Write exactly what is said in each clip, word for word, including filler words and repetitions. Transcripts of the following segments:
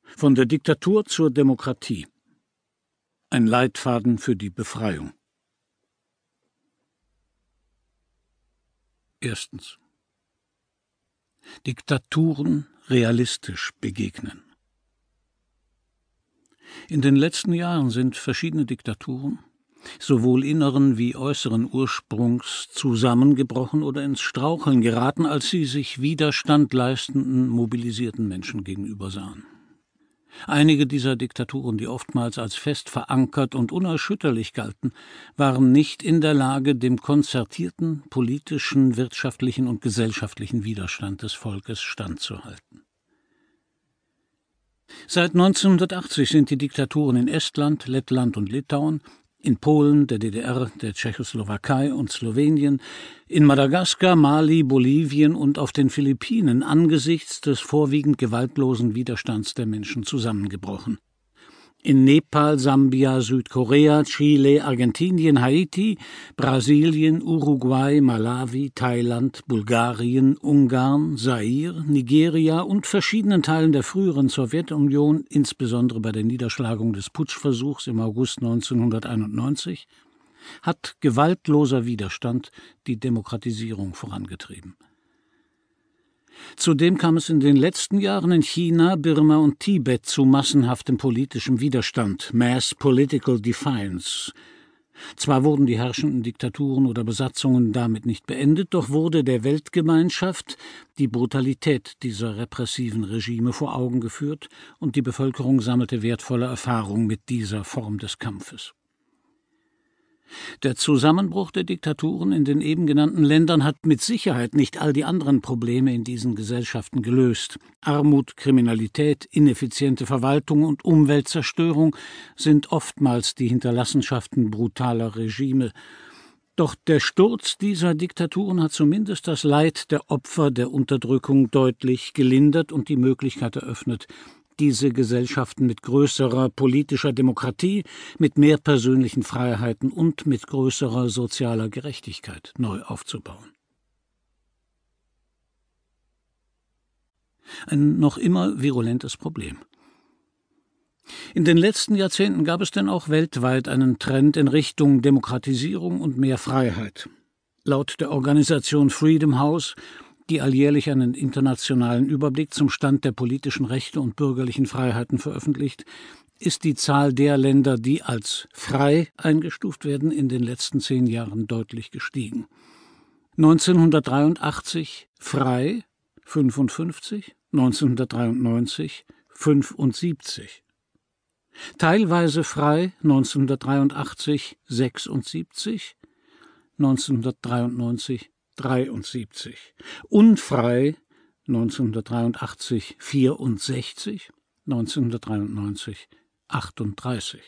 Von der Diktatur zur Demokratie. Ein Leitfaden für die Befreiung. Erstens. Diktaturen realistisch begegnen. In den letzten Jahren sind verschiedene Diktaturen, sowohl inneren wie äußeren Ursprungs, zusammengebrochen oder ins Straucheln geraten, als sie sich Widerstand leistenden, mobilisierten Menschen gegenüber sahen. Einige dieser Diktaturen, die oftmals als fest verankert und unerschütterlich galten, waren nicht in der Lage, dem konzertierten politischen, wirtschaftlichen und gesellschaftlichen Widerstand des Volkes standzuhalten. Seit neunzehnhundertachtzig sind die Diktaturen in Estland, Lettland und Litauen, in Polen, der D D R, der Tschechoslowakei und Slowenien, in Madagaskar, Mali, Bolivien und auf den Philippinen angesichts des vorwiegend gewaltlosen Widerstands der Menschen zusammengebrochen. In Nepal, Sambia, Südkorea, Chile, Argentinien, Haiti, Brasilien, Uruguay, Malawi, Thailand, Bulgarien, Ungarn, Zaire, Nigeria und verschiedenen Teilen der früheren Sowjetunion, insbesondere bei der Niederschlagung des Putschversuchs im August neunzehnhunderteinundneunzig, hat gewaltloser Widerstand die Demokratisierung vorangetrieben. Zudem kam es in den letzten Jahren in China, Birma und Tibet zu massenhaftem politischem Widerstand, Mass Political Defiance. Zwar wurden die herrschenden Diktaturen oder Besatzungen damit nicht beendet, doch wurde der Weltgemeinschaft die Brutalität dieser repressiven Regime vor Augen geführt und die Bevölkerung sammelte wertvolle Erfahrung mit dieser Form des Kampfes. Der Zusammenbruch der Diktaturen in den eben genannten Ländern hat mit Sicherheit nicht all die anderen Probleme in diesen Gesellschaften gelöst. Armut, Kriminalität, ineffiziente Verwaltung und Umweltzerstörung sind oftmals die Hinterlassenschaften brutaler Regime. Doch der Sturz dieser Diktaturen hat zumindest das Leid der Opfer der Unterdrückung deutlich gelindert und die Möglichkeit eröffnet, diese Gesellschaften mit größerer politischer Demokratie, mit mehr persönlichen Freiheiten und mit größerer sozialer Gerechtigkeit neu aufzubauen. Ein noch immer virulentes Problem. In den letzten Jahrzehnten gab es denn auch weltweit einen Trend in Richtung Demokratisierung und mehr Freiheit. Laut der Organisation Freedom House, die alljährlich einen internationalen Überblick zum Stand der politischen Rechte und bürgerlichen Freiheiten veröffentlicht, ist die Zahl der Länder, die als frei eingestuft werden, in den letzten zehn Jahren deutlich gestiegen. neunzehnhundertdreiundachtzig frei fünfundfünfzig, neunzehnhundertdreiundneunzig fünfundsiebzig. Teilweise frei neunzehnhundertdreiundachtzig sechsundsiebzig, neunzehnhundertdreiundneunzig dreiundsiebzig, unfrei neunzehnhundertdreiundachtzig vierundsechzig, neunzehnhundertdreiundneunzig achtunddreißig.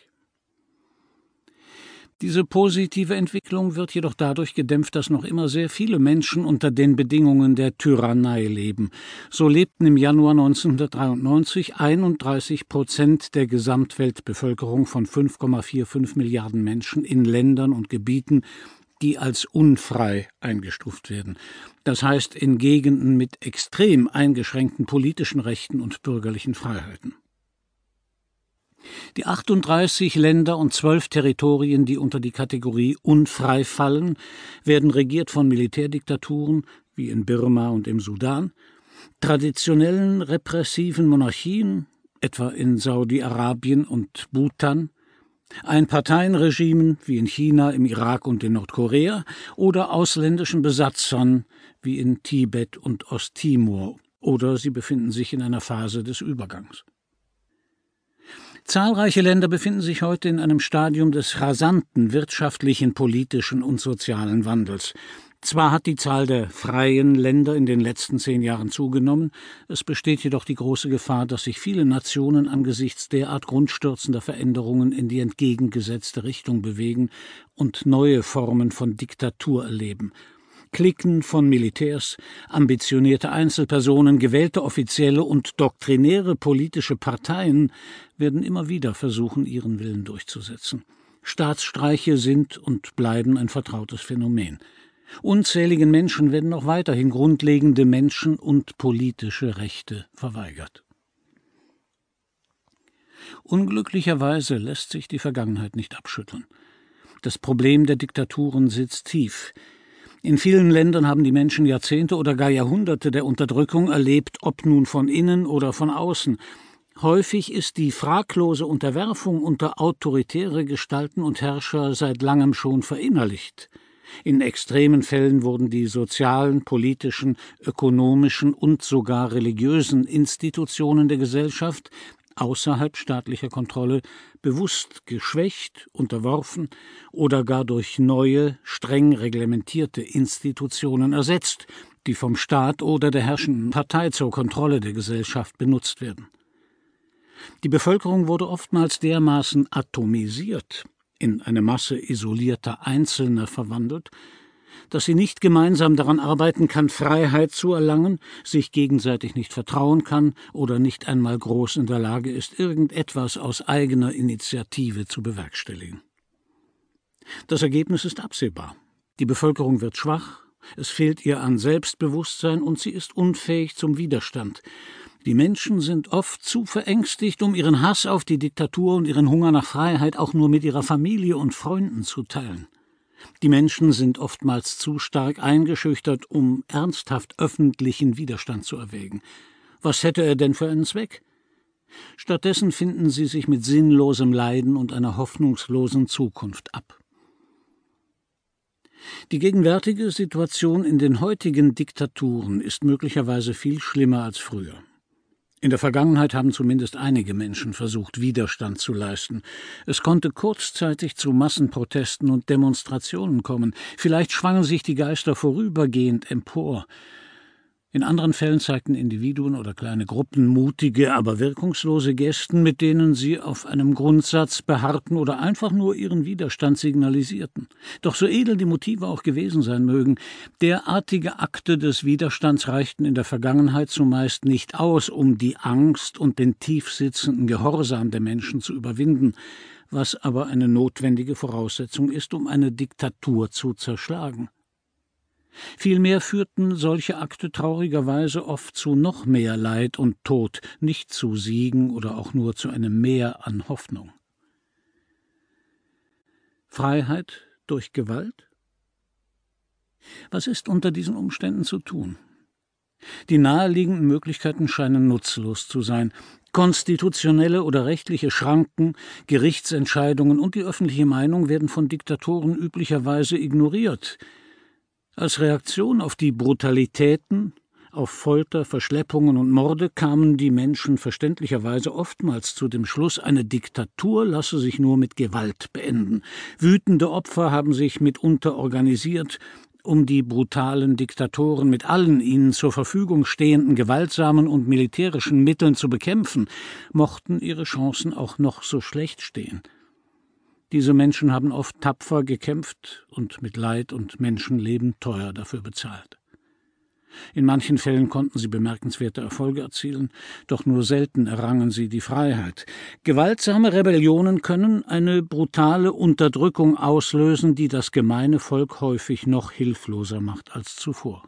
Diese positive Entwicklung wird jedoch dadurch gedämpft, dass noch immer sehr viele Menschen unter den Bedingungen der Tyrannei leben. So lebten im Januar neunzehnhundertdreiundneunzig einunddreißig Prozent der Gesamtweltbevölkerung von fünf Komma fünfundvierzig Milliarden Menschen in Ländern und Gebieten, die als unfrei eingestuft werden. Das heißt in Gegenden mit extrem eingeschränkten politischen Rechten und bürgerlichen Freiheiten. Die achtunddreißig Länder und zwölf Territorien, die unter die Kategorie unfrei fallen, werden regiert von Militärdiktaturen, wie in Birma und im Sudan, traditionellen repressiven Monarchien, etwa in Saudi-Arabien und Bhutan, Einparteienregimen wie in China, im Irak und in Nordkorea oder ausländischen Besatzern wie in Tibet und Osttimor, oder sie befinden sich in einer Phase des Übergangs. Zahlreiche Länder befinden sich heute in einem Stadium des rasanten wirtschaftlichen, politischen und sozialen Wandels. Zwar hat die Zahl der freien Länder in den letzten zehn Jahren zugenommen, es besteht jedoch die große Gefahr, dass sich viele Nationen angesichts derart grundstürzender Veränderungen in die entgegengesetzte Richtung bewegen und neue Formen von Diktatur erleben. Cliquen von Militärs, ambitionierte Einzelpersonen, gewählte Offizielle und doktrinäre politische Parteien werden immer wieder versuchen, ihren Willen durchzusetzen. Staatsstreiche sind und bleiben ein vertrautes Phänomen. Unzähligen Menschen werden noch weiterhin grundlegende Menschen- und politische Rechte verweigert. Unglücklicherweise lässt sich die Vergangenheit nicht abschütteln. Das Problem der Diktaturen sitzt tief. In vielen Ländern haben die Menschen Jahrzehnte oder gar Jahrhunderte der Unterdrückung erlebt, ob nun von innen oder von außen. Häufig ist die fraglose Unterwerfung unter autoritäre Gestalten und Herrscher seit langem schon verinnerlicht. In extremen Fällen wurden die sozialen, politischen, ökonomischen und sogar religiösen Institutionen der Gesellschaft außerhalb staatlicher Kontrolle bewusst geschwächt, unterworfen oder gar durch neue, streng reglementierte Institutionen ersetzt, die vom Staat oder der herrschenden Partei zur Kontrolle der Gesellschaft benutzt werden. Die Bevölkerung wurde oftmals dermaßen atomisiert, in eine Masse isolierter Einzelner verwandelt, dass sie nicht gemeinsam daran arbeiten kann, Freiheit zu erlangen, sich gegenseitig nicht vertrauen kann oder nicht einmal groß in der Lage ist, irgendetwas aus eigener Initiative zu bewerkstelligen. Das Ergebnis ist absehbar. Die Bevölkerung wird schwach, es fehlt ihr an Selbstbewusstsein und sie ist unfähig zum Widerstand. Die Menschen sind oft zu verängstigt, um ihren Hass auf die Diktatur und ihren Hunger nach Freiheit auch nur mit ihrer Familie und Freunden zu teilen. Die Menschen sind oftmals zu stark eingeschüchtert, um ernsthaft öffentlichen Widerstand zu erwägen. Was hätte er denn für einen Zweck? Stattdessen finden sie sich mit sinnlosem Leiden und einer hoffnungslosen Zukunft ab. Die gegenwärtige Situation in den heutigen Diktaturen ist möglicherweise viel schlimmer als früher. In der Vergangenheit haben zumindest einige Menschen versucht, Widerstand zu leisten. Es konnte kurzzeitig zu Massenprotesten und Demonstrationen kommen. Vielleicht schwangen sich die Geister vorübergehend empor. In anderen Fällen zeigten Individuen oder kleine Gruppen mutige, aber wirkungslose Gesten, mit denen sie auf einem Grundsatz beharrten oder einfach nur ihren Widerstand signalisierten. Doch so edel die Motive auch gewesen sein mögen, derartige Akte des Widerstands reichten in der Vergangenheit zumeist nicht aus, um die Angst und den tiefsitzenden Gehorsam der Menschen zu überwinden, was aber eine notwendige Voraussetzung ist, um eine Diktatur zu zerschlagen. Vielmehr führten solche Akte traurigerweise oft zu noch mehr Leid und Tod, nicht zu Siegen oder auch nur zu einem Mehr an Hoffnung. Freiheit durch Gewalt? Was ist unter diesen Umständen zu tun? Die naheliegenden Möglichkeiten scheinen nutzlos zu sein. Konstitutionelle oder rechtliche Schranken, Gerichtsentscheidungen und die öffentliche Meinung werden von Diktatoren üblicherweise ignoriert. Als Reaktion auf die Brutalitäten, auf Folter, Verschleppungen und Morde kamen die Menschen verständlicherweise oftmals zu dem Schluss, eine Diktatur lasse sich nur mit Gewalt beenden. Wütende Opfer haben sich mitunter organisiert, um die brutalen Diktatoren mit allen ihnen zur Verfügung stehenden gewaltsamen und militärischen Mitteln zu bekämpfen, mochten ihre Chancen auch noch so schlecht stehen. Diese Menschen haben oft tapfer gekämpft und mit Leid und Menschenleben teuer dafür bezahlt. In manchen Fällen konnten sie bemerkenswerte Erfolge erzielen, doch nur selten errangen sie die Freiheit. Gewaltsame Rebellionen können eine brutale Unterdrückung auslösen, die das gemeine Volk häufig noch hilfloser macht als zuvor.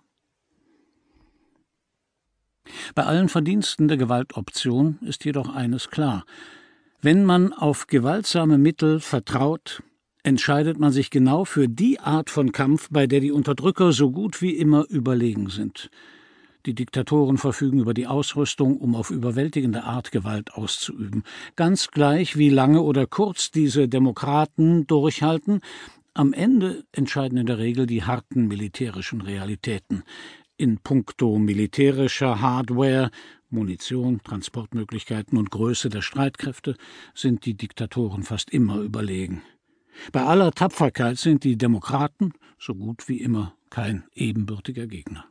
Bei allen Verdiensten der Gewaltoption ist jedoch eines klar: Wenn man auf gewaltsame Mittel vertraut, entscheidet man sich genau für die Art von Kampf, bei der die Unterdrücker so gut wie immer überlegen sind. Die Diktatoren verfügen über die Ausrüstung, um auf überwältigende Art Gewalt auszuüben. Ganz gleich, wie lange oder kurz diese Demokraten durchhalten, am Ende entscheiden in der Regel die harten militärischen Realitäten. In puncto militärischer Hardware, Munition, Transportmöglichkeiten und Größe der Streitkräfte sind die Diktatoren fast immer überlegen. Bei aller Tapferkeit sind die Demokraten so gut wie immer kein ebenbürtiger Gegner.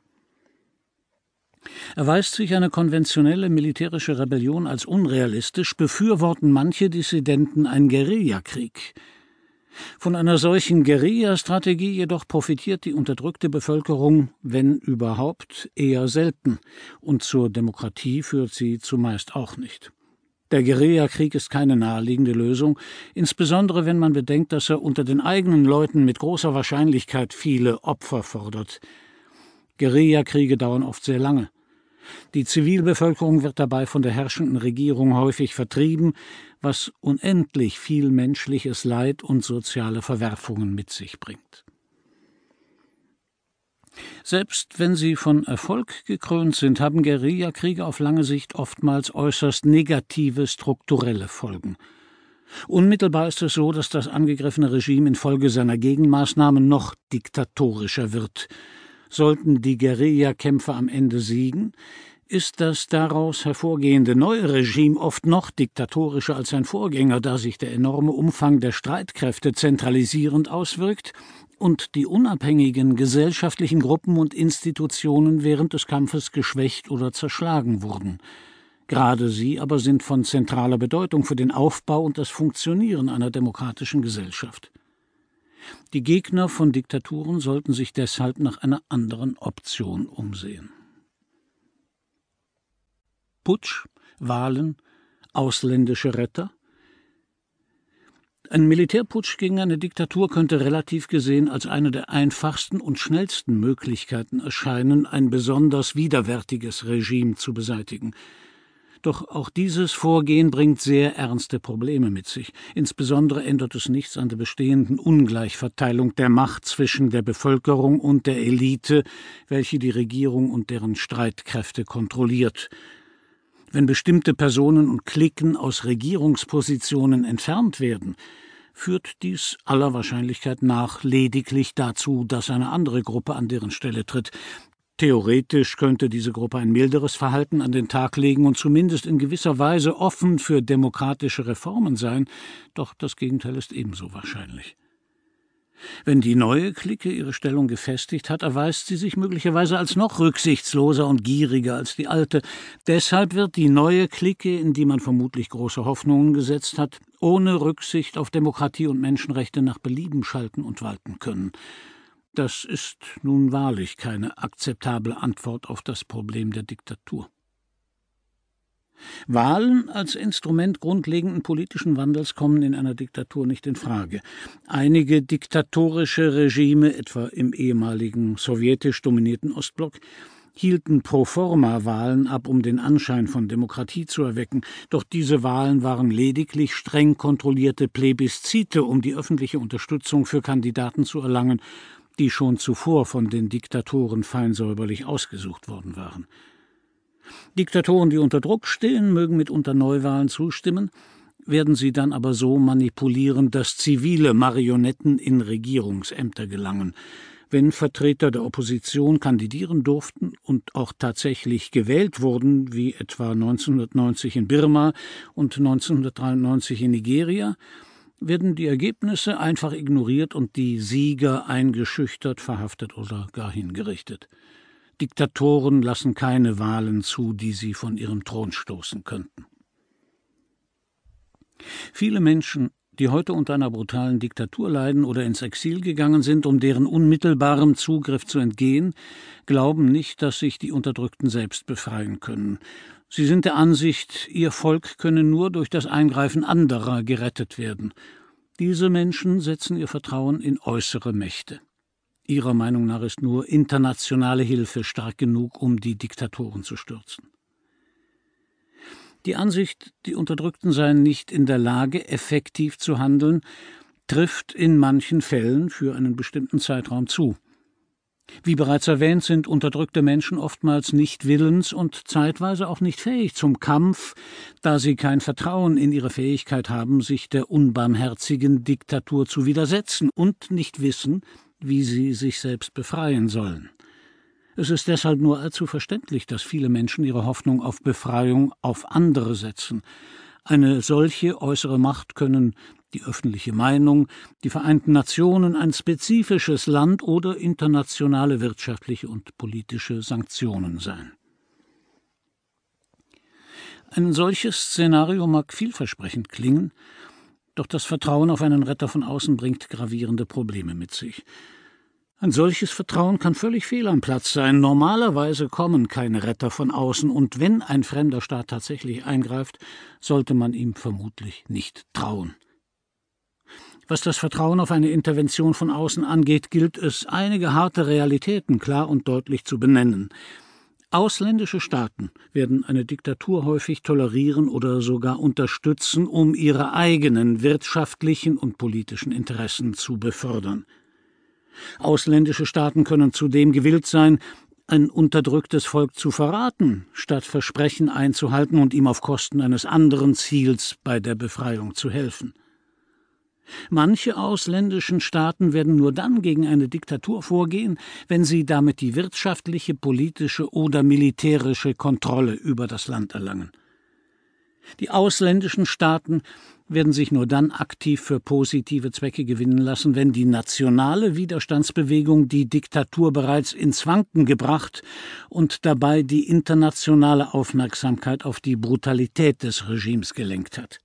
Erweist sich eine konventionelle militärische Rebellion als unrealistisch, befürworten manche Dissidenten einen Guerillakrieg. Von einer solchen Guerillastrategie jedoch profitiert die unterdrückte Bevölkerung, wenn überhaupt, eher selten, und zur Demokratie führt sie zumeist auch nicht. Der Guerillakrieg ist keine naheliegende Lösung, insbesondere wenn man bedenkt, dass er unter den eigenen Leuten mit großer Wahrscheinlichkeit viele Opfer fordert. Guerillakriege dauern oft sehr lange. Die Zivilbevölkerung wird dabei von der herrschenden Regierung häufig vertrieben, was unendlich viel menschliches Leid und soziale Verwerfungen mit sich bringt. Selbst wenn sie von Erfolg gekrönt sind, haben Guerillakriege auf lange Sicht oftmals äußerst negative strukturelle Folgen. Unmittelbar ist es so, dass das angegriffene Regime infolge seiner Gegenmaßnahmen noch diktatorischer wird. Sollten die Guerillakämpfer am Ende siegen, ist das daraus hervorgehende neue Regime oft noch diktatorischer als sein Vorgänger, da sich der enorme Umfang der Streitkräfte zentralisierend auswirkt und die unabhängigen gesellschaftlichen Gruppen und Institutionen während des Kampfes geschwächt oder zerschlagen wurden. Gerade sie aber sind von zentraler Bedeutung für den Aufbau und das Funktionieren einer demokratischen Gesellschaft. Die Gegner von Diktaturen sollten sich deshalb nach einer anderen Option umsehen. Putsch, Wahlen, ausländische Retter? Ein Militärputsch gegen eine Diktatur könnte relativ gesehen als eine der einfachsten und schnellsten Möglichkeiten erscheinen, ein besonders widerwärtiges Regime zu beseitigen. Doch auch dieses Vorgehen bringt sehr ernste Probleme mit sich. Insbesondere ändert es nichts an der bestehenden Ungleichverteilung der Macht zwischen der Bevölkerung und der Elite, welche die Regierung und deren Streitkräfte kontrolliert. Wenn bestimmte Personen und Cliquen aus Regierungspositionen entfernt werden, führt dies aller Wahrscheinlichkeit nach lediglich dazu, dass eine andere Gruppe an deren Stelle tritt. Theoretisch könnte diese Gruppe ein milderes Verhalten an den Tag legen und zumindest in gewisser Weise offen für demokratische Reformen sein, doch das Gegenteil ist ebenso wahrscheinlich. Wenn die neue Clique ihre Stellung gefestigt hat, erweist sie sich möglicherweise als noch rücksichtsloser und gieriger als die alte. Deshalb wird die neue Clique, in die man vermutlich große Hoffnungen gesetzt hat, ohne Rücksicht auf Demokratie und Menschenrechte nach Belieben schalten und walten können. Das ist nun wahrlich keine akzeptable Antwort auf das Problem der Diktatur. Wahlen als Instrument grundlegenden politischen Wandels kommen in einer Diktatur nicht in Frage. Einige diktatorische Regime, etwa im ehemaligen sowjetisch dominierten Ostblock, hielten Proforma-Wahlen ab, um den Anschein von Demokratie zu erwecken. Doch diese Wahlen waren lediglich streng kontrollierte Plebiszite, um die öffentliche Unterstützung für Kandidaten zu erlangen, die schon zuvor von den Diktatoren fein säuberlich ausgesucht worden waren. Diktatoren, die unter Druck stehen, mögen mitunter Neuwahlen zustimmen, werden sie dann aber so manipulieren, dass zivile Marionetten in Regierungsämter gelangen. Wenn Vertreter der Opposition kandidieren durften und auch tatsächlich gewählt wurden, wie etwa neunzehnhundertneunzig in Birma und neunzehnhundertdreiundneunzig in Nigeria, werden die Ergebnisse einfach ignoriert und die Sieger eingeschüchtert, verhaftet oder gar hingerichtet. Diktatoren lassen keine Wahlen zu, die sie von ihrem Thron stoßen könnten. Viele Menschen, die heute unter einer brutalen Diktatur leiden oder ins Exil gegangen sind, um deren unmittelbarem Zugriff zu entgehen, glauben nicht, dass sich die Unterdrückten selbst befreien können. Sie sind der Ansicht, ihr Volk könne nur durch das Eingreifen anderer gerettet werden. Diese Menschen setzen ihr Vertrauen in äußere Mächte. Ihrer Meinung nach ist nur internationale Hilfe stark genug, um die Diktatoren zu stürzen. Die Ansicht, die Unterdrückten seien nicht in der Lage, effektiv zu handeln, trifft in manchen Fällen für einen bestimmten Zeitraum zu. Wie bereits erwähnt, sind unterdrückte Menschen oftmals nicht willens und zeitweise auch nicht fähig zum Kampf, da sie kein Vertrauen in ihre Fähigkeit haben, sich der unbarmherzigen Diktatur zu widersetzen und nicht wissen, wie sie sich selbst befreien sollen. Es ist deshalb nur allzu verständlich, dass viele Menschen ihre Hoffnung auf Befreiung auf andere setzen. Eine solche äußere Macht können die öffentliche Meinung, die Vereinten Nationen, ein spezifisches Land oder internationale wirtschaftliche und politische Sanktionen sein. Ein solches Szenario mag vielversprechend klingen, doch das Vertrauen auf einen Retter von außen bringt gravierende Probleme mit sich. Ein solches Vertrauen kann völlig fehl am Platz sein. Normalerweise kommen keine Retter von außen, und wenn ein fremder Staat tatsächlich eingreift, sollte man ihm vermutlich nicht trauen. Was das Vertrauen auf eine Intervention von außen angeht, gilt es, einige harte Realitäten klar und deutlich zu benennen. Ausländische Staaten werden eine Diktatur häufig tolerieren oder sogar unterstützen, um ihre eigenen wirtschaftlichen und politischen Interessen zu befördern. Ausländische Staaten können zudem gewillt sein, ein unterdrücktes Volk zu verraten, statt Versprechen einzuhalten und ihm auf Kosten eines anderen Ziels bei der Befreiung zu helfen. Manche ausländischen Staaten werden nur dann gegen eine Diktatur vorgehen, wenn sie damit die wirtschaftliche, politische oder militärische Kontrolle über das Land erlangen. Die ausländischen Staaten werden sich nur dann aktiv für positive Zwecke gewinnen lassen, wenn die nationale Widerstandsbewegung die Diktatur bereits ins Wanken gebracht und dabei die internationale Aufmerksamkeit auf die Brutalität des Regimes gelenkt hat.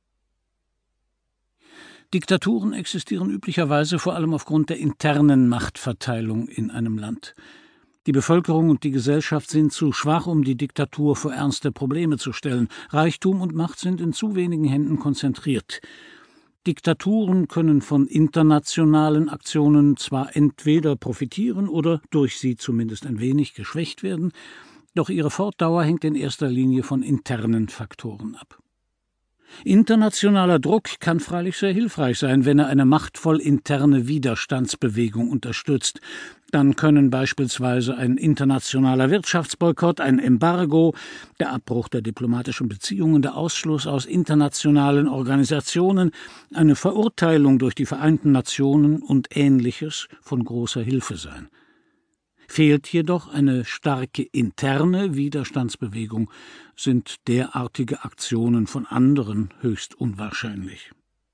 Diktaturen existieren üblicherweise vor allem aufgrund der internen Machtverteilung in einem Land. Die Bevölkerung und die Gesellschaft sind zu schwach, um die Diktatur vor ernste Probleme zu stellen. Reichtum und Macht sind in zu wenigen Händen konzentriert. Diktaturen können von internationalen Aktionen zwar entweder profitieren oder durch sie zumindest ein wenig geschwächt werden, doch ihre Fortdauer hängt in erster Linie von internen Faktoren ab. Internationaler Druck kann freilich sehr hilfreich sein, wenn er eine machtvoll interne Widerstandsbewegung unterstützt. Dann können beispielsweise ein internationaler Wirtschaftsboykott, ein Embargo, der Abbruch der diplomatischen Beziehungen, der Ausschluss aus internationalen Organisationen, eine Verurteilung durch die Vereinten Nationen und Ähnliches von großer Hilfe sein. Fehlt jedoch eine starke interne Widerstandsbewegung, sind derartige Aktionen von anderen höchst unwahrscheinlich.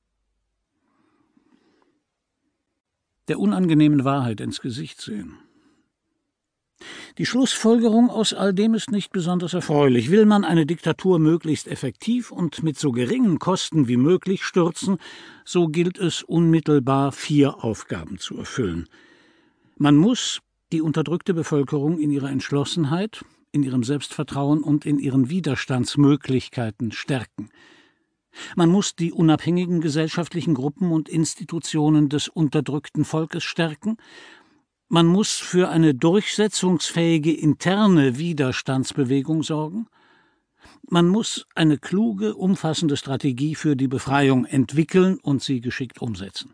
Der unangenehmen Wahrheit ins Gesicht sehen. Die Schlussfolgerung aus all dem ist nicht besonders erfreulich. Will man eine Diktatur möglichst effektiv und mit so geringen Kosten wie möglich stürzen, so gilt es unmittelbar vier Aufgaben zu erfüllen. Man muss die unterdrückte Bevölkerung in ihrer Entschlossenheit, in ihrem Selbstvertrauen und in ihren Widerstandsmöglichkeiten stärken. Man muss die unabhängigen gesellschaftlichen Gruppen und Institutionen des unterdrückten Volkes stärken. Man muss für eine durchsetzungsfähige interne Widerstandsbewegung sorgen. Man muss eine kluge, umfassende Strategie für die Befreiung entwickeln und sie geschickt umsetzen.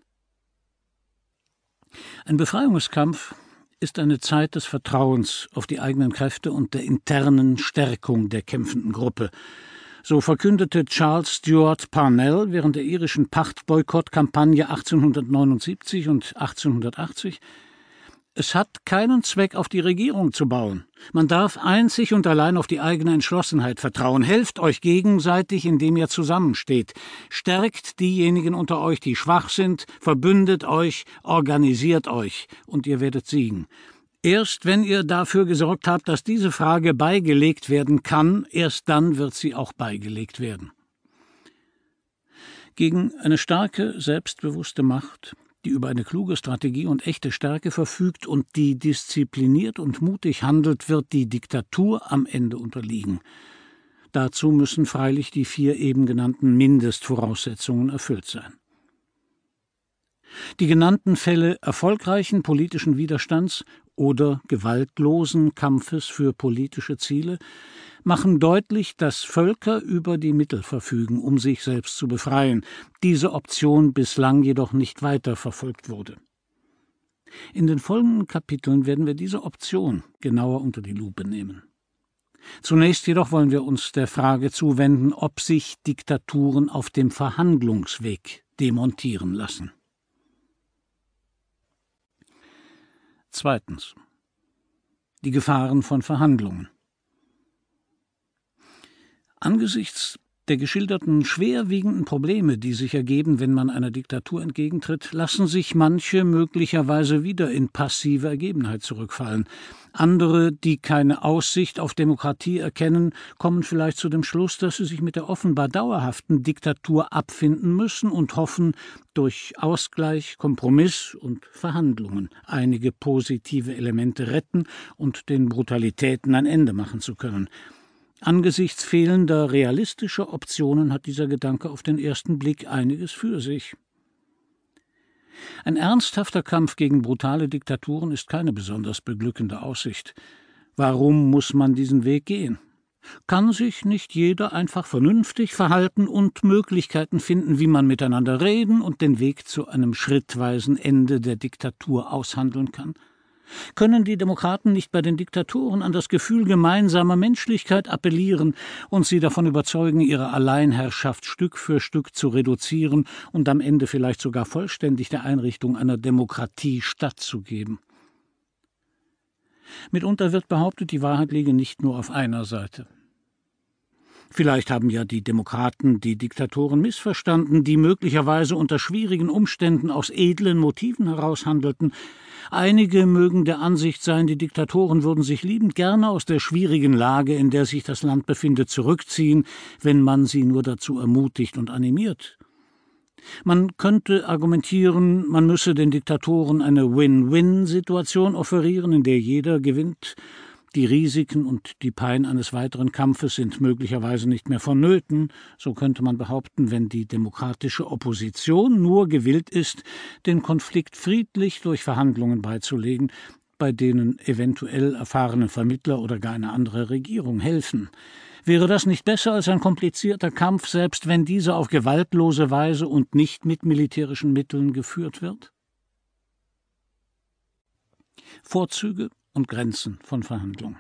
Ein Befreiungskampf ist eine Zeit des Vertrauens auf die eigenen Kräfte und der internen Stärkung der kämpfenden Gruppe. So verkündete Charles Stuart Parnell während der irischen Pachtboykottkampagne achtzehnhundertneunundsiebzig und achtzehnhundertachtzig: Es hat keinen Zweck, auf die Regierung zu bauen. Man darf einzig und allein auf die eigene Entschlossenheit vertrauen. Helft euch gegenseitig, indem ihr zusammensteht. Stärkt diejenigen unter euch, die schwach sind, verbündet euch, organisiert euch, und ihr werdet siegen. Erst wenn ihr dafür gesorgt habt, dass diese Frage beigelegt werden kann, erst dann wird sie auch beigelegt werden. Gegen eine starke, selbstbewusste Macht, die über eine kluge Strategie und echte Stärke verfügt und die diszipliniert und mutig handelt, wird die Diktatur am Ende unterliegen. Dazu müssen freilich die vier eben genannten Mindestvoraussetzungen erfüllt sein. Die genannten Fälle erfolgreichen politischen Widerstands oder gewaltlosen Kampfes für politische Ziele machen deutlich, dass Völker über die Mittel verfügen, um sich selbst zu befreien, diese Option bislang jedoch nicht weiter verfolgt wurde. In den folgenden Kapiteln werden wir diese Option genauer unter die Lupe nehmen. Zunächst jedoch wollen wir uns der Frage zuwenden, ob sich Diktaturen auf dem Verhandlungsweg demontieren lassen. Zweitens. Die Gefahren von Verhandlungen. Angesichts der geschilderten schwerwiegenden Probleme, die sich ergeben, wenn man einer Diktatur entgegentritt, lassen sich manche möglicherweise wieder in passive Ergebenheit zurückfallen. Andere, die keine Aussicht auf Demokratie erkennen, kommen vielleicht zu dem Schluss, dass sie sich mit der offenbar dauerhaften Diktatur abfinden müssen und hoffen, durch Ausgleich, Kompromiss und Verhandlungen einige positive Elemente retten und den Brutalitäten ein Ende machen zu können. Angesichts fehlender realistischer Optionen hat dieser Gedanke auf den ersten Blick einiges für sich. Ein ernsthafter Kampf gegen brutale Diktaturen ist keine besonders beglückende Aussicht. Warum muss man diesen Weg gehen? Kann sich nicht jeder einfach vernünftig verhalten und Möglichkeiten finden, wie man miteinander reden und den Weg zu einem schrittweisen Ende der Diktatur aushandeln kann? Können die Demokraten nicht bei den Diktatoren an das Gefühl gemeinsamer Menschlichkeit appellieren und sie davon überzeugen, ihre Alleinherrschaft Stück für Stück zu reduzieren und am Ende vielleicht sogar vollständig der Einrichtung einer Demokratie stattzugeben? Mitunter wird behauptet, die Wahrheit liege nicht nur auf einer Seite. Vielleicht haben ja die Demokraten die Diktatoren missverstanden, die möglicherweise unter schwierigen Umständen aus edlen Motiven heraus handelten. Einige mögen der Ansicht sein, die Diktatoren würden sich liebend gerne aus der schwierigen Lage, in der sich das Land befindet, zurückziehen, wenn man sie nur dazu ermutigt und animiert. Man könnte argumentieren, man müsse den Diktatoren eine Win-Win-Situation offerieren, in der jeder gewinnt. Die Risiken und die Pein eines weiteren Kampfes sind möglicherweise nicht mehr vonnöten. So könnte man behaupten, wenn die demokratische Opposition nur gewillt ist, den Konflikt friedlich durch Verhandlungen beizulegen, bei denen eventuell erfahrene Vermittler oder gar eine andere Regierung helfen. Wäre das nicht besser als ein komplizierter Kampf, selbst wenn dieser auf gewaltlose Weise und nicht mit militärischen Mitteln geführt wird? Vorzüge und Grenzen von Verhandlungen.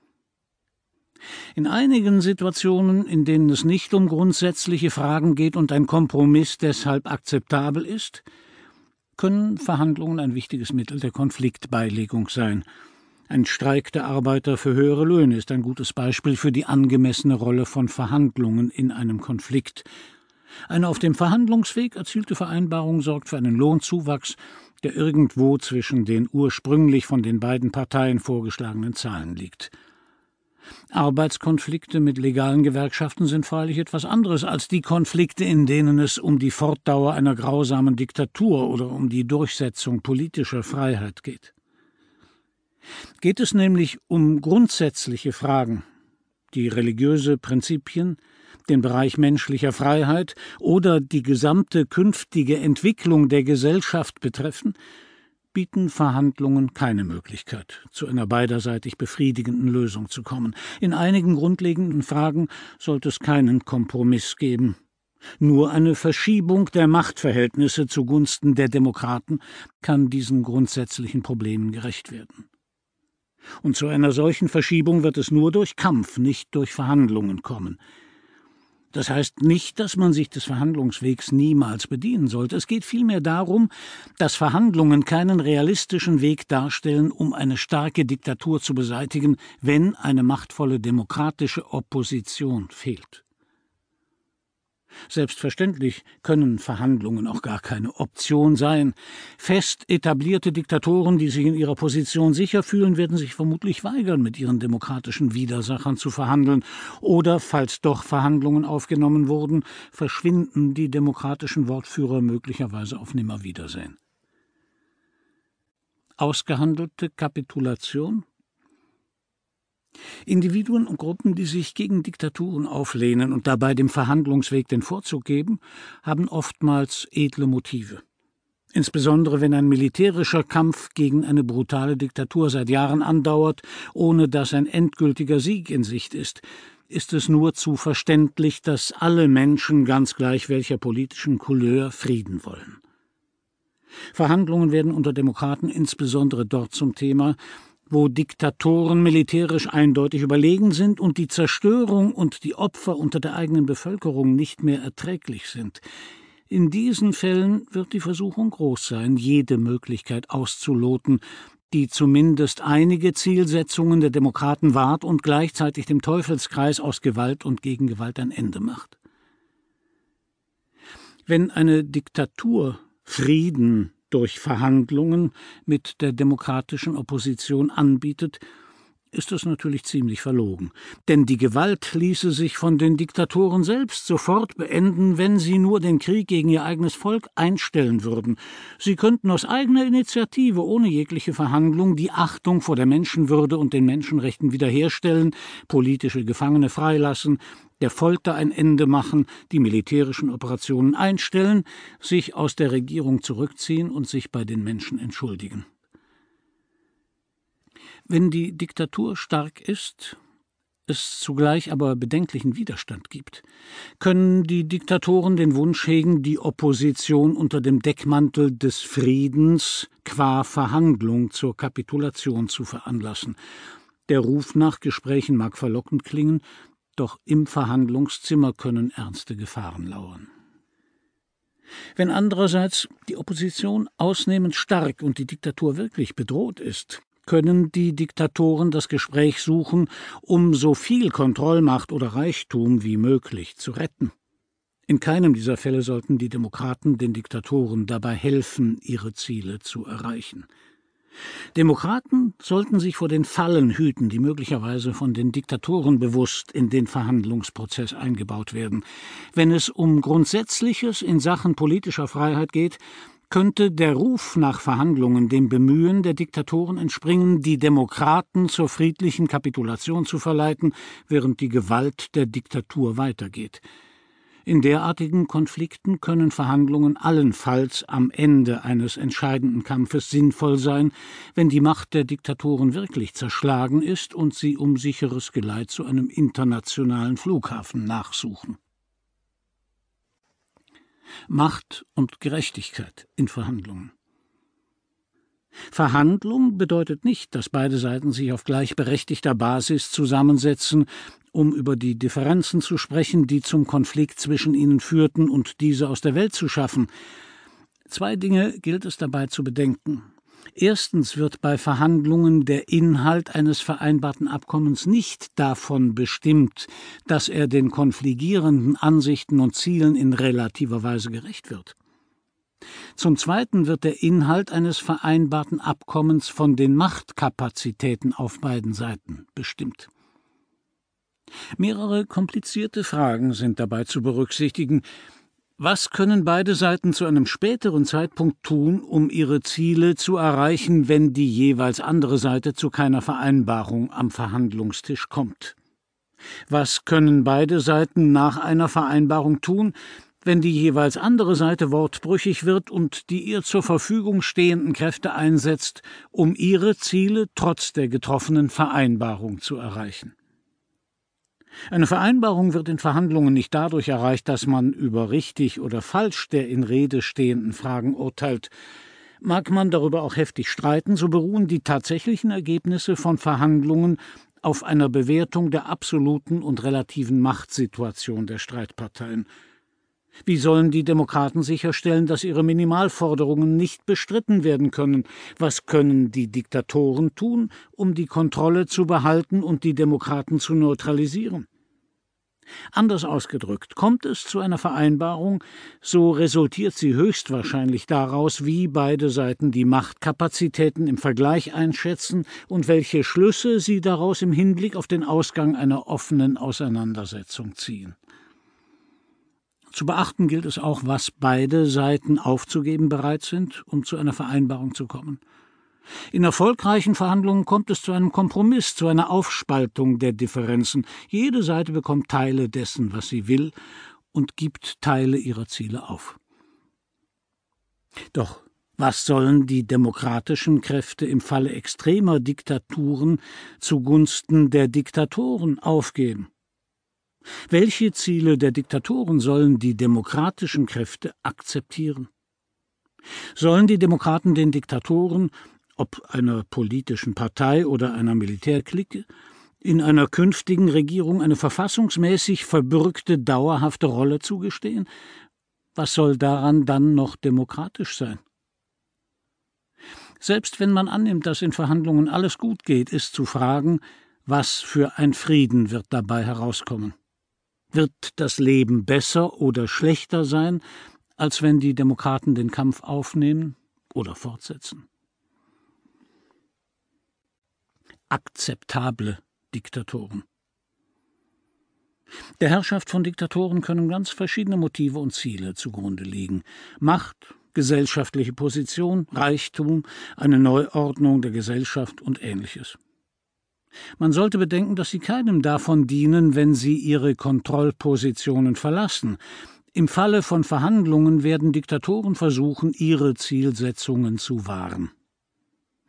In einigen Situationen, in denen es nicht um grundsätzliche Fragen geht und ein Kompromiss deshalb akzeptabel ist, können Verhandlungen ein wichtiges Mittel der Konfliktbeilegung sein. Ein Streik der Arbeiter für höhere Löhne ist ein gutes Beispiel für die angemessene Rolle von Verhandlungen in einem Konflikt. Eine auf dem Verhandlungsweg erzielte Vereinbarung sorgt für einen Lohnzuwachs, der irgendwo zwischen den ursprünglich von den beiden Parteien vorgeschlagenen Zahlen liegt. Arbeitskonflikte mit legalen Gewerkschaften sind freilich etwas anderes als die Konflikte, in denen es um die Fortdauer einer grausamen Diktatur oder um die Durchsetzung politischer Freiheit geht. Geht es nämlich um grundsätzliche Fragen, die religiöse Prinzipien, den Bereich menschlicher Freiheit oder die gesamte künftige Entwicklung der Gesellschaft betreffen, bieten Verhandlungen keine Möglichkeit, zu einer beiderseitig befriedigenden Lösung zu kommen. In einigen grundlegenden Fragen sollte es keinen Kompromiss geben. Nur eine Verschiebung der Machtverhältnisse zugunsten der Demokraten kann diesen grundsätzlichen Problemen gerecht werden. Und zu einer solchen Verschiebung wird es nur durch Kampf, nicht durch Verhandlungen kommen. Das heißt nicht, dass man sich des Verhandlungswegs niemals bedienen sollte. Es geht vielmehr darum, dass Verhandlungen keinen realistischen Weg darstellen, um eine starke Diktatur zu beseitigen, wenn eine machtvolle demokratische Opposition fehlt. Selbstverständlich können Verhandlungen auch gar keine Option sein. Fest etablierte Diktatoren, die sich in ihrer Position sicher fühlen, werden sich vermutlich weigern, mit ihren demokratischen Widersachern zu verhandeln. Oder, falls doch Verhandlungen aufgenommen wurden, verschwinden die demokratischen Wortführer möglicherweise auf Nimmerwiedersehen. Ausgehandelte Kapitulation? Individuen und Gruppen, die sich gegen Diktaturen auflehnen und dabei dem Verhandlungsweg den Vorzug geben, haben oftmals edle Motive. Insbesondere wenn ein militärischer Kampf gegen eine brutale Diktatur seit Jahren andauert, ohne dass ein endgültiger Sieg in Sicht ist, ist es nur zu verständlich, dass alle Menschen, ganz gleich welcher politischen Couleur, Frieden wollen. Verhandlungen werden unter Demokraten insbesondere dort zum Thema, wo Diktatoren militärisch eindeutig überlegen sind und die Zerstörung und die Opfer unter der eigenen Bevölkerung nicht mehr erträglich sind. In diesen Fällen wird die Versuchung groß sein, jede Möglichkeit auszuloten, die zumindest einige Zielsetzungen der Demokraten wahrt und gleichzeitig dem Teufelskreis aus Gewalt und Gegengewalt ein Ende macht. Wenn eine Diktatur Frieden durch Verhandlungen mit der demokratischen Opposition anbietet, ist das natürlich ziemlich verlogen. Denn die Gewalt ließe sich von den Diktatoren selbst sofort beenden, wenn sie nur den Krieg gegen ihr eigenes Volk einstellen würden. Sie könnten aus eigener Initiative, ohne jegliche Verhandlung, die Achtung vor der Menschenwürde und den Menschenrechten wiederherstellen, politische Gefangene freilassen, der Folter ein Ende machen, die militärischen Operationen einstellen, sich aus der Regierung zurückziehen und sich bei den Menschen entschuldigen. Wenn die Diktatur stark ist, es zugleich aber bedenklichen Widerstand gibt, können die Diktatoren den Wunsch hegen, die Opposition unter dem Deckmantel des Friedens qua Verhandlung zur Kapitulation zu veranlassen. Der Ruf nach Gesprächen mag verlockend klingen, doch im Verhandlungszimmer können ernste Gefahren lauern. Wenn andererseits die Opposition ausnehmend stark und die Diktatur wirklich bedroht ist, können die Diktatoren das Gespräch suchen, um so viel Kontrollmacht oder Reichtum wie möglich zu retten. In keinem dieser Fälle sollten die Demokraten den Diktatoren dabei helfen, ihre Ziele zu erreichen. Demokraten sollten sich vor den Fallen hüten, die möglicherweise von den Diktatoren bewusst in den Verhandlungsprozess eingebaut werden. Wenn es um Grundsätzliches in Sachen politischer Freiheit geht, könnte der Ruf nach Verhandlungen dem Bemühen der Diktatoren entspringen, die Demokraten zur friedlichen Kapitulation zu verleiten, während die Gewalt der Diktatur weitergeht. In derartigen Konflikten können Verhandlungen allenfalls am Ende eines entscheidenden Kampfes sinnvoll sein, wenn die Macht der Diktatoren wirklich zerschlagen ist und sie um sicheres Geleit zu einem internationalen Flughafen nachsuchen. Macht und Gerechtigkeit in Verhandlungen. Verhandlung bedeutet nicht, dass beide Seiten sich auf gleichberechtigter Basis zusammensetzen, um über die Differenzen zu sprechen, die zum Konflikt zwischen ihnen führten, und diese aus der Welt zu schaffen. Zwei Dinge gilt es dabei zu bedenken. Erstens wird bei Verhandlungen der Inhalt eines vereinbarten Abkommens nicht davon bestimmt, dass er den konfligierenden Ansichten und Zielen in relativer Weise gerecht wird. Zum Zweiten wird der Inhalt eines vereinbarten Abkommens von den Machtkapazitäten auf beiden Seiten bestimmt. Mehrere komplizierte Fragen sind dabei zu berücksichtigen. Was können beide Seiten zu einem späteren Zeitpunkt tun, um ihre Ziele zu erreichen, wenn die jeweils andere Seite zu keiner Vereinbarung am Verhandlungstisch kommt? Was können beide Seiten nach einer Vereinbarung tun, wenn die jeweils andere Seite wortbrüchig wird und die ihr zur Verfügung stehenden Kräfte einsetzt, um ihre Ziele trotz der getroffenen Vereinbarung zu erreichen? Eine Vereinbarung wird in Verhandlungen nicht dadurch erreicht, dass man über richtig oder falsch der in Rede stehenden Fragen urteilt. Mag man darüber auch heftig streiten, so beruhen die tatsächlichen Ergebnisse von Verhandlungen auf einer Bewertung der absoluten und relativen Machtsituation der Streitparteien. Wie sollen die Demokraten sicherstellen, dass ihre Minimalforderungen nicht bestritten werden können? Was können die Diktatoren tun, um die Kontrolle zu behalten und die Demokraten zu neutralisieren? Anders ausgedrückt, kommt es zu einer Vereinbarung, so resultiert sie höchstwahrscheinlich daraus, wie beide Seiten die Machtkapazitäten im Vergleich einschätzen und welche Schlüsse sie daraus im Hinblick auf den Ausgang einer offenen Auseinandersetzung ziehen. Zu beachten gilt es auch, was beide Seiten aufzugeben bereit sind, um zu einer Vereinbarung zu kommen. In erfolgreichen Verhandlungen kommt es zu einem Kompromiss, zu einer Aufspaltung der Differenzen. Jede Seite bekommt Teile dessen, was sie will, und gibt Teile ihrer Ziele auf. Doch was sollen die demokratischen Kräfte im Falle extremer Diktaturen zugunsten der Diktatoren aufgeben? Welche Ziele der Diktatoren sollen die demokratischen Kräfte akzeptieren? Sollen die Demokraten den Diktatoren, ob einer politischen Partei oder einer Militärklicke, in einer künftigen Regierung eine verfassungsmäßig verbürgte dauerhafte Rolle zugestehen? Was soll daran dann noch demokratisch sein? Selbst wenn man annimmt, dass in Verhandlungen alles gut geht, ist zu fragen, was für ein Frieden wird dabei herauskommen? Wird das Leben besser oder schlechter sein, als wenn die Demokraten den Kampf aufnehmen oder fortsetzen? Akzeptable Diktatoren. Der Herrschaft von Diktatoren können ganz verschiedene Motive und Ziele zugrunde liegen. Macht, gesellschaftliche Position, Reichtum, eine Neuordnung der Gesellschaft und Ähnliches. Man sollte bedenken, dass sie keinem davon dienen, wenn sie ihre Kontrollpositionen verlassen. Im Falle von Verhandlungen werden Diktatoren versuchen, ihre Zielsetzungen zu wahren.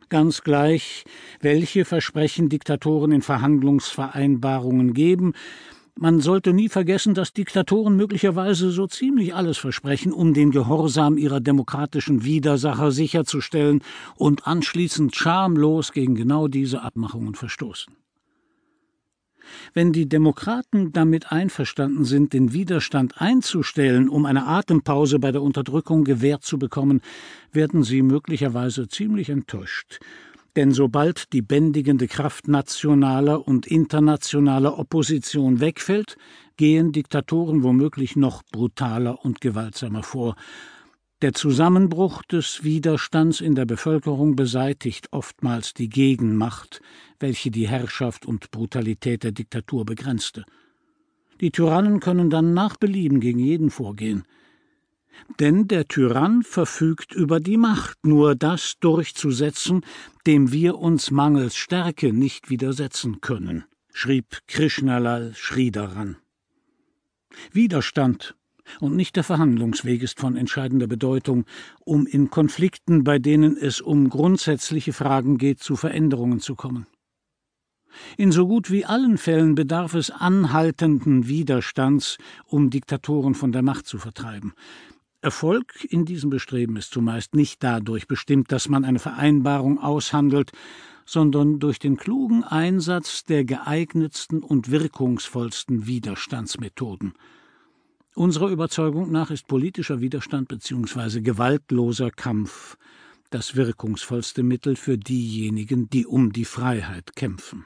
ganz gleich, welche Versprechen Diktatoren in Verhandlungsvereinbarungen geben. Man sollte nie vergessen, dass Diktatoren möglicherweise so ziemlich alles versprechen, um den Gehorsam ihrer demokratischen Widersacher sicherzustellen und anschließend schamlos gegen genau diese Abmachungen verstoßen. Wenn die Demokraten damit einverstanden sind, den Widerstand einzustellen, um eine Atempause bei der Unterdrückung gewährt zu bekommen, werden sie möglicherweise ziemlich enttäuscht. Denn sobald die bändigende Kraft nationaler und internationaler Opposition wegfällt, gehen Diktatoren womöglich noch brutaler und gewaltsamer vor. Der Zusammenbruch des Widerstands in der Bevölkerung beseitigt oftmals die Gegenmacht, welche die Herrschaft und Brutalität der Diktatur begrenzte. Die Tyrannen können dann nach Belieben gegen jeden vorgehen. Denn der Tyrann verfügt über die Macht, nur das durchzusetzen, dem wir uns mangels Stärke nicht widersetzen können, schrieb Krishnalal Sridharan. Widerstand und nicht der Verhandlungsweg ist von entscheidender Bedeutung, um in Konflikten, bei denen es um grundsätzliche Fragen geht, zu Veränderungen zu kommen. In so gut wie allen Fällen bedarf es anhaltenden Widerstands, um Diktatoren von der Macht zu vertreiben. Erfolg in diesem Bestreben ist zumeist nicht dadurch bestimmt, dass man eine Vereinbarung aushandelt, sondern durch den klugen Einsatz der geeignetsten und wirkungsvollsten Widerstandsmethoden. Unserer Überzeugung nach ist politischer Widerstand bzw. gewaltloser Kampf das wirkungsvollste Mittel für diejenigen, die um die Freiheit kämpfen.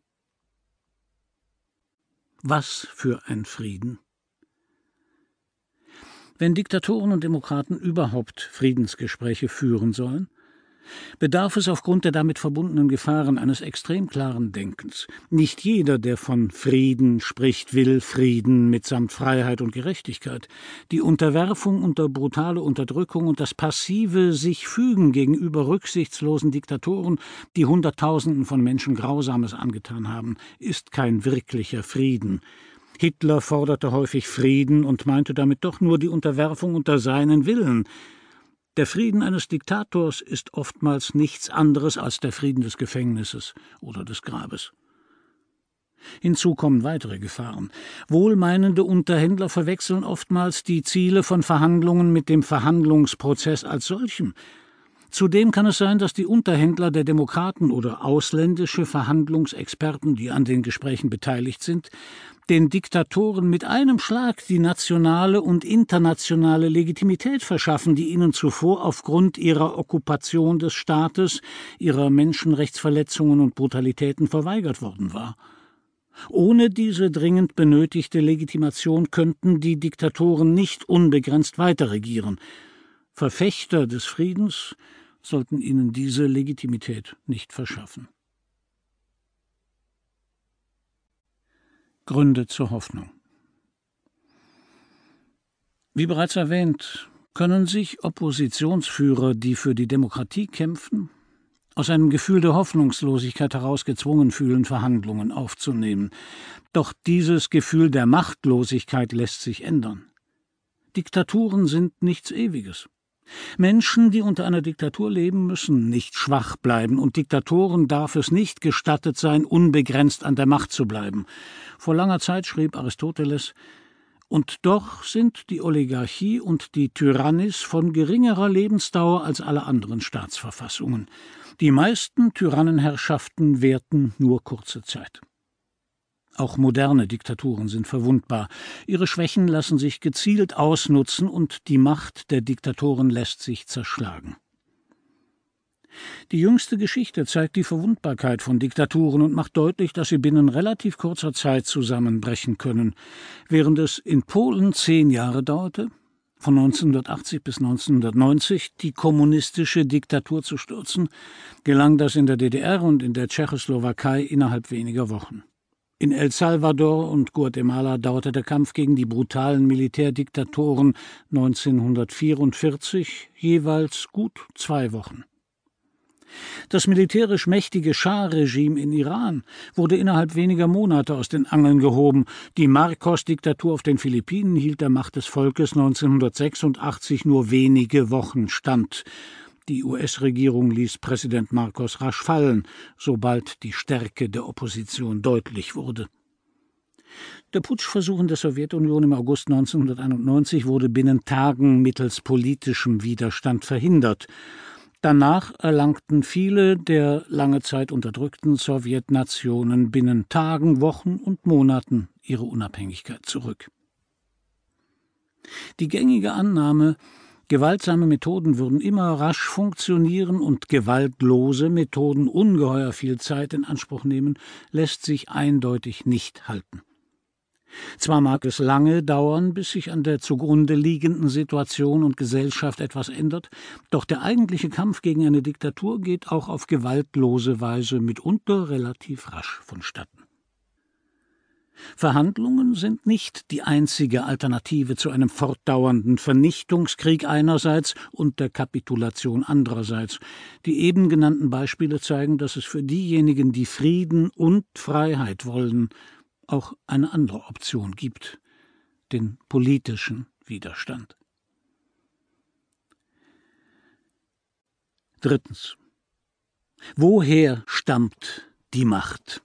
Was für ein Frieden! Wenn Diktatoren und Demokraten überhaupt Friedensgespräche führen sollen, bedarf es aufgrund der damit verbundenen Gefahren eines extrem klaren Denkens. Nicht jeder, der von Frieden spricht, will Frieden mitsamt Freiheit und Gerechtigkeit. Die Unterwerfung unter brutale Unterdrückung und das passive Sich-Fügen gegenüber rücksichtslosen Diktatoren, die Hunderttausenden von Menschen Grausames angetan haben, ist kein wirklicher Frieden. Hitler forderte häufig Frieden und meinte damit doch nur die Unterwerfung unter seinen Willen. Der Frieden eines Diktators ist oftmals nichts anderes als der Frieden des Gefängnisses oder des Grabes. Hinzu kommen weitere Gefahren. Wohlmeinende Unterhändler verwechseln oftmals die Ziele von Verhandlungen mit dem Verhandlungsprozess als solchem. Zudem kann es sein, dass die Unterhändler der Demokraten oder ausländische Verhandlungsexperten, die an den Gesprächen beteiligt sind, den Diktatoren mit einem Schlag die nationale und internationale Legitimität verschaffen, die ihnen zuvor aufgrund ihrer Okkupation des Staates, ihrer Menschenrechtsverletzungen und Brutalitäten verweigert worden war. Ohne diese dringend benötigte Legitimation könnten die Diktatoren nicht unbegrenzt weiter regieren. Verfechter des Friedens sollten ihnen diese Legitimität nicht verschaffen. Gründe zur Hoffnung. Wie bereits erwähnt, können sich Oppositionsführer, die für die Demokratie kämpfen, aus einem Gefühl der Hoffnungslosigkeit heraus gezwungen fühlen, Verhandlungen aufzunehmen. Doch dieses Gefühl der Machtlosigkeit lässt sich ändern. Diktaturen sind nichts Ewiges. Menschen, die unter einer Diktatur leben, müssen nicht schwach bleiben, und Diktatoren darf es nicht gestattet sein, unbegrenzt an der Macht zu bleiben. Vor langer Zeit schrieb Aristoteles: Und doch sind die Oligarchie und die Tyrannis von geringerer Lebensdauer als alle anderen Staatsverfassungen. Die meisten Tyrannenherrschaften währten nur kurze Zeit. Auch moderne Diktaturen sind verwundbar. Ihre Schwächen lassen sich gezielt ausnutzen und die Macht der Diktatoren lässt sich zerschlagen. Die jüngste Geschichte zeigt die Verwundbarkeit von Diktaturen und macht deutlich, dass sie binnen relativ kurzer Zeit zusammenbrechen können. Während es in Polen zehn Jahre dauerte, von neunzehnhundertachtzig bis neunzehnhundertneunzig, die kommunistische Diktatur zu stürzen, gelang das in der D D R und in der Tschechoslowakei innerhalb weniger Wochen. In El Salvador und Guatemala dauerte der Kampf gegen die brutalen Militärdiktatoren neunzehnhundertvierundvierzig jeweils gut zwei Wochen. Das militärisch mächtige Schah-Regime in Iran wurde innerhalb weniger Monate aus den Angeln gehoben. Die Marcos-Diktatur auf den Philippinen hielt der Macht des Volkes neunzehnhundertsechsundachtzig nur wenige Wochen stand. Die U S-Regierung ließ Präsident Marcos rasch fallen, sobald die Stärke der Opposition deutlich wurde. Der Putschversuch in der Sowjetunion im August neunzehnhunderteinundneunzig wurde binnen Tagen mittels politischem Widerstand verhindert. Danach erlangten viele der lange Zeit unterdrückten Sowjetnationen binnen Tagen, Wochen und Monaten ihre Unabhängigkeit zurück. Die gängige Annahme, gewaltsame Methoden würden immer rasch funktionieren und gewaltlose Methoden ungeheuer viel Zeit in Anspruch nehmen, lässt sich eindeutig nicht halten. Zwar mag es lange dauern, bis sich an der zugrunde liegenden Situation und Gesellschaft etwas ändert, doch der eigentliche Kampf gegen eine Diktatur geht auch auf gewaltlose Weise mitunter relativ rasch vonstatten. Verhandlungen sind nicht die einzige Alternative zu einem fortdauernden Vernichtungskrieg einerseits und der Kapitulation andererseits. Die eben genannten Beispiele zeigen, dass es für diejenigen, die Frieden und Freiheit wollen, auch eine andere Option gibt, den politischen Widerstand. Drittens. Woher stammt die Macht?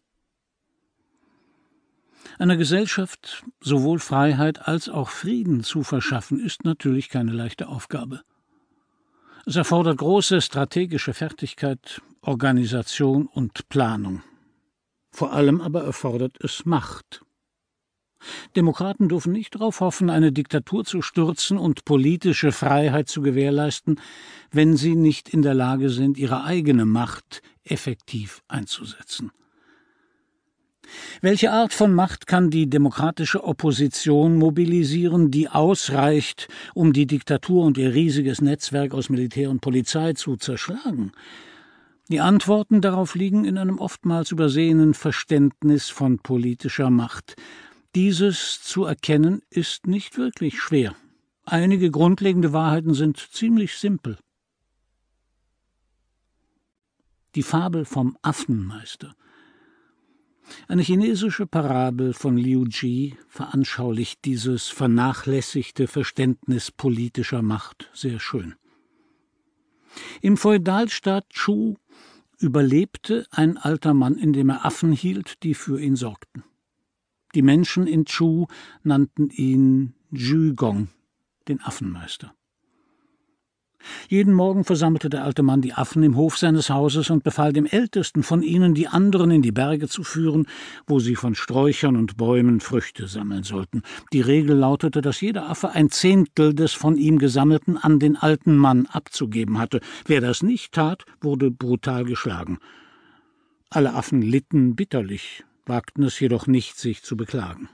Einer Gesellschaft sowohl Freiheit als auch Frieden zu verschaffen, ist natürlich keine leichte Aufgabe. Es erfordert große strategische Fertigkeit, Organisation und Planung. Vor allem aber erfordert es Macht. Demokraten dürfen nicht darauf hoffen, eine Diktatur zu stürzen und politische Freiheit zu gewährleisten, wenn sie nicht in der Lage sind, ihre eigene Macht effektiv einzusetzen. Welche Art von Macht kann die demokratische Opposition mobilisieren, die ausreicht, um die Diktatur und ihr riesiges Netzwerk aus Militär und Polizei zu zerschlagen? Die Antworten darauf liegen in einem oftmals übersehenen Verständnis von politischer Macht. Dieses zu erkennen ist nicht wirklich schwer. Einige grundlegende Wahrheiten sind ziemlich simpel. Die Fabel vom Affenmeister. Eine chinesische Parabel von Liu Ji veranschaulicht dieses vernachlässigte Verständnis politischer Macht sehr schön. Im Feudalstaat Chu überlebte ein alter Mann, indem er Affen hielt, die für ihn sorgten. Die Menschen in Chu nannten ihn Zhugong, den Affenmeister. Jeden Morgen versammelte der alte Mann die Affen im Hof seines Hauses und befahl dem Ältesten von ihnen, die anderen in die Berge zu führen, wo sie von Sträuchern und Bäumen Früchte sammeln sollten. Die Regel lautete, dass jeder Affe ein Zehntel des von ihm Gesammelten an den alten Mann abzugeben hatte. Wer das nicht tat, wurde brutal geschlagen. Alle Affen litten bitterlich, wagten es jedoch nicht, sich zu beklagen.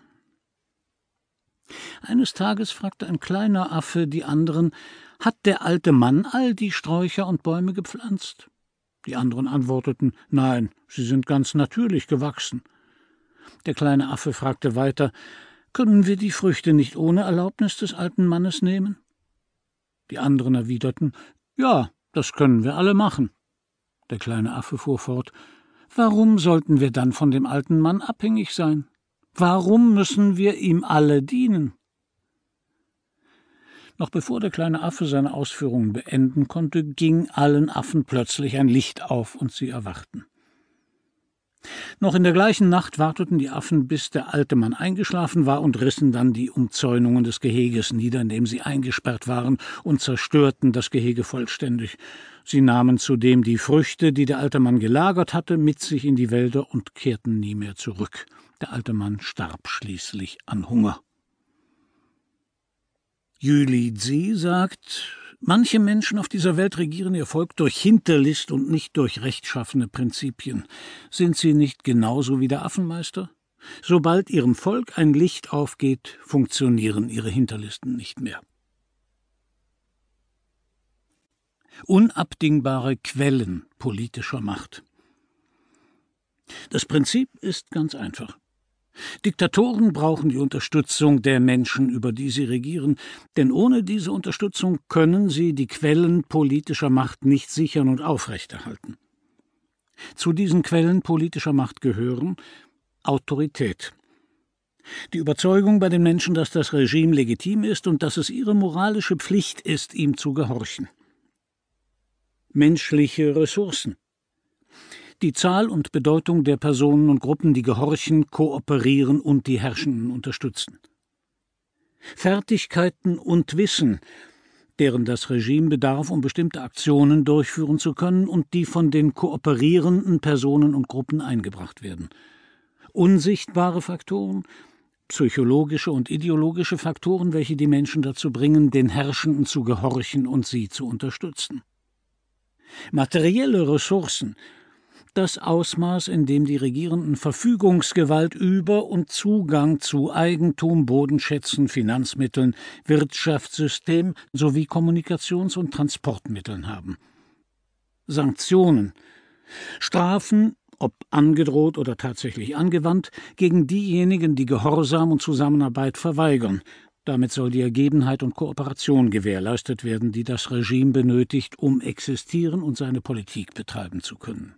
Eines Tages fragte ein kleiner Affe die anderen: Hat der alte Mann all die Sträucher und Bäume gepflanzt? Die anderen antworteten: Nein, sie sind ganz natürlich gewachsen. Der kleine Affe fragte weiter: Können wir die Früchte nicht ohne Erlaubnis des alten Mannes nehmen? Die anderen erwiderten: Ja, das können wir alle machen. Der kleine Affe fuhr fort: Warum sollten wir dann von dem alten Mann abhängig sein? Warum müssen wir ihm alle dienen? Noch bevor der kleine Affe seine Ausführungen beenden konnte, ging allen Affen plötzlich ein Licht auf und sie erwachten. Noch in der gleichen Nacht warteten die Affen, bis der alte Mann eingeschlafen war, und rissen dann die Umzäunungen des Geheges nieder, in dem sie eingesperrt waren, und zerstörten das Gehege vollständig. Sie nahmen zudem die Früchte, die der alte Mann gelagert hatte, mit sich in die Wälder und kehrten nie mehr zurück. Der alte Mann starb schließlich an Hunger. Yuli Zi sagt, manche Menschen auf dieser Welt regieren ihr Volk durch Hinterlist und nicht durch rechtschaffene Prinzipien. Sind sie nicht genauso wie der Affenmeister? Sobald ihrem Volk ein Licht aufgeht, funktionieren ihre Hinterlisten nicht mehr. Unabdingbare Quellen politischer Macht. Das Prinzip ist ganz einfach. Diktatoren brauchen die Unterstützung der Menschen, über die sie regieren, denn ohne diese Unterstützung können sie die Quellen politischer Macht nicht sichern und aufrechterhalten. Zu diesen Quellen politischer Macht gehören Autorität, die Überzeugung bei den Menschen, dass das Regime legitim ist und dass es ihre moralische Pflicht ist, ihm zu gehorchen. menschliche Ressourcen. Die Zahl und Bedeutung der Personen und Gruppen, die gehorchen, kooperieren und die Herrschenden unterstützen. Fertigkeiten und Wissen, deren das Regime bedarf, um bestimmte Aktionen durchführen zu können und die von den kooperierenden Personen und Gruppen eingebracht werden. Unsichtbare Faktoren, psychologische und ideologische Faktoren, welche die Menschen dazu bringen, den Herrschenden zu gehorchen und sie zu unterstützen. Materielle Ressourcen, das Ausmaß, in dem die Regierenden Verfügungsgewalt über und Zugang zu Eigentum, Bodenschätzen, Finanzmitteln, Wirtschaftssystem sowie Kommunikations- und Transportmitteln haben. Sanktionen, Strafen, ob angedroht oder tatsächlich angewandt, gegen diejenigen, die Gehorsam und Zusammenarbeit verweigern. Damit soll die Ergebenheit und Kooperation gewährleistet werden, die das Regime benötigt, um existieren und seine Politik betreiben zu können.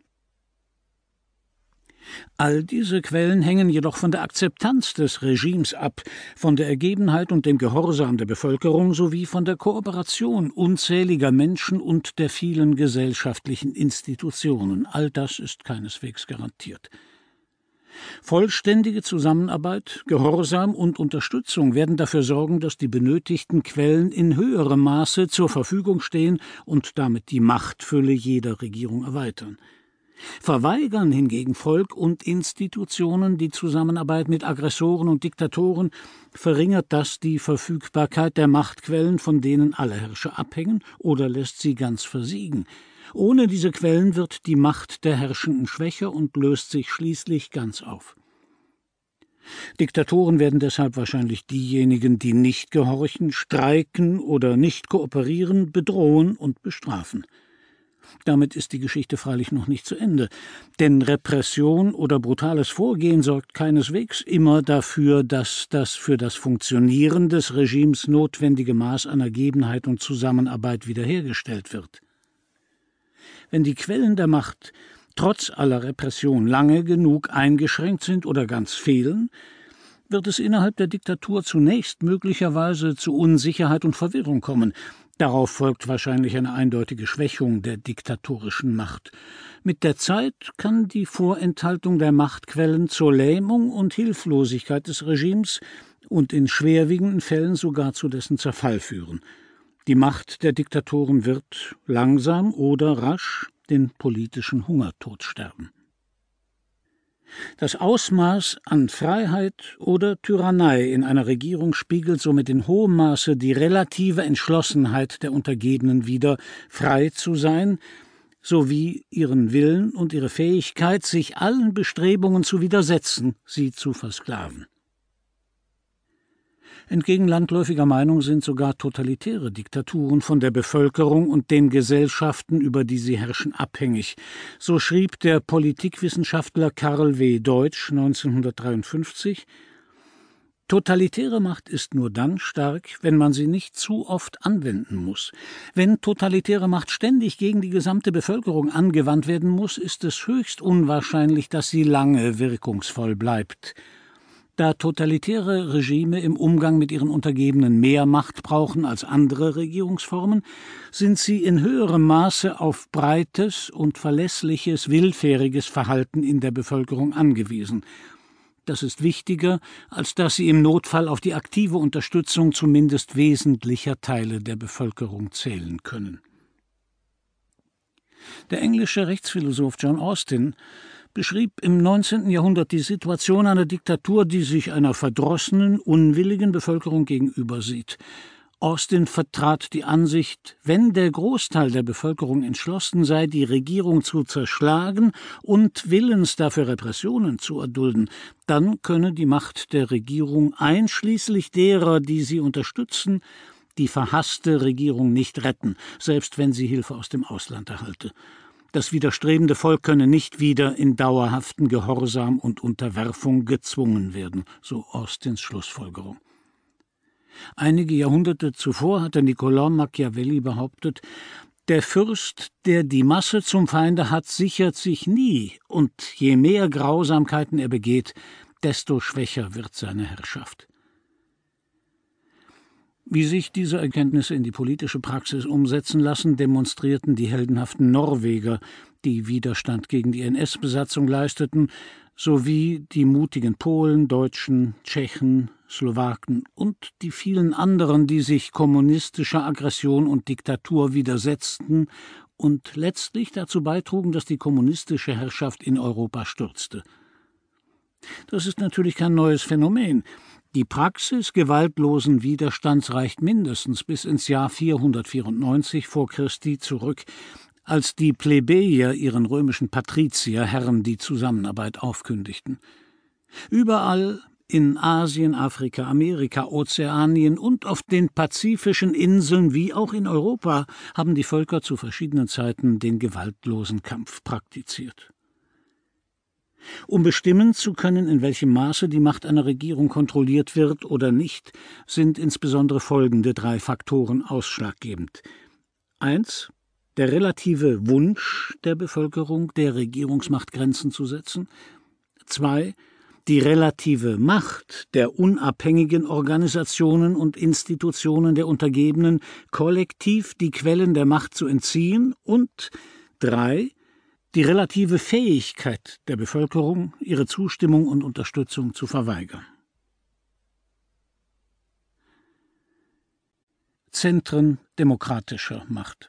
All diese Quellen hängen jedoch von der Akzeptanz des Regimes ab, von der Ergebenheit und dem Gehorsam der Bevölkerung sowie von der Kooperation unzähliger Menschen und der vielen gesellschaftlichen Institutionen. All das ist keineswegs garantiert. Vollständige Zusammenarbeit, Gehorsam und Unterstützung werden dafür sorgen, dass die benötigten Quellen in höherem Maße zur Verfügung stehen und damit die Machtfülle jeder Regierung erweitern. Verweigern hingegen Volk und Institutionen die Zusammenarbeit mit Aggressoren und Diktatoren, verringert das die Verfügbarkeit der Machtquellen, von denen alle Herrscher abhängen, oder lässt sie ganz versiegen. Ohne diese Quellen wird die Macht der Herrschenden schwächer und löst sich schließlich ganz auf. Diktatoren werden deshalb wahrscheinlich diejenigen, die nicht gehorchen, streiken oder nicht kooperieren, bedrohen und bestrafen. Damit ist die Geschichte freilich noch nicht zu Ende, denn Repression oder brutales Vorgehen sorgt keineswegs immer dafür, dass das für das Funktionieren des Regimes notwendige Maß an Ergebenheit und Zusammenarbeit wiederhergestellt wird. Wenn die Quellen der Macht trotz aller Repression lange genug eingeschränkt sind oder ganz fehlen, wird es innerhalb der Diktatur zunächst möglicherweise zu Unsicherheit und Verwirrung kommen. Darauf folgt wahrscheinlich eine eindeutige Schwächung der diktatorischen Macht. Mit der Zeit kann die Vorenthaltung der Machtquellen zur Lähmung und Hilflosigkeit des Regimes und in schwerwiegenden Fällen sogar zu dessen Zerfall führen. Die Macht der Diktatoren wird langsam oder rasch den politischen Hungertod sterben. Das Ausmaß an Freiheit oder Tyrannei in einer Regierung spiegelt somit in hohem Maße die relative Entschlossenheit der Untergebenen wider, frei zu sein, sowie ihren Willen und ihre Fähigkeit, sich allen Bestrebungen zu widersetzen, sie zu versklaven. Entgegen landläufiger Meinung sind sogar totalitäre Diktaturen von der Bevölkerung und den Gesellschaften, über die sie herrschen, abhängig. So schrieb der Politikwissenschaftler Karl W. Deutsch neunzehnhundertdreiundfünfzig: Totalitäre Macht ist nur dann stark, wenn man sie nicht zu oft anwenden muss. Wenn totalitäre Macht ständig gegen die gesamte Bevölkerung angewandt werden muss, ist es höchst unwahrscheinlich, dass sie lange wirkungsvoll bleibt. Da totalitäre Regime im Umgang mit ihren Untergebenen mehr Macht brauchen als andere Regierungsformen, sind sie in höherem Maße auf breites und verlässliches, willfähriges Verhalten in der Bevölkerung angewiesen. Das ist wichtiger, als dass sie im Notfall auf die aktive Unterstützung zumindest wesentlicher Teile der Bevölkerung zählen können. Der englische Rechtsphilosoph John Austin beschrieb im neunzehnten Jahrhundert die Situation einer Diktatur, die sich einer verdrossenen, unwilligen Bevölkerung gegenüber sieht. Austin vertrat die Ansicht, wenn der Großteil der Bevölkerung entschlossen sei, die Regierung zu zerschlagen und willens dafür Repressionen zu erdulden, dann könne die Macht der Regierung einschließlich derer, die sie unterstützen, die verhasste Regierung nicht retten, selbst wenn sie Hilfe aus dem Ausland erhalte. Das widerstrebende Volk könne nicht wieder in dauerhaften Gehorsam und Unterwerfung gezwungen werden, so Austins Schlussfolgerung. Einige Jahrhunderte zuvor hatte Niccolò Machiavelli behauptet, der Fürst, der die Masse zum Feinde hat, sichert sich nie, und je mehr Grausamkeiten er begeht, desto schwächer wird seine Herrschaft. Wie sich diese Erkenntnisse in die politische Praxis umsetzen lassen, demonstrierten die heldenhaften Norweger, die Widerstand gegen die N S-Besatzung leisteten, sowie die mutigen Polen, Deutschen, Tschechen, Slowaken und die vielen anderen, die sich kommunistischer Aggression und Diktatur widersetzten und letztlich dazu beitrugen, dass die kommunistische Herrschaft in Europa stürzte. Das ist natürlich kein neues Phänomen. Die Praxis gewaltlosen Widerstands reicht mindestens bis ins Jahr vierhundertvierundneunzig vor Christi zurück, als die Plebejer ihren römischen Patrizierherren die Zusammenarbeit aufkündigten. Überall in Asien, Afrika, Amerika, Ozeanien und auf den pazifischen Inseln wie auch in Europa haben die Völker zu verschiedenen Zeiten den gewaltlosen Kampf praktiziert. Um bestimmen zu können, in welchem Maße die Macht einer Regierung kontrolliert wird oder nicht, sind insbesondere folgende drei Faktoren ausschlaggebend. Eins, der relative Wunsch der Bevölkerung, der Regierungsmacht Grenzen zu setzen. Zwei, die relative Macht der unabhängigen Organisationen und Institutionen der Untergebenen, kollektiv die Quellen der Macht zu entziehen. Und drei, die relative Fähigkeit der Bevölkerung, ihre Zustimmung und Unterstützung zu verweigern. Zentren demokratischer Macht.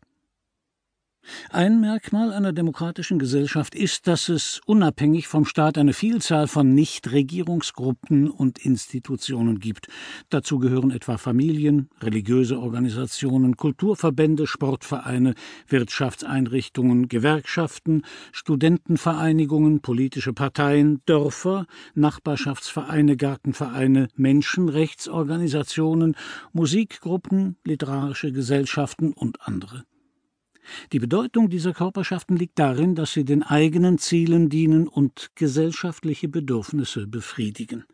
Ein Merkmal einer demokratischen Gesellschaft ist, dass es unabhängig vom Staat eine Vielzahl von Nichtregierungsgruppen und Institutionen gibt. Dazu gehören etwa Familien, religiöse Organisationen, Kulturverbände, Sportvereine, Wirtschaftseinrichtungen, Gewerkschaften, Studentenvereinigungen, politische Parteien, Dörfer, Nachbarschaftsvereine, Gartenvereine, Menschenrechtsorganisationen, Musikgruppen, literarische Gesellschaften und andere. Die Bedeutung dieser Körperschaften liegt darin, dass sie den eigenen Zielen dienen und gesellschaftliche Bedürfnisse befriedigen.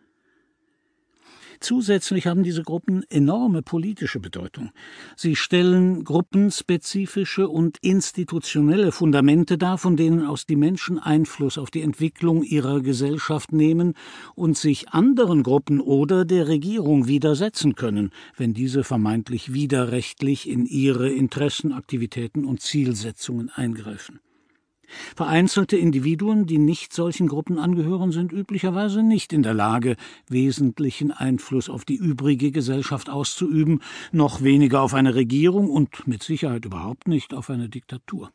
Zusätzlich haben diese Gruppen enorme politische Bedeutung. Sie stellen gruppenspezifische und institutionelle Fundamente dar, von denen aus die Menschen Einfluss auf die Entwicklung ihrer Gesellschaft nehmen und sich anderen Gruppen oder der Regierung widersetzen können, wenn diese vermeintlich widerrechtlich in ihre Interessen, Aktivitäten und Zielsetzungen eingreifen. Vereinzelte Individuen, die nicht solchen Gruppen angehören, sind üblicherweise nicht in der Lage, wesentlichen Einfluss auf die übrige Gesellschaft auszuüben, noch weniger auf eine Regierung und mit Sicherheit überhaupt nicht auf eine Diktatur.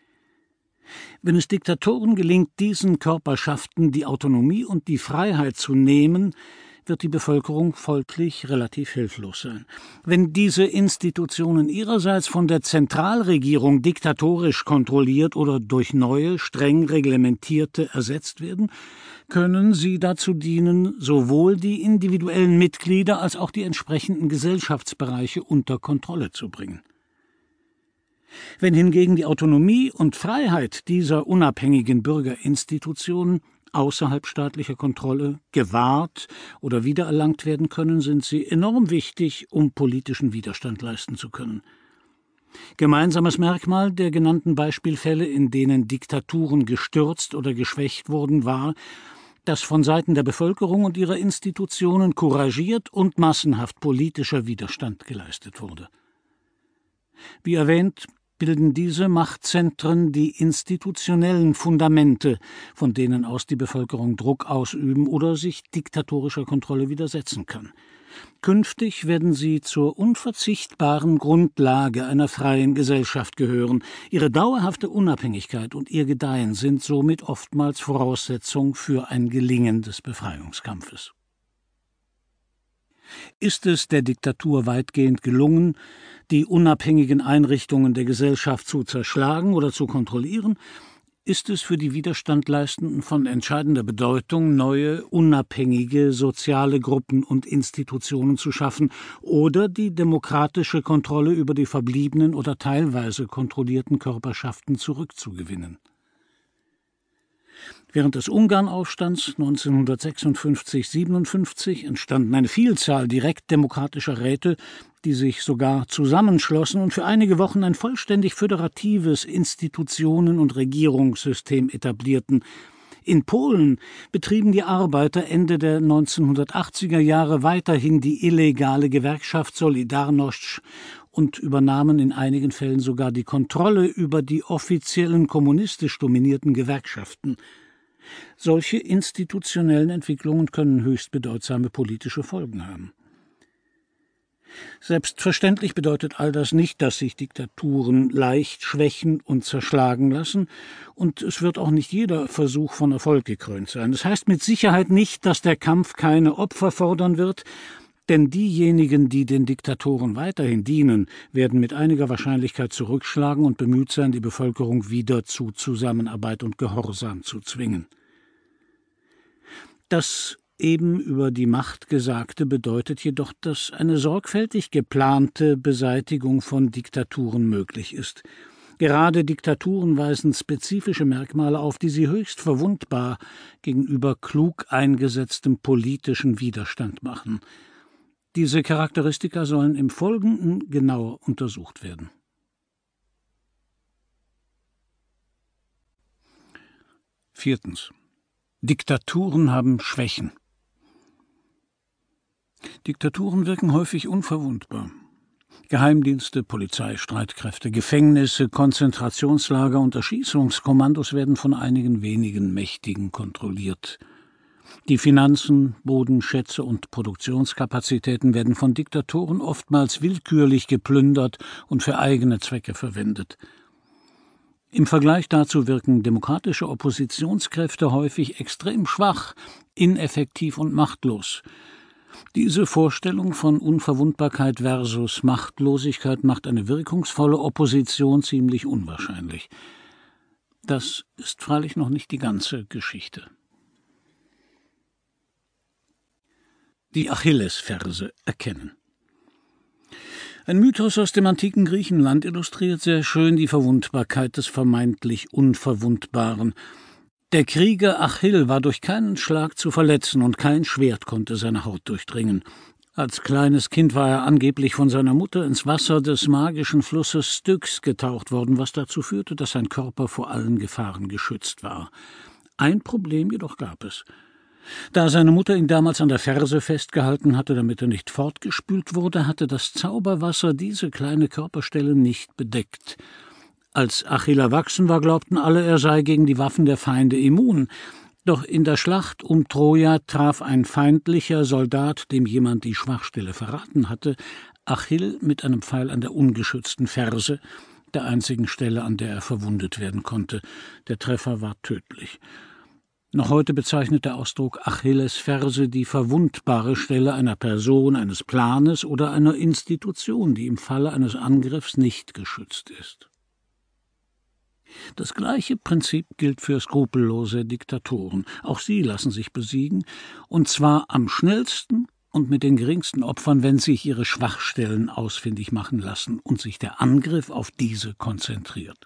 Wenn es Diktatoren gelingt, diesen Körperschaften die Autonomie und die Freiheit zu nehmen, wird die Bevölkerung folglich relativ hilflos sein. Wenn diese Institutionen ihrerseits von der Zentralregierung diktatorisch kontrolliert oder durch neue, streng reglementierte ersetzt werden, können sie dazu dienen, sowohl die individuellen Mitglieder als auch die entsprechenden Gesellschaftsbereiche unter Kontrolle zu bringen. Wenn hingegen die Autonomie und Freiheit dieser unabhängigen Bürgerinstitutionen außerhalb staatlicher Kontrolle gewahrt oder wiedererlangt werden können, sind sie enorm wichtig, um politischen Widerstand leisten zu können. Gemeinsames Merkmal der genannten Beispielfälle, in denen Diktaturen gestürzt oder geschwächt wurden, war, dass von Seiten der Bevölkerung und ihrer Institutionen couragiert und massenhaft politischer Widerstand geleistet wurde. Wie erwähnt, bilden diese Machtzentren die institutionellen Fundamente, von denen aus die Bevölkerung Druck ausüben oder sich diktatorischer Kontrolle widersetzen kann. Künftig werden sie zur unverzichtbaren Grundlage einer freien Gesellschaft gehören. Ihre dauerhafte Unabhängigkeit und ihr Gedeihen sind somit oftmals Voraussetzung für ein Gelingen des Befreiungskampfes. Ist es der Diktatur weitgehend gelungen, die unabhängigen Einrichtungen der Gesellschaft zu zerschlagen oder zu kontrollieren, ist es für die Widerstandleistenden von entscheidender Bedeutung, neue, unabhängige soziale Gruppen und Institutionen zu schaffen oder die demokratische Kontrolle über die verbliebenen oder teilweise kontrollierten Körperschaften zurückzugewinnen. Während des Ungarnaufstands neunzehnhundertsechsundfünfzig siebenundfünfzig entstanden eine Vielzahl direkt demokratischer Räte, die sich sogar zusammenschlossen und für einige Wochen ein vollständig föderatives Institutionen- und Regierungssystem etablierten. In Polen betrieben die Arbeiter Ende der neunzehnhundertachtziger Jahre weiterhin die illegale Gewerkschaft Solidarność und übernahmen in einigen Fällen sogar die Kontrolle über die offiziellen kommunistisch dominierten Gewerkschaften. Solche institutionellen Entwicklungen können höchst bedeutsame politische Folgen haben. Selbstverständlich bedeutet all das nicht, dass sich Diktaturen leicht schwächen und zerschlagen lassen, und es wird auch nicht jeder Versuch von Erfolg gekrönt sein. Das heißt mit Sicherheit nicht, dass der Kampf keine Opfer fordern wird, denn diejenigen, die den Diktatoren weiterhin dienen, werden mit einiger Wahrscheinlichkeit zurückschlagen und bemüht sein, die Bevölkerung wieder zu Zusammenarbeit und Gehorsam zu zwingen. Das eben über die Macht Gesagte bedeutet jedoch, dass eine sorgfältig geplante Beseitigung von Diktaturen möglich ist. Gerade Diktaturen weisen spezifische Merkmale auf, die sie höchst verwundbar gegenüber klug eingesetztem politischen Widerstand machen. Diese Charakteristika sollen im Folgenden genauer untersucht werden. Viertens. Diktaturen haben Schwächen. Diktaturen wirken häufig unverwundbar. Geheimdienste, Polizeistreitkräfte, Gefängnisse, Konzentrationslager und Erschießungskommandos werden von einigen wenigen Mächtigen kontrolliert. Die Finanzen, Bodenschätze und Produktionskapazitäten werden von Diktatoren oftmals willkürlich geplündert und für eigene Zwecke verwendet. Im Vergleich dazu wirken demokratische Oppositionskräfte häufig extrem schwach, ineffektiv und machtlos. Diese Vorstellung von Unverwundbarkeit versus Machtlosigkeit macht eine wirkungsvolle Opposition ziemlich unwahrscheinlich. Das ist freilich noch nicht die ganze Geschichte. Die Achillesferse erkennen. Ein Mythos aus dem antiken Griechenland illustriert sehr schön die Verwundbarkeit des vermeintlich Unverwundbaren. Der Krieger Achill war durch keinen Schlag zu verletzen und kein Schwert konnte seine Haut durchdringen. Als kleines Kind war er angeblich von seiner Mutter ins Wasser des magischen Flusses Styx getaucht worden, was dazu führte, dass sein Körper vor allen Gefahren geschützt war. Ein Problem jedoch gab es. Da seine Mutter ihn damals an der Ferse festgehalten hatte, damit er nicht fortgespült wurde, hatte das Zauberwasser diese kleine Körperstelle nicht bedeckt. Als Achill erwachsen war, glaubten alle, er sei gegen die Waffen der Feinde immun. Doch in der Schlacht um Troja traf ein feindlicher Soldat, dem jemand die Schwachstelle verraten hatte, Achill mit einem Pfeil an der ungeschützten Ferse, der einzigen Stelle, an der er verwundet werden konnte. Der Treffer war tödlich. Noch heute bezeichnet der Ausdruck Achillesferse die verwundbare Stelle einer Person, eines Planes oder einer Institution, die im Falle eines Angriffs nicht geschützt ist. Das gleiche Prinzip gilt für skrupellose Diktatoren. Auch sie lassen sich besiegen, und zwar am schnellsten und mit den geringsten Opfern, wenn sich ihre Schwachstellen ausfindig machen lassen und sich der Angriff auf diese konzentriert.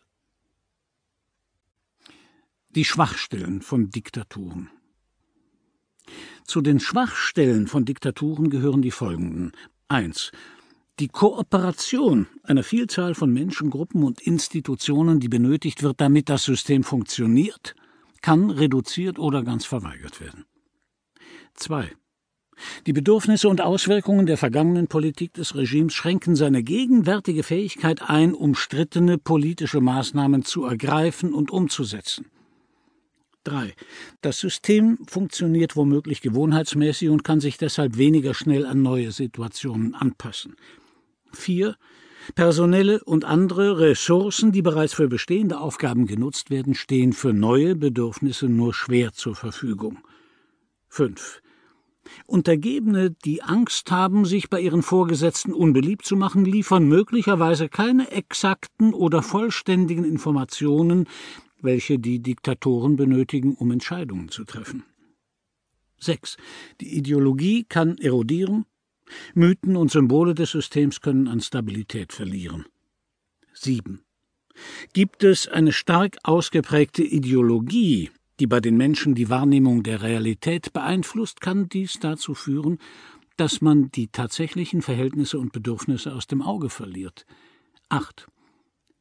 Die Schwachstellen von Diktaturen. Zu den Schwachstellen von Diktaturen gehören die folgenden. eins. Die Kooperation einer Vielzahl von Menschengruppen und Institutionen, die benötigt wird, damit das System funktioniert, kann reduziert oder ganz verweigert werden. zwei. Die Bedürfnisse und Auswirkungen der vergangenen Politik des Regimes schränken seine gegenwärtige Fähigkeit ein, umstrittene politische Maßnahmen zu ergreifen und umzusetzen. drei. Das System funktioniert womöglich gewohnheitsmäßig und kann sich deshalb weniger schnell an neue Situationen anpassen. vier. Personelle und andere Ressourcen, die bereits für bestehende Aufgaben genutzt werden, stehen für neue Bedürfnisse nur schwer zur Verfügung. fünf. Untergebene, die Angst haben, sich bei ihren Vorgesetzten unbeliebt zu machen, liefern möglicherweise keine exakten oder vollständigen Informationen, welche die Diktatoren benötigen, um Entscheidungen zu treffen. sechs. Die Ideologie kann erodieren, Mythen und Symbole des Systems können an Stabilität verlieren. sieben. Gibt es eine stark ausgeprägte Ideologie, die bei den Menschen die Wahrnehmung der Realität beeinflusst, kann dies dazu führen, dass man die tatsächlichen Verhältnisse und Bedürfnisse aus dem Auge verliert. acht.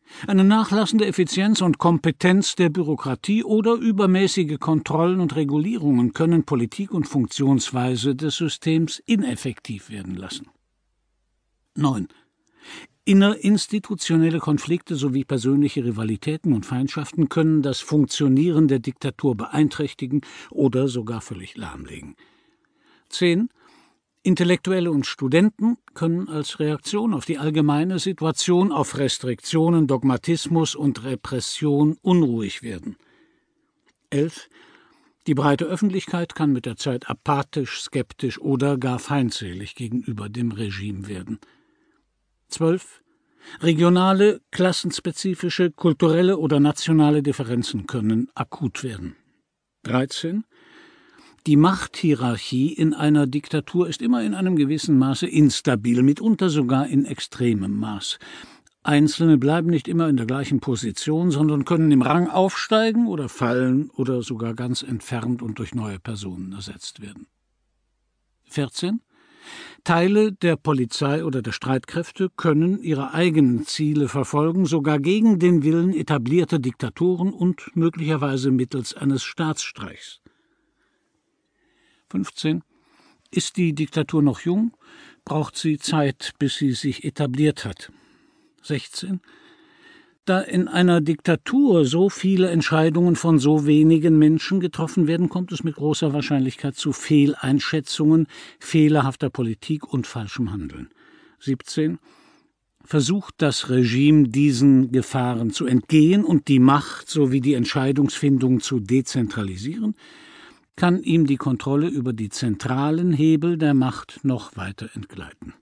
Eine nachlassende Effizienz und Kompetenz der Bürokratie oder übermäßige Kontrollen und Regulierungen können Politik und Funktionsweise des Systems ineffektiv werden lassen. neun. Innerinstitutionelle Konflikte sowie persönliche Rivalitäten und Feindschaften können das Funktionieren der Diktatur beeinträchtigen oder sogar völlig lahmlegen. zehn. Intellektuelle und Studenten können als Reaktion auf die allgemeine Situation, auf Restriktionen, Dogmatismus und Repression unruhig werden. elf. Die breite Öffentlichkeit kann mit der Zeit apathisch, skeptisch oder gar feindselig gegenüber dem Regime werden. zwölf. Regionale, klassenspezifische, kulturelle oder nationale Differenzen können akut werden. dreizehn. Die Machthierarchie in einer Diktatur ist immer in einem gewissen Maße instabil, mitunter sogar in extremem Maß. Einzelne bleiben nicht immer in der gleichen Position, sondern können im Rang aufsteigen oder fallen oder sogar ganz entfernt und durch neue Personen ersetzt werden. vierzehn. Teile der Polizei oder der Streitkräfte können ihre eigenen Ziele verfolgen, sogar gegen den Willen etablierter Diktatoren und möglicherweise mittels eines Staatsstreichs. fünfzehn. Ist die Diktatur noch jung, braucht sie Zeit, bis sie sich etabliert hat. sechzehn. Da in einer Diktatur so viele Entscheidungen von so wenigen Menschen getroffen werden, kommt es mit großer Wahrscheinlichkeit zu Fehleinschätzungen, fehlerhafter Politik und falschem Handeln. siebzehn. Versucht das Regime, diesen Gefahren zu entgehen und die Macht sowie die Entscheidungsfindung zu dezentralisieren, kann ihm die Kontrolle über die zentralen Hebel der Macht noch weiter entgleiten.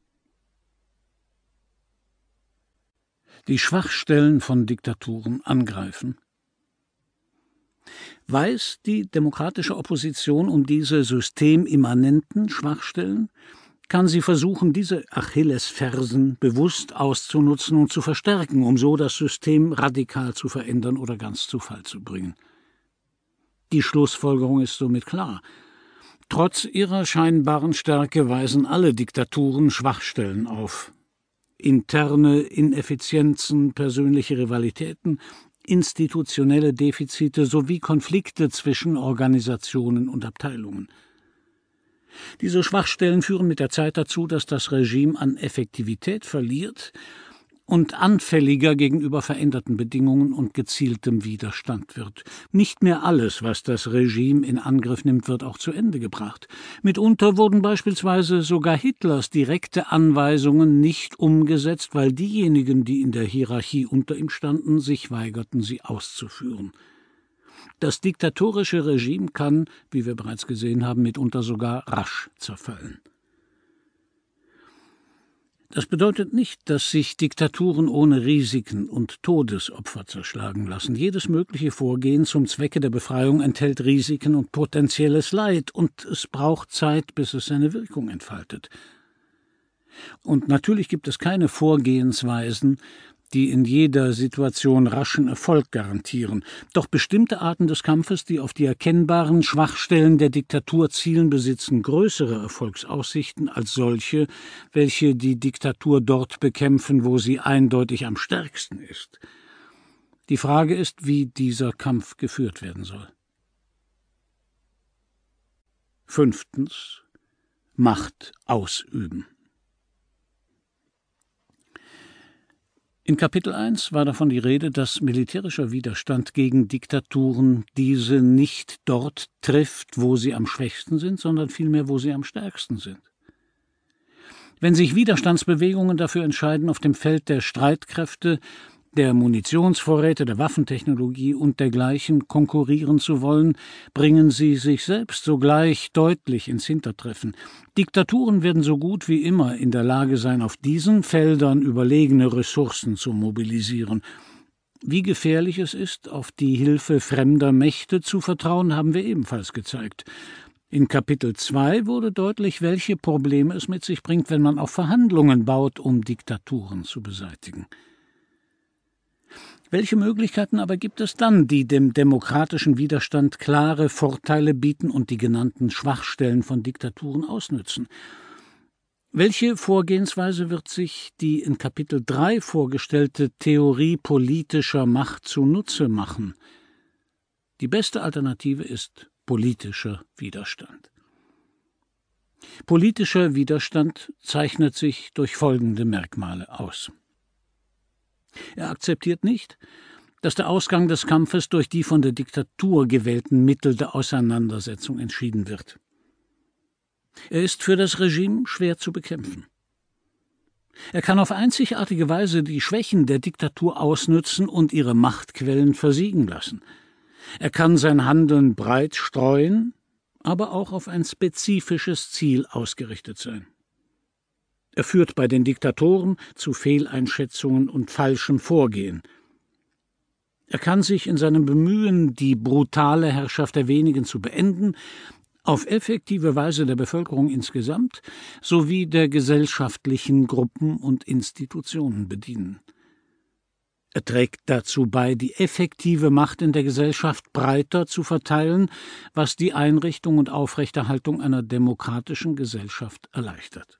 Die Schwachstellen von Diktaturen angreifen. Weiß die demokratische Opposition um diese systemimmanenten Schwachstellen, kann sie versuchen, diese Achillesfersen bewusst auszunutzen und zu verstärken, um so das System radikal zu verändern oder ganz zu Fall zu bringen. Die Schlussfolgerung ist somit klar. Trotz ihrer scheinbaren Stärke weisen alle Diktaturen Schwachstellen auf. Interne Ineffizienzen, persönliche Rivalitäten, institutionelle Defizite sowie Konflikte zwischen Organisationen und Abteilungen. Diese Schwachstellen führen mit der Zeit dazu, dass das Regime an Effektivität verliert und anfälliger gegenüber veränderten Bedingungen und gezieltem Widerstand wird. Nicht mehr alles, was das Regime in Angriff nimmt, wird auch zu Ende gebracht. Mitunter wurden beispielsweise sogar Hitlers direkte Anweisungen nicht umgesetzt, weil diejenigen, die in der Hierarchie unter ihm standen, sich weigerten, sie auszuführen. Das diktatorische Regime kann, wie wir bereits gesehen haben, mitunter sogar rasch zerfallen. Das bedeutet nicht, dass sich Diktaturen ohne Risiken und Todesopfer zerschlagen lassen. Jedes mögliche Vorgehen zum Zwecke der Befreiung enthält Risiken und potenzielles Leid, und es braucht Zeit, bis es seine Wirkung entfaltet. Und natürlich gibt es keine Vorgehensweisen, die in jeder Situation raschen Erfolg garantieren. Doch bestimmte Arten des Kampfes, die auf die erkennbaren Schwachstellen der Diktatur zielen, besitzen größere Erfolgsaussichten als solche, welche die Diktatur dort bekämpfen, wo sie eindeutig am stärksten ist. Die Frage ist, wie dieser Kampf geführt werden soll. Fünftens. Macht ausüben. In Kapitel eins war davon die Rede, dass militärischer Widerstand gegen Diktaturen diese nicht dort trifft, wo sie am schwächsten sind, sondern vielmehr, wo sie am stärksten sind. Wenn sich Widerstandsbewegungen dafür entscheiden, auf dem Feld der Streitkräfte, der Munitionsvorräte, der Waffentechnologie und dergleichen konkurrieren zu wollen, bringen sie sich selbst sogleich deutlich ins Hintertreffen. Diktaturen werden so gut wie immer in der Lage sein, auf diesen Feldern überlegene Ressourcen zu mobilisieren. Wie gefährlich es ist, auf die Hilfe fremder Mächte zu vertrauen, haben wir ebenfalls gezeigt. In Kapitel zwei wurde deutlich, welche Probleme es mit sich bringt, wenn man auf Verhandlungen baut, um Diktaturen zu beseitigen. Welche Möglichkeiten aber gibt es dann, die dem demokratischen Widerstand klare Vorteile bieten und die genannten Schwachstellen von Diktaturen ausnützen? Welche Vorgehensweise wird sich die in Kapitel drei vorgestellte Theorie politischer Macht zunutze machen? Die beste Alternative ist politischer Widerstand. Politischer Widerstand zeichnet sich durch folgende Merkmale aus. Er akzeptiert nicht, dass der Ausgang des Kampfes durch die von der Diktatur gewählten Mittel der Auseinandersetzung entschieden wird. Er ist für das Regime schwer zu bekämpfen. Er kann auf einzigartige Weise die Schwächen der Diktatur ausnützen und ihre Machtquellen versiegen lassen. Er kann sein Handeln breit streuen, aber auch auf ein spezifisches Ziel ausgerichtet sein. Er führt bei den Diktatoren zu Fehleinschätzungen und falschem Vorgehen. Er kann sich in seinem Bemühen, die brutale Herrschaft der wenigen zu beenden, auf effektive Weise der Bevölkerung insgesamt sowie der gesellschaftlichen Gruppen und Institutionen bedienen. Er trägt dazu bei, die effektive Macht in der Gesellschaft breiter zu verteilen, was die Einrichtung und Aufrechterhaltung einer demokratischen Gesellschaft erleichtert.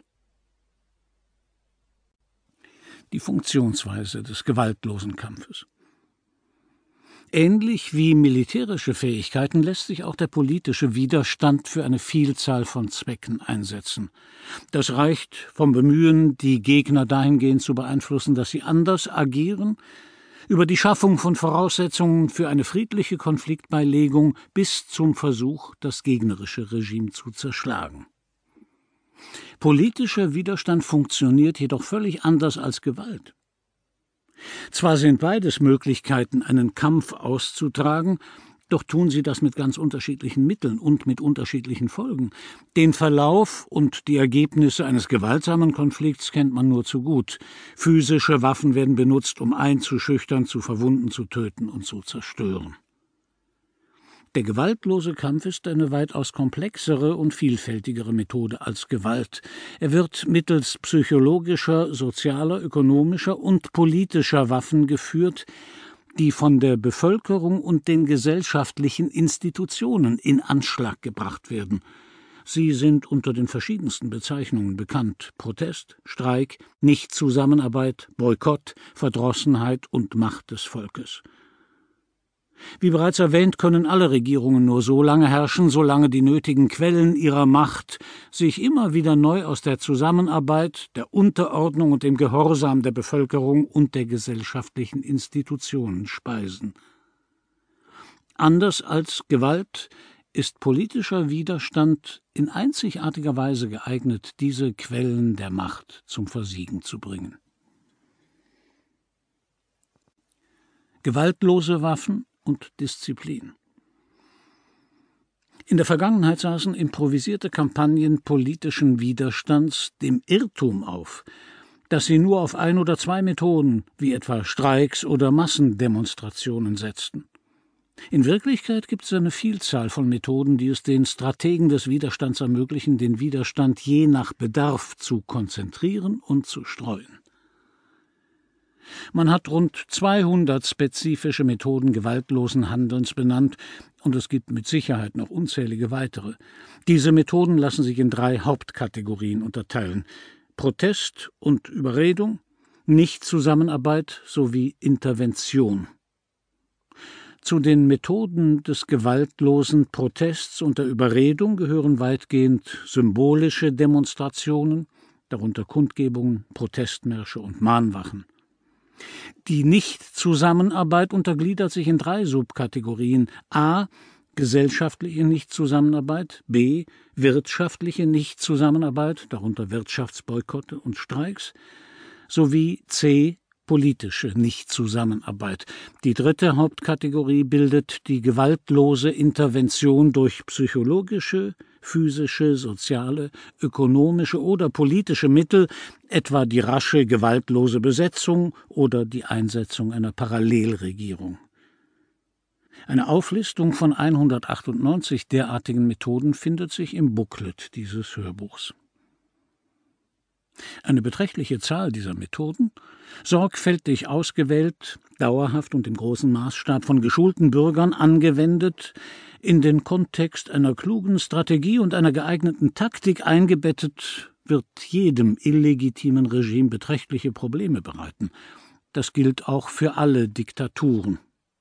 Die Funktionsweise des gewaltlosen Kampfes. Ähnlich wie militärische Fähigkeiten lässt sich auch der politische Widerstand für eine Vielzahl von Zwecken einsetzen. Das reicht vom Bemühen, die Gegner dahingehend zu beeinflussen, dass sie anders agieren, über die Schaffung von Voraussetzungen für eine friedliche Konfliktbeilegung bis zum Versuch, das gegnerische Regime zu zerschlagen. Politischer Widerstand funktioniert jedoch völlig anders als Gewalt. Zwar sind beides Möglichkeiten, einen Kampf auszutragen, doch tun sie das mit ganz unterschiedlichen Mitteln und mit unterschiedlichen Folgen. Den Verlauf und die Ergebnisse eines gewaltsamen Konflikts kennt man nur zu gut. Physische Waffen werden benutzt, um einzuschüchtern, zu verwunden, zu töten und zu zerstören. Der gewaltlose Kampf ist eine weitaus komplexere und vielfältigere Methode als Gewalt. Er wird mittels psychologischer, sozialer, ökonomischer und politischer Waffen geführt, die von der Bevölkerung und den gesellschaftlichen Institutionen in Anschlag gebracht werden. Sie sind unter den verschiedensten Bezeichnungen bekannt: Protest, Streik, Nichtzusammenarbeit, Boykott, Verdrossenheit und Macht des Volkes. Wie bereits erwähnt, können alle Regierungen nur so lange herrschen, solange die nötigen Quellen ihrer Macht sich immer wieder neu aus der Zusammenarbeit, der Unterordnung und dem Gehorsam der Bevölkerung und der gesellschaftlichen Institutionen speisen. Anders als Gewalt ist politischer Widerstand in einzigartiger Weise geeignet, diese Quellen der Macht zum Versiegen zu bringen. Gewaltlose Waffen und Disziplin. In der Vergangenheit saßen improvisierte Kampagnen politischen Widerstands dem Irrtum auf, dass sie nur auf ein oder zwei Methoden, wie etwa Streiks oder Massendemonstrationen, setzten. In Wirklichkeit gibt es eine Vielzahl von Methoden, die es den Strategen des Widerstands ermöglichen, den Widerstand je nach Bedarf zu konzentrieren und zu streuen. Man hat rund zweihundert spezifische Methoden gewaltlosen Handelns benannt, und es gibt mit Sicherheit noch unzählige weitere. Diese Methoden lassen sich in drei Hauptkategorien unterteilen: Protest und Überredung, Nichtzusammenarbeit sowie Intervention. Zu den Methoden des gewaltlosen Protests und der Überredung gehören weitgehend symbolische Demonstrationen, darunter Kundgebungen, Protestmärsche und Mahnwachen. Die Nichtzusammenarbeit untergliedert sich in drei Subkategorien: a. gesellschaftliche Nichtzusammenarbeit, b. wirtschaftliche Nichtzusammenarbeit, darunter Wirtschaftsboykotte und Streiks, sowie c. politische Nichtzusammenarbeit. Die dritte Hauptkategorie bildet die gewaltlose Intervention durch psychologische, physische, soziale, ökonomische oder politische Mittel, etwa die rasche, gewaltlose Besetzung oder die Einsetzung einer Parallelregierung. Eine Auflistung von hundertachtundneunzig derartigen Methoden findet sich im Booklet dieses Hörbuchs. Eine beträchtliche Zahl dieser Methoden, sorgfältig ausgewählt, dauerhaft und im großen Maßstab von geschulten Bürgern angewendet, in den Kontext einer klugen Strategie und einer geeigneten Taktik eingebettet wird jedem illegitimen Regime beträchtliche Probleme bereiten. Das gilt auch für alle Diktaturen.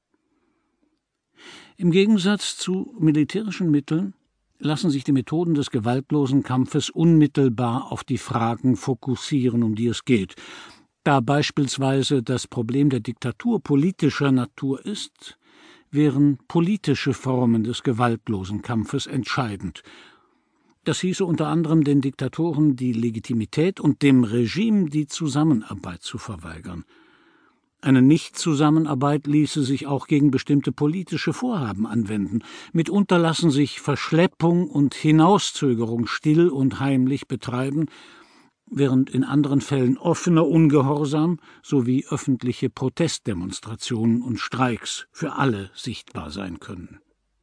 Im Gegensatz zu militärischen Mitteln lassen sich die Methoden des gewaltlosen Kampfes unmittelbar auf die Fragen fokussieren, um die es geht. Da beispielsweise das Problem der Diktatur politischer Natur ist, wären politische Formen des gewaltlosen Kampfes entscheidend. Das hieße unter anderem den Diktatoren die Legitimität und dem Regime die Zusammenarbeit zu verweigern. Eine Nichtzusammenarbeit ließe sich auch gegen bestimmte politische Vorhaben anwenden. Mitunter lassen sich Verschleppung und Hinauszögerung still und heimlich betreiben, während in anderen Fällen offener Ungehorsam sowie öffentliche Protestdemonstrationen und Streiks für alle sichtbar sein können.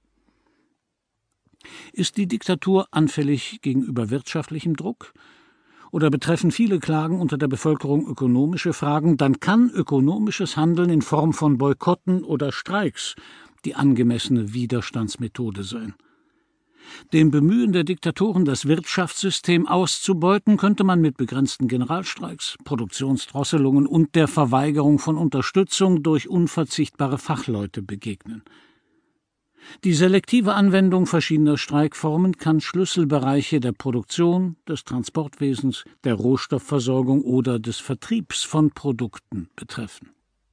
Ist die Diktatur anfällig gegenüber wirtschaftlichem Druck? Oder betreffen viele Klagen unter der Bevölkerung ökonomische Fragen, dann kann ökonomisches Handeln in Form von Boykotten oder Streiks die angemessene Widerstandsmethode sein. Dem Bemühen der Diktatoren, das Wirtschaftssystem auszubeuten, könnte man mit begrenzten Generalstreiks, Produktionsdrosselungen und der Verweigerung von Unterstützung durch unverzichtbare Fachleute begegnen. Die selektive Anwendung verschiedener Streikformen kann Schlüsselbereiche der Produktion, des Transportwesens, der Rohstoffversorgung oder des Vertriebs von Produkten betreffen.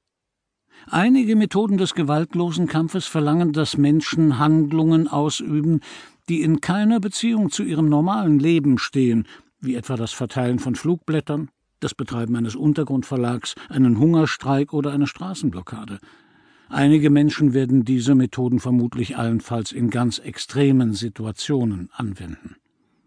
Einige Methoden des gewaltlosen Kampfes verlangen, dass Menschen Handlungen ausüben, die in keiner Beziehung zu ihrem normalen Leben stehen, wie etwa das Verteilen von Flugblättern, das Betreiben eines Untergrundverlags, einen Hungerstreik oder eine Straßenblockade. Einige Menschen werden diese Methoden vermutlich allenfalls in ganz extremen Situationen anwenden.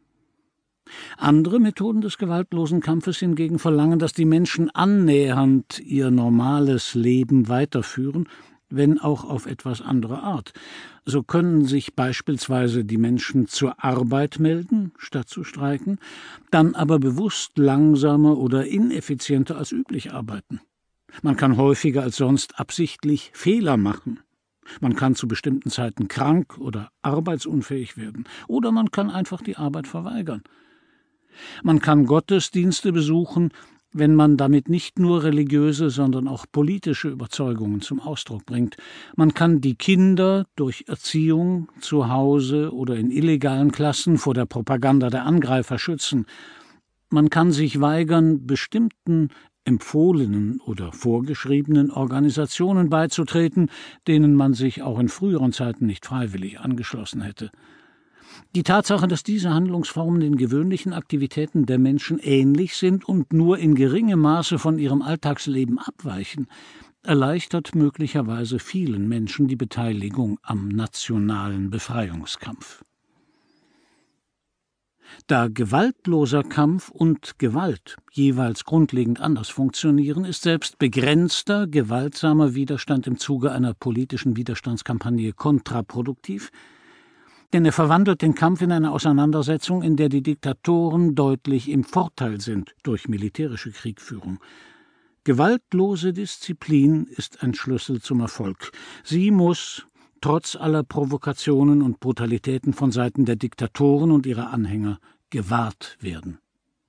Andere Methoden des gewaltlosen Kampfes hingegen verlangen, dass die Menschen annähernd ihr normales Leben weiterführen, wenn auch auf etwas andere Art. So können sich beispielsweise die Menschen zur Arbeit melden, statt zu streiken, dann aber bewusst langsamer oder ineffizienter als üblich arbeiten. Man kann häufiger als sonst absichtlich Fehler machen. Man kann zu bestimmten Zeiten krank oder arbeitsunfähig werden. Oder man kann einfach die Arbeit verweigern. Man kann Gottesdienste besuchen, wenn man damit nicht nur religiöse, sondern auch politische Überzeugungen zum Ausdruck bringt. Man kann die Kinder durch Erziehung zu Hause oder in illegalen Klassen vor der Propaganda der Angreifer schützen. Man kann sich weigern, bestimmten empfohlenen oder vorgeschriebenen Organisationen beizutreten, denen man sich auch in früheren Zeiten nicht freiwillig angeschlossen hätte. Die Tatsache, dass diese Handlungsformen den gewöhnlichen Aktivitäten der Menschen ähnlich sind und nur in geringem Maße von ihrem Alltagsleben abweichen, erleichtert möglicherweise vielen Menschen die Beteiligung am nationalen Befreiungskampf. Da gewaltloser Kampf und Gewalt jeweils grundlegend anders funktionieren, ist selbst begrenzter, gewaltsamer Widerstand im Zuge einer politischen Widerstandskampagne kontraproduktiv, denn er verwandelt den Kampf in eine Auseinandersetzung, in der die Diktatoren deutlich im Vorteil sind durch militärische Kriegführung. Gewaltlose Disziplin ist ein Schlüssel zum Erfolg. Sie muss trotz aller Provokationen und Brutalitäten von Seiten der Diktatoren und ihrer Anhänger gewahrt werden.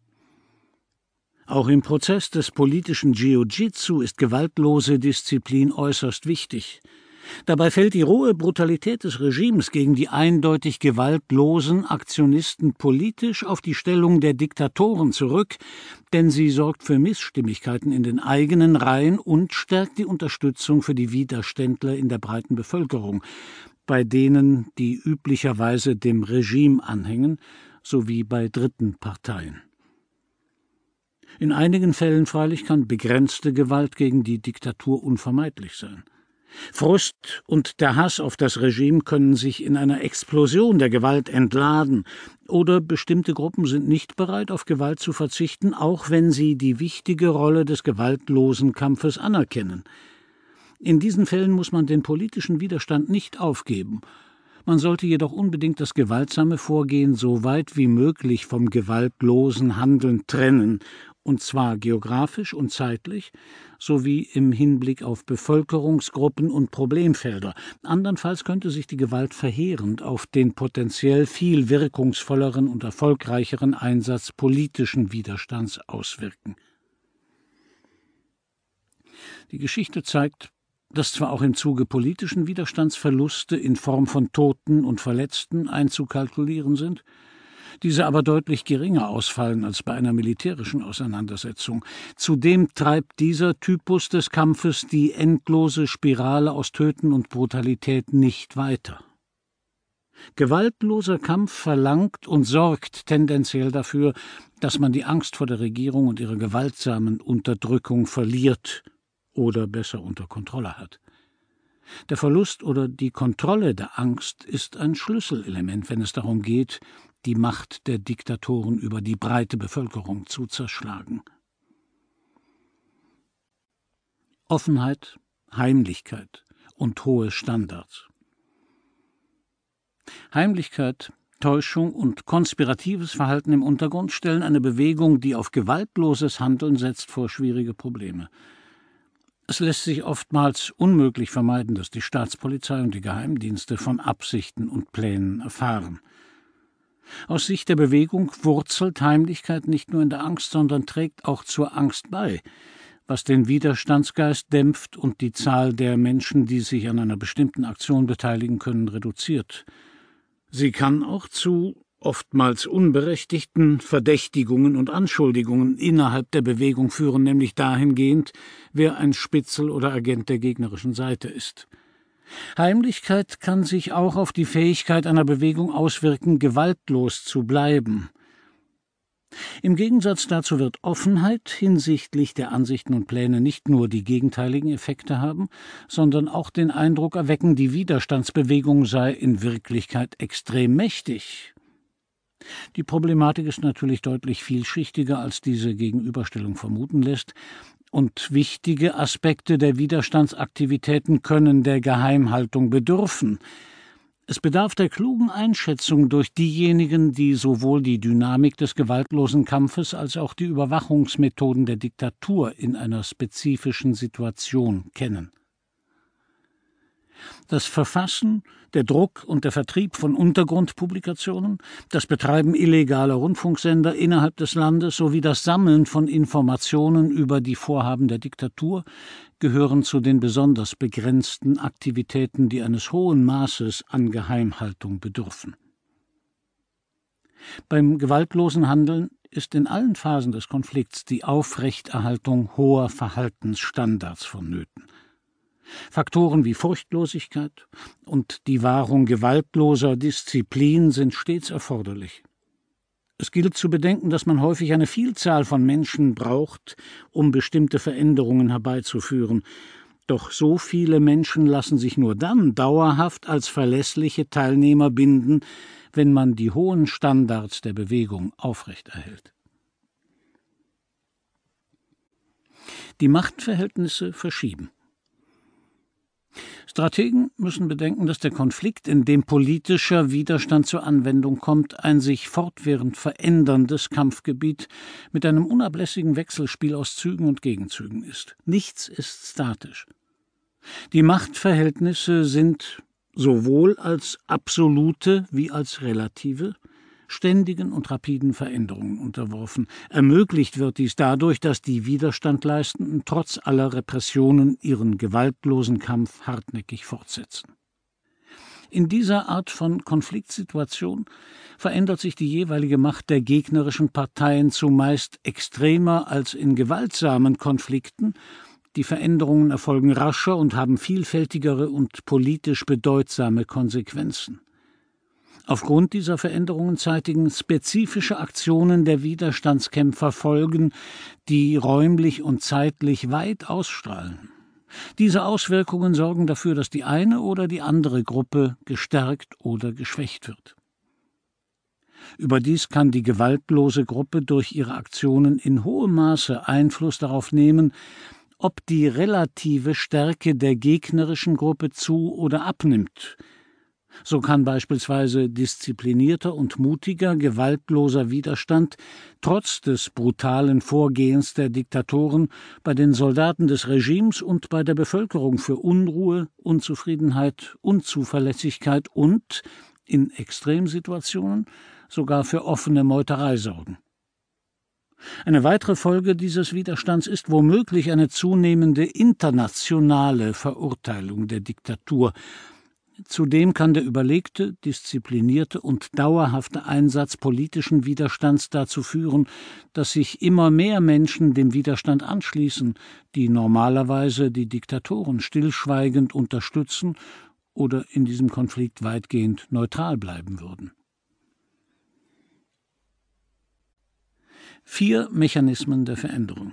Auch im Prozess des politischen Jiu-Jitsu ist gewaltlose Disziplin äußerst wichtig. Dabei fällt die rohe Brutalität des Regimes gegen die eindeutig gewaltlosen Aktionisten politisch auf die Stellung der Diktatoren zurück, denn sie sorgt für Missstimmigkeiten in den eigenen Reihen und stärkt die Unterstützung für die Widerständler in der breiten Bevölkerung, bei denen, die üblicherweise dem Regime anhängen, sowie bei dritten Parteien. In einigen Fällen freilich kann begrenzte Gewalt gegen die Diktatur unvermeidlich sein. Frust und der Hass auf das Regime können sich in einer Explosion der Gewalt entladen, oder bestimmte Gruppen sind nicht bereit, auf Gewalt zu verzichten, auch wenn sie die wichtige Rolle des gewaltlosen Kampfes anerkennen. In diesen Fällen muss man den politischen Widerstand nicht aufgeben. Man sollte jedoch unbedingt das gewaltsame Vorgehen so weit wie möglich vom gewaltlosen Handeln trennen und zwar geografisch und zeitlich, sowie im Hinblick auf Bevölkerungsgruppen und Problemfelder. Andernfalls könnte sich die Gewalt verheerend auf den potenziell viel wirkungsvolleren und erfolgreicheren Einsatz politischen Widerstands auswirken. Die Geschichte zeigt, dass zwar auch im Zuge politischen Widerstands Verluste in Form von Toten und Verletzten einzukalkulieren sind, diese aber deutlich geringer ausfallen als bei einer militärischen Auseinandersetzung. Zudem treibt dieser Typus des Kampfes die endlose Spirale aus Töten und Brutalität nicht weiter. Gewaltloser Kampf verlangt und sorgt tendenziell dafür, dass man die Angst vor der Regierung und ihrer gewaltsamen Unterdrückung verliert oder besser unter Kontrolle hat. Der Verlust oder die Kontrolle der Angst ist ein Schlüsselelement, wenn es darum geht, die Macht der Diktatoren über die breite Bevölkerung zu zerschlagen. Offenheit, Heimlichkeit und hohe Standards. Heimlichkeit, Täuschung und konspiratives Verhalten im Untergrund stellen eine Bewegung, die auf gewaltloses Handeln setzt, vor schwierige Probleme. Es lässt sich oftmals unmöglich vermeiden, dass die Staatspolizei und die Geheimdienste von Absichten und Plänen erfahren. Aus Sicht der Bewegung wurzelt Heimlichkeit nicht nur in der Angst, sondern trägt auch zur Angst bei, was den Widerstandsgeist dämpft und die Zahl der Menschen, die sich an einer bestimmten Aktion beteiligen können, reduziert. Sie kann auch zu oftmals unberechtigten Verdächtigungen und Anschuldigungen innerhalb der Bewegung führen, nämlich dahingehend, wer ein Spitzel oder Agent der gegnerischen Seite ist. Heimlichkeit kann sich auch auf die Fähigkeit einer Bewegung auswirken, gewaltlos zu bleiben. Im Gegensatz dazu wird Offenheit hinsichtlich der Ansichten und Pläne nicht nur die gegenteiligen Effekte haben, sondern auch den Eindruck erwecken, die Widerstandsbewegung sei in Wirklichkeit extrem mächtig. Die Problematik ist natürlich deutlich vielschichtiger, als diese Gegenüberstellung vermuten lässt, und wichtige Aspekte der Widerstandsaktivitäten können der Geheimhaltung bedürfen. Es bedarf der klugen Einschätzung durch diejenigen, die sowohl die Dynamik des gewaltlosen Kampfes als auch die Überwachungsmethoden der Diktatur in einer spezifischen Situation kennen. Das Verfassen, der Druck und der Vertrieb von Untergrundpublikationen, das Betreiben illegaler Rundfunksender innerhalb des Landes sowie das Sammeln von Informationen über die Vorhaben der Diktatur gehören zu den besonders begrenzten Aktivitäten, die eines hohen Maßes an Geheimhaltung bedürfen. Beim gewaltlosen Handeln ist in allen Phasen des Konflikts die Aufrechterhaltung hoher Verhaltensstandards vonnöten. Faktoren wie Furchtlosigkeit und die Wahrung gewaltloser Disziplin sind stets erforderlich. Es gilt zu bedenken, dass man häufig eine Vielzahl von Menschen braucht, um bestimmte Veränderungen herbeizuführen. Doch so viele Menschen lassen sich nur dann dauerhaft als verlässliche Teilnehmer binden, wenn man die hohen Standards der Bewegung aufrechterhält. Die Machtverhältnisse verschieben. Strategen müssen bedenken, dass der Konflikt, in dem politischer Widerstand zur Anwendung kommt, ein sich fortwährend veränderndes Kampfgebiet mit einem unablässigen Wechselspiel aus Zügen und Gegenzügen ist. Nichts ist statisch. Die Machtverhältnisse sind sowohl als absolute wie als relative, ständigen und rapiden Veränderungen unterworfen. Ermöglicht wird dies dadurch, dass die Widerstandleistenden trotz aller Repressionen ihren gewaltlosen Kampf hartnäckig fortsetzen. In dieser Art von Konfliktsituation verändert sich die jeweilige Macht der gegnerischen Parteien zumeist extremer als in gewaltsamen Konflikten. Die Veränderungen erfolgen rascher und haben vielfältigere und politisch bedeutsame Konsequenzen. Aufgrund dieser Veränderungen zeitigen spezifische Aktionen der Widerstandskämpfer Folgen, die räumlich und zeitlich weit ausstrahlen. Diese Auswirkungen sorgen dafür, dass die eine oder die andere Gruppe gestärkt oder geschwächt wird. Überdies kann die gewaltlose Gruppe durch ihre Aktionen in hohem Maße Einfluss darauf nehmen, ob die relative Stärke der gegnerischen Gruppe zu- oder abnimmt, So kann beispielsweise disziplinierter und mutiger, gewaltloser Widerstand trotz des brutalen Vorgehens der Diktatoren bei den Soldaten des Regimes und bei der Bevölkerung für Unruhe, Unzufriedenheit, Unzuverlässigkeit und, in Extremsituationen, sogar für offene Meuterei sorgen. Eine weitere Folge dieses Widerstands ist womöglich eine zunehmende internationale Verurteilung der Diktatur. Zudem kann der überlegte, disziplinierte und dauerhafte Einsatz politischen Widerstands dazu führen, dass sich immer mehr Menschen dem Widerstand anschließen, die normalerweise die Diktatoren stillschweigend unterstützen oder in diesem Konflikt weitgehend neutral bleiben würden. Vier Mechanismen der Veränderung.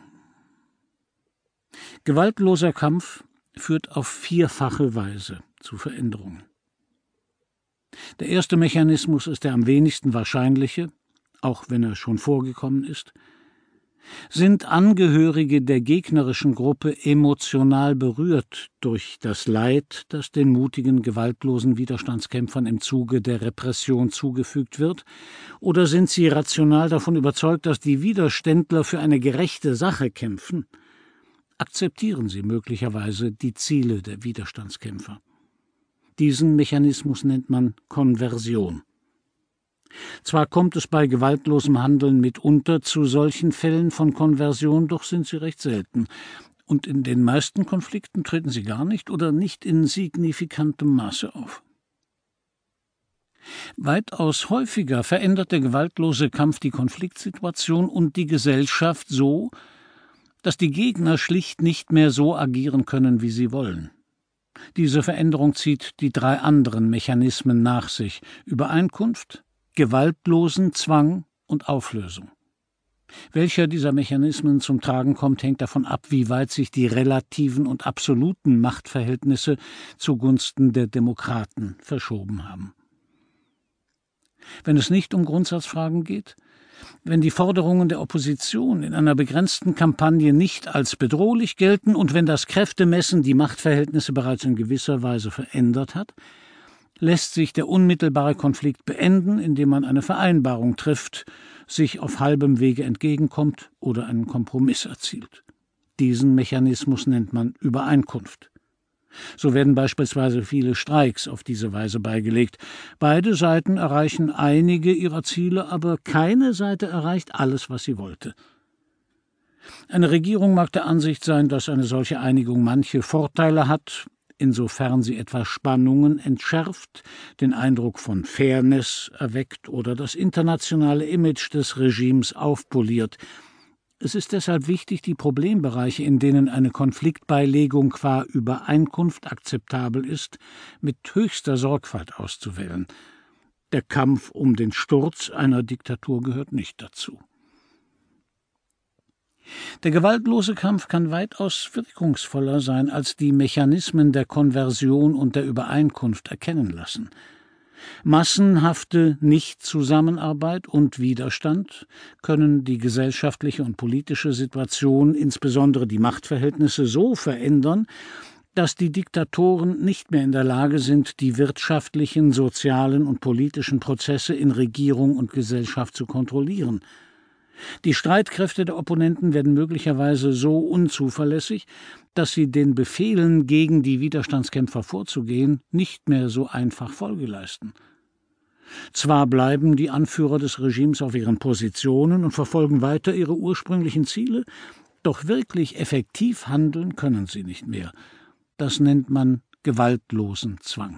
Gewaltloser Kampf führt auf vierfache Weise zu Veränderungen. Der erste Mechanismus ist der am wenigsten wahrscheinliche, auch wenn er schon vorgekommen ist. Sind Angehörige der gegnerischen Gruppe emotional berührt durch das Leid, das den mutigen, gewaltlosen Widerstandskämpfern im Zuge der Repression zugefügt wird, oder sind sie rational davon überzeugt, dass die Widerständler für eine gerechte Sache kämpfen, akzeptieren sie möglicherweise die Ziele der Widerstandskämpfer. Diesen Mechanismus nennt man Konversion. Zwar kommt es bei gewaltlosem Handeln mitunter zu solchen Fällen von Konversion, doch sind sie recht selten. Und in den meisten Konflikten treten sie gar nicht oder nicht in signifikantem Maße auf. Weitaus häufiger verändert der gewaltlose Kampf die Konfliktsituation und die Gesellschaft so, dass die Gegner schlicht nicht mehr so agieren können, wie sie wollen. Diese Veränderung zieht die drei anderen Mechanismen nach sich: Übereinkunft, gewaltlosen Zwang und Auflösung. Welcher dieser Mechanismen zum Tragen kommt, hängt davon ab, wie weit sich die relativen und absoluten Machtverhältnisse zugunsten der Demokraten verschoben haben. Wenn es nicht um Grundsatzfragen geht, wenn die Forderungen der Opposition in einer begrenzten Kampagne nicht als bedrohlich gelten und wenn das Kräftemessen die Machtverhältnisse bereits in gewisser Weise verändert hat, lässt sich der unmittelbare Konflikt beenden, indem man eine Vereinbarung trifft, sich auf halbem Wege entgegenkommt oder einen Kompromiss erzielt. Diesen Mechanismus nennt man Übereinkunft. So werden beispielsweise viele Streiks auf diese Weise beigelegt. Beide Seiten erreichen einige ihrer Ziele, aber keine Seite erreicht alles, was sie wollte. Eine Regierung mag der Ansicht sein, dass eine solche Einigung manche Vorteile hat, insofern sie etwa Spannungen entschärft, den Eindruck von Fairness erweckt oder das internationale Image des Regimes aufpoliert. Es ist deshalb wichtig, die Problembereiche, in denen eine Konfliktbeilegung qua Übereinkunft akzeptabel ist, mit höchster Sorgfalt auszuwählen. Der Kampf um den Sturz einer Diktatur gehört nicht dazu. Der gewaltlose Kampf kann weitaus wirkungsvoller sein, als die Mechanismen der Konversion und der Übereinkunft erkennen lassen. Massenhafte Nichtzusammenarbeit und Widerstand können die gesellschaftliche und politische Situation, insbesondere die Machtverhältnisse, so verändern, dass die Diktatoren nicht mehr in der Lage sind, die wirtschaftlichen, sozialen und politischen Prozesse in Regierung und Gesellschaft zu kontrollieren. Die Streitkräfte der Opponenten werden möglicherweise so unzuverlässig, dass sie den Befehlen, gegen die Widerstandskämpfer vorzugehen, nicht mehr so einfach Folge leisten. Zwar bleiben die Anführer des Regimes auf ihren Positionen und verfolgen weiter ihre ursprünglichen Ziele, doch wirklich effektiv handeln können sie nicht mehr. Das nennt man gewaltlosen Zwang.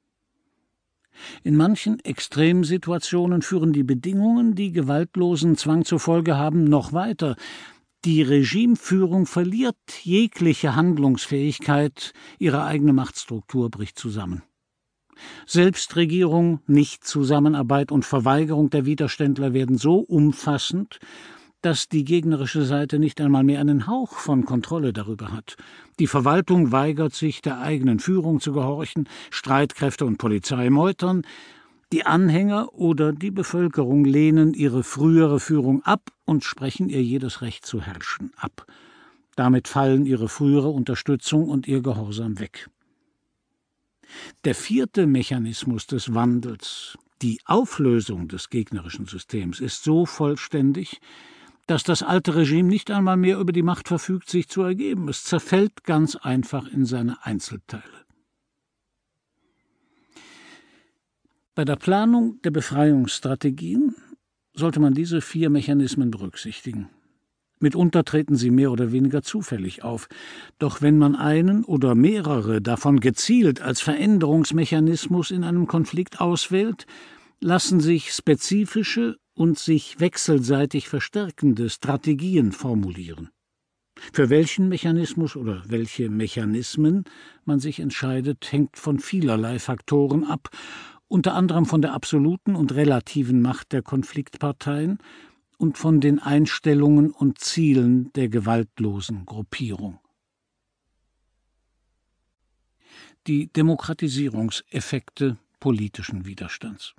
In manchen Extremsituationen führen die Bedingungen, die gewaltlosen Zwang zur Folge haben, noch weiter. Die Regimeführung verliert jegliche Handlungsfähigkeit, ihre eigene Machtstruktur bricht zusammen. Selbstregierung, Nichtzusammenarbeit und Verweigerung der Widerständler werden so umfassend, dass die gegnerische Seite nicht einmal mehr einen Hauch von Kontrolle darüber hat. Die Verwaltung weigert sich, der eigenen Führung zu gehorchen, Streitkräfte und Polizei meutern, die Anhänger oder die Bevölkerung lehnen ihre frühere Führung ab und sprechen ihr jedes Recht zu herrschen ab. Damit fallen ihre frühere Unterstützung und ihr Gehorsam weg. Der vierte Mechanismus des Wandels, die Auflösung des gegnerischen Systems, ist so vollständig, dass das alte Regime nicht einmal mehr über die Macht verfügt, sich zu ergeben. Es zerfällt ganz einfach in seine Einzelteile. Bei der Planung der Befreiungsstrategien sollte man diese vier Mechanismen berücksichtigen. Mitunter treten sie mehr oder weniger zufällig auf. Doch wenn man einen oder mehrere davon gezielt als Veränderungsmechanismus in einem Konflikt auswählt, lassen sich spezifische und sich wechselseitig verstärkende Strategien formulieren. Für welchen Mechanismus oder welche Mechanismen man sich entscheidet, hängt von vielerlei Faktoren ab, unter anderem von der absoluten und relativen Macht der Konfliktparteien und von den Einstellungen und Zielen der gewaltlosen Gruppierung. Die Demokratisierungseffekte politischen Widerstands.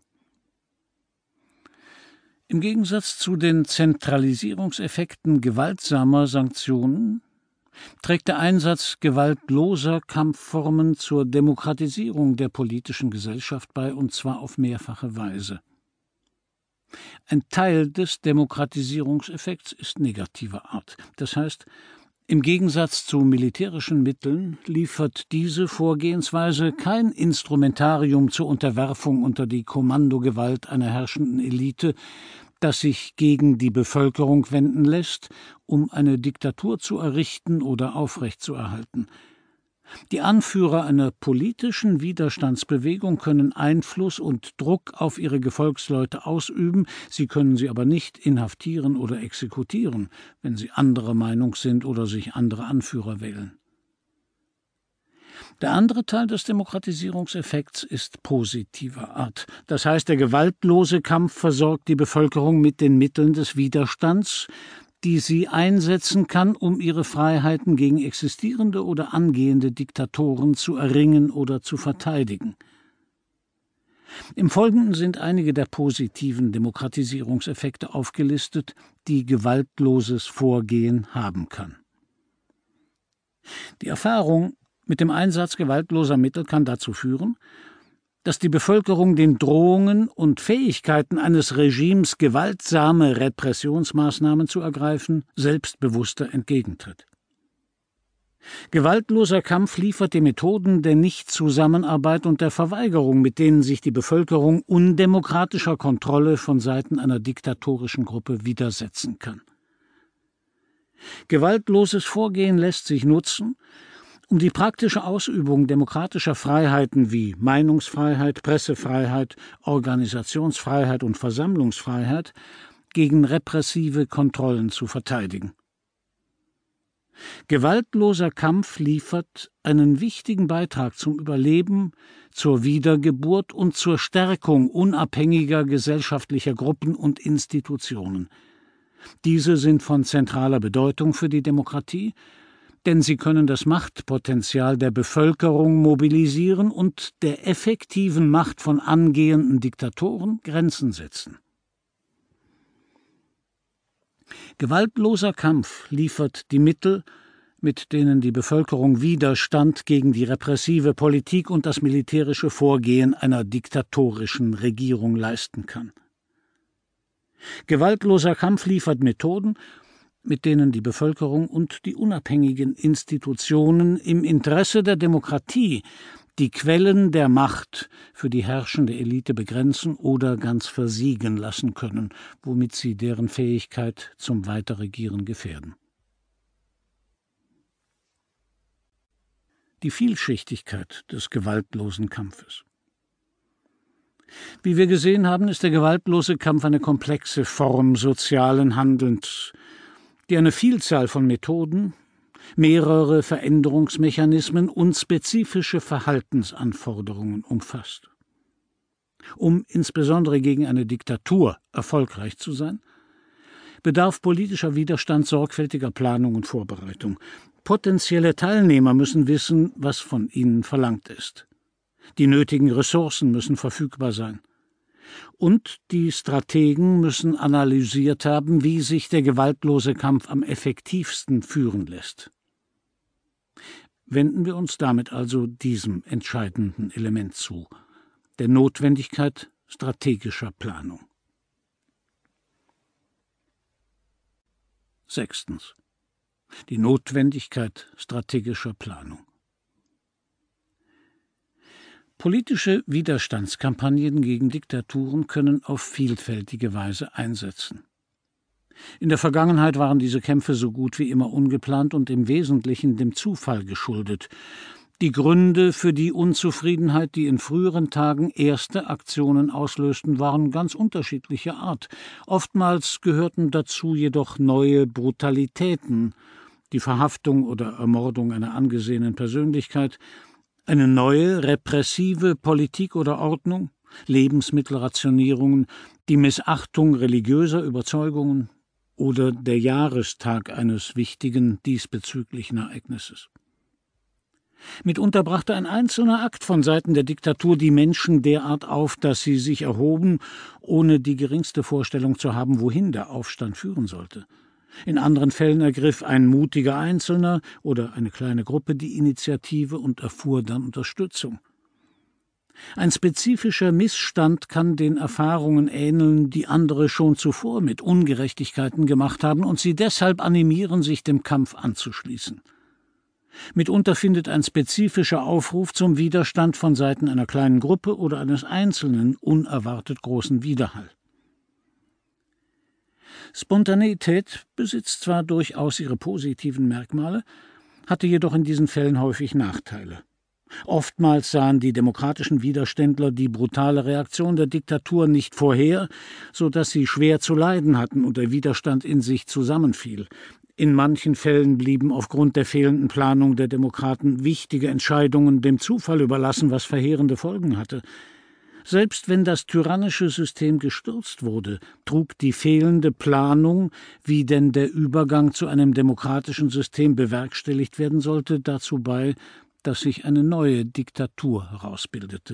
Im Gegensatz zu den Zentralisierungseffekten gewaltsamer Sanktionen trägt der Einsatz gewaltloser Kampfformen zur Demokratisierung der politischen Gesellschaft bei, und zwar auf mehrfache Weise. Ein Teil des Demokratisierungseffekts ist negativer Art. Das heißt, im Gegensatz zu militärischen Mitteln liefert diese Vorgehensweise kein Instrumentarium zur Unterwerfung unter die Kommandogewalt einer herrschenden Elite, das sich gegen die Bevölkerung wenden lässt, um eine Diktatur zu errichten oder aufrechtzuerhalten. Die Anführer einer politischen Widerstandsbewegung können Einfluss und Druck auf ihre Gefolgsleute ausüben, sie können sie aber nicht inhaftieren oder exekutieren, wenn sie anderer Meinung sind oder sich andere Anführer wählen. Der andere Teil des Demokratisierungseffekts ist positiver Art. Das heißt, der gewaltlose Kampf versorgt die Bevölkerung mit den Mitteln des Widerstands, die sie einsetzen kann, um ihre Freiheiten gegen existierende oder angehende Diktatoren zu erringen oder zu verteidigen. Im Folgenden sind einige der positiven Demokratisierungseffekte aufgelistet, die gewaltloses Vorgehen haben kann. Die Erfahrung mit dem Einsatz gewaltloser Mittel kann dazu führen, dass die Bevölkerung den Drohungen und Fähigkeiten eines Regimes, gewaltsame Repressionsmaßnahmen zu ergreifen, selbstbewusster entgegentritt. Gewaltloser Kampf liefert die Methoden der Nichtzusammenarbeit und der Verweigerung, mit denen sich die Bevölkerung undemokratischer Kontrolle von Seiten einer diktatorischen Gruppe widersetzen kann. Gewaltloses Vorgehen lässt sich nutzen, um die praktische Ausübung demokratischer Freiheiten wie Meinungsfreiheit, Pressefreiheit, Organisationsfreiheit und Versammlungsfreiheit gegen repressive Kontrollen zu verteidigen. Gewaltloser Kampf liefert einen wichtigen Beitrag zum Überleben, zur Wiedergeburt und zur Stärkung unabhängiger gesellschaftlicher Gruppen und Institutionen. Diese sind von zentraler Bedeutung für die Demokratie, denn sie können das Machtpotenzial der Bevölkerung mobilisieren und der effektiven Macht von angehenden Diktatoren Grenzen setzen. Gewaltloser Kampf liefert die Mittel, mit denen die Bevölkerung Widerstand gegen die repressive Politik und das militärische Vorgehen einer diktatorischen Regierung leisten kann. Gewaltloser Kampf liefert Methoden, mit denen die Bevölkerung und die unabhängigen Institutionen im Interesse der Demokratie die Quellen der Macht für die herrschende Elite begrenzen oder ganz versiegen lassen können, womit sie deren Fähigkeit zum Weiterregieren gefährden. Die Vielschichtigkeit des gewaltlosen Kampfes. Wie wir gesehen haben, ist der gewaltlose Kampf eine komplexe Form sozialen Handelns, die eine Vielzahl von Methoden, mehrere Veränderungsmechanismen und spezifische Verhaltensanforderungen umfasst. Um insbesondere gegen eine Diktatur erfolgreich zu sein, bedarf politischer Widerstand sorgfältiger Planung und Vorbereitung. Potenzielle Teilnehmer müssen wissen, was von ihnen verlangt ist. Die nötigen Ressourcen müssen verfügbar sein. Und die Strategen müssen analysiert haben, wie sich der gewaltlose Kampf am effektivsten führen lässt. Wenden wir uns damit also diesem entscheidenden Element zu, der Notwendigkeit strategischer Planung. Sechstens. Die Notwendigkeit strategischer Planung. Politische Widerstandskampagnen gegen Diktaturen können auf vielfältige Weise einsetzen. In der Vergangenheit waren diese Kämpfe so gut wie immer ungeplant und im Wesentlichen dem Zufall geschuldet. Die Gründe für die Unzufriedenheit, die in früheren Tagen erste Aktionen auslösten, waren ganz unterschiedlicher Art. Oftmals gehörten dazu jedoch neue Brutalitäten, die Verhaftung oder Ermordung einer angesehenen Persönlichkeit, eine neue repressive Politik oder Ordnung, Lebensmittelrationierungen, die Missachtung religiöser Überzeugungen oder der Jahrestag eines wichtigen diesbezüglichen Ereignisses. Mitunter brachte ein einzelner Akt von Seiten der Diktatur die Menschen derart auf, dass sie sich erhoben, ohne die geringste Vorstellung zu haben, wohin der Aufstand führen sollte. In anderen Fällen ergriff ein mutiger Einzelner oder eine kleine Gruppe die Initiative und erfuhr dann Unterstützung. Ein spezifischer Missstand kann den Erfahrungen ähneln, die andere schon zuvor mit Ungerechtigkeiten gemacht haben und sie deshalb animieren, sich dem Kampf anzuschließen. Mitunter findet ein spezifischer Aufruf zum Widerstand von Seiten einer kleinen Gruppe oder eines Einzelnen unerwartet großen Widerhall. Spontaneität besitzt zwar durchaus ihre positiven Merkmale, hatte jedoch in diesen Fällen häufig Nachteile. Oftmals sahen die demokratischen Widerständler die brutale Reaktion der Diktatur nicht vorher, so dass sie schwer zu leiden hatten und der Widerstand in sich zusammenfiel. In manchen Fällen blieben aufgrund der fehlenden Planung der Demokraten wichtige Entscheidungen dem Zufall überlassen, was verheerende Folgen hatte. Selbst wenn das tyrannische System gestürzt wurde, trug die fehlende Planung, wie denn der Übergang zu einem demokratischen System bewerkstelligt werden sollte, dazu bei, dass sich eine neue Diktatur herausbildete.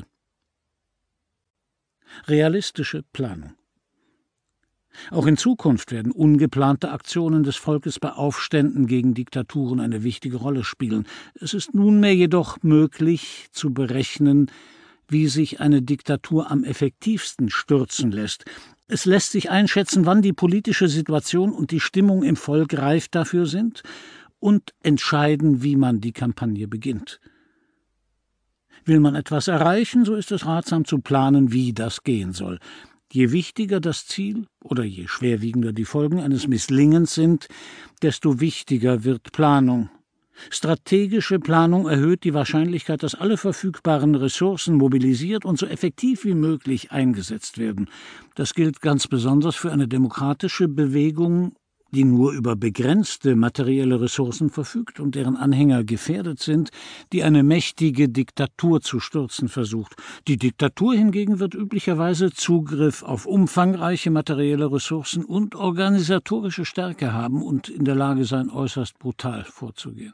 Realistische Planung. Auch in Zukunft werden ungeplante Aktionen des Volkes bei Aufständen gegen Diktaturen eine wichtige Rolle spielen. Es ist nunmehr jedoch möglich zu berechnen, wie sich eine Diktatur am effektivsten stürzen lässt. Es lässt sich einschätzen, wann die politische Situation und die Stimmung im Volk reif dafür sind und entscheiden, wie man die Kampagne beginnt. Will man etwas erreichen, so ist es ratsam zu planen, wie das gehen soll. Je wichtiger das Ziel oder je schwerwiegender die Folgen eines Misslingens sind, desto wichtiger wird Planung. Strategische Planung erhöht die Wahrscheinlichkeit, dass alle verfügbaren Ressourcen mobilisiert und so effektiv wie möglich eingesetzt werden. Das gilt ganz besonders für eine demokratische Bewegung, die nur über begrenzte materielle Ressourcen verfügt und deren Anhänger gefährdet sind, die eine mächtige Diktatur zu stürzen versucht. Die Diktatur hingegen wird üblicherweise Zugriff auf umfangreiche materielle Ressourcen und organisatorische Stärke haben und in der Lage sein, äußerst brutal vorzugehen.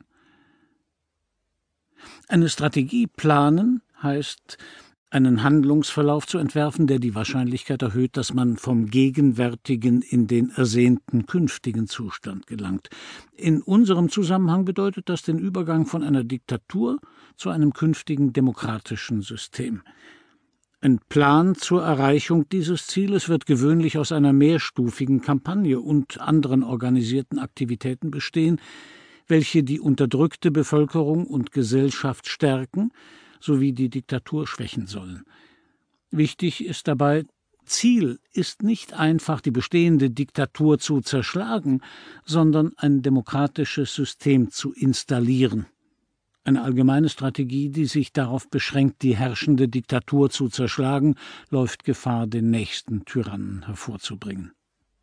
Eine Strategie planen heißt, einen Handlungsverlauf zu entwerfen, der die Wahrscheinlichkeit erhöht, dass man vom gegenwärtigen in den ersehnten künftigen Zustand gelangt. In unserem Zusammenhang bedeutet das den Übergang von einer Diktatur zu einem künftigen demokratischen System. Ein Plan zur Erreichung dieses Zieles wird gewöhnlich aus einer mehrstufigen Kampagne und anderen organisierten Aktivitäten bestehen, welche die unterdrückte Bevölkerung und Gesellschaft stärken sowie die Diktatur schwächen sollen. Wichtig ist dabei, Ziel ist nicht einfach, die bestehende Diktatur zu zerschlagen, sondern ein demokratisches System zu installieren. Eine allgemeine Strategie, die sich darauf beschränkt, die herrschende Diktatur zu zerschlagen, läuft Gefahr, den nächsten Tyrannen hervorzubringen.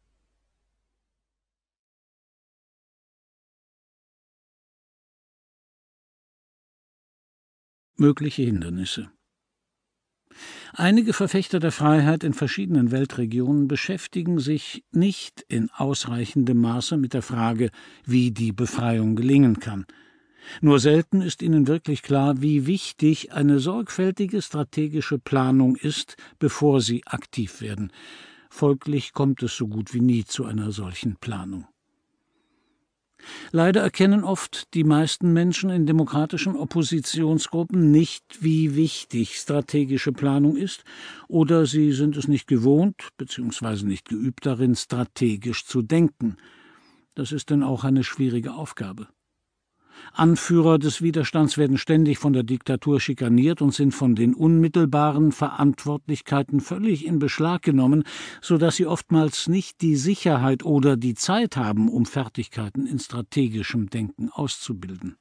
Mögliche Hindernisse. Einige Verfechter der Freiheit in verschiedenen Weltregionen beschäftigen sich nicht in ausreichendem Maße mit der Frage, wie die Befreiung gelingen kann. Nur selten ist ihnen wirklich klar, wie wichtig eine sorgfältige strategische Planung ist, bevor sie aktiv werden. Folglich kommt es so gut wie nie zu einer solchen Planung. Leider erkennen oft die meisten Menschen in demokratischen Oppositionsgruppen nicht, wie wichtig strategische Planung ist, oder sie sind es nicht gewohnt bzw. nicht geübt darin, strategisch zu denken. Das ist denn auch eine schwierige Aufgabe. Anführer des Widerstands werden ständig von der Diktatur schikaniert und sind von den unmittelbaren Verantwortlichkeiten völlig in Beschlag genommen, so dass sie oftmals nicht die Sicherheit oder die Zeit haben, um Fertigkeiten in strategischem Denken auszubilden.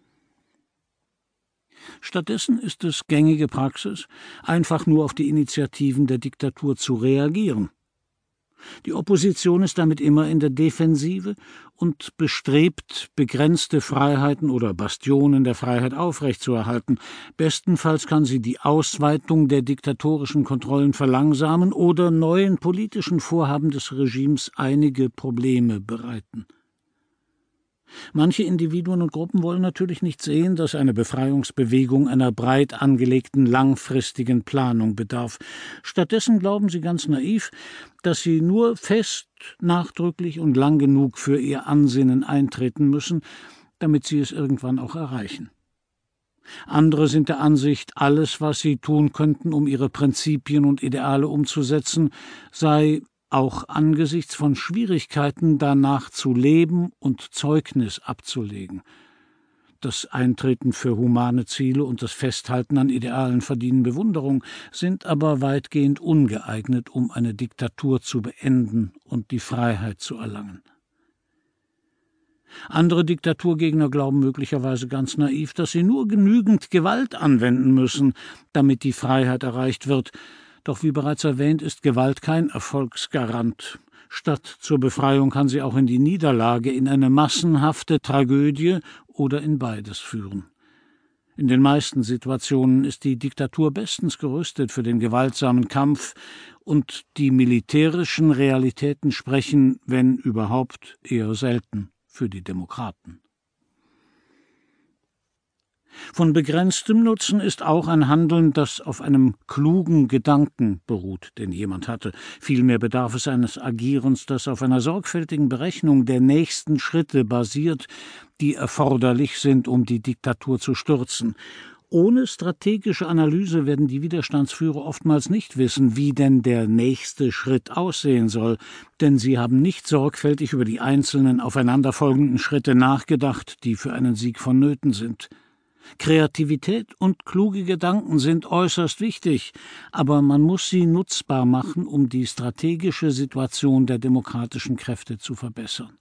Stattdessen ist es gängige Praxis, einfach nur auf die Initiativen der Diktatur zu reagieren. Die Opposition ist damit immer in der Defensive und bestrebt, begrenzte Freiheiten oder Bastionen der Freiheit aufrechtzuerhalten. Bestenfalls kann sie die Ausweitung der diktatorischen Kontrollen verlangsamen oder neuen politischen Vorhaben des Regimes einige Probleme bereiten. Manche Individuen und Gruppen wollen natürlich nicht sehen, dass eine Befreiungsbewegung einer breit angelegten langfristigen Planung bedarf. Stattdessen glauben sie ganz naiv, dass sie nur fest, nachdrücklich und lang genug für ihr Ansinnen eintreten müssen, damit sie es irgendwann auch erreichen. Andere sind der Ansicht, alles, was sie tun könnten, um ihre Prinzipien und Ideale umzusetzen, sei auch angesichts von Schwierigkeiten danach zu leben und Zeugnis abzulegen. Das Eintreten für humane Ziele und das Festhalten an Idealen verdienen Bewunderung, sind aber weitgehend ungeeignet, um eine Diktatur zu beenden und die Freiheit zu erlangen. Andere Diktaturgegner glauben möglicherweise ganz naiv, dass sie nur genügend Gewalt anwenden müssen, damit die Freiheit erreicht wird. Doch wie bereits erwähnt, ist Gewalt kein Erfolgsgarant. Statt zur Befreiung kann sie auch in die Niederlage, in eine massenhafte Tragödie oder in beides führen. In den meisten Situationen ist die Diktatur bestens gerüstet für den gewaltsamen Kampf, und die militärischen Realitäten sprechen, wenn überhaupt, eher selten für die Demokraten. Von begrenztem Nutzen ist auch ein Handeln, das auf einem klugen Gedanken beruht, den jemand hatte. Vielmehr bedarf es eines Agierens, das auf einer sorgfältigen Berechnung der nächsten Schritte basiert, die erforderlich sind, um die Diktatur zu stürzen. Ohne strategische Analyse werden die Widerstandsführer oftmals nicht wissen, wie denn der nächste Schritt aussehen soll, denn sie haben nicht sorgfältig über die einzelnen aufeinanderfolgenden Schritte nachgedacht, die für einen Sieg vonnöten sind. Kreativität und kluge Gedanken sind äußerst wichtig, aber man muss sie nutzbar machen, um die strategische Situation der demokratischen Kräfte zu verbessern.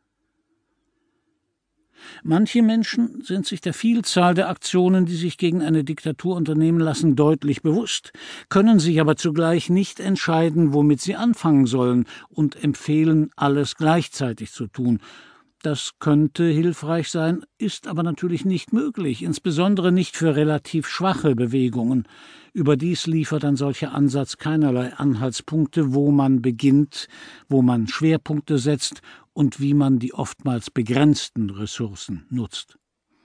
Manche Menschen sind sich der Vielzahl der Aktionen, die sich gegen eine Diktatur unternehmen lassen, deutlich bewusst, können sich aber zugleich nicht entscheiden, womit sie anfangen sollen, und empfehlen, alles gleichzeitig zu tun. Das könnte hilfreich sein, ist aber natürlich nicht möglich, insbesondere nicht für relativ schwache Bewegungen. Überdies liefert ein solcher Ansatz keinerlei Anhaltspunkte, wo man beginnt, wo man Schwerpunkte setzt und wie man die oftmals begrenzten Ressourcen nutzt.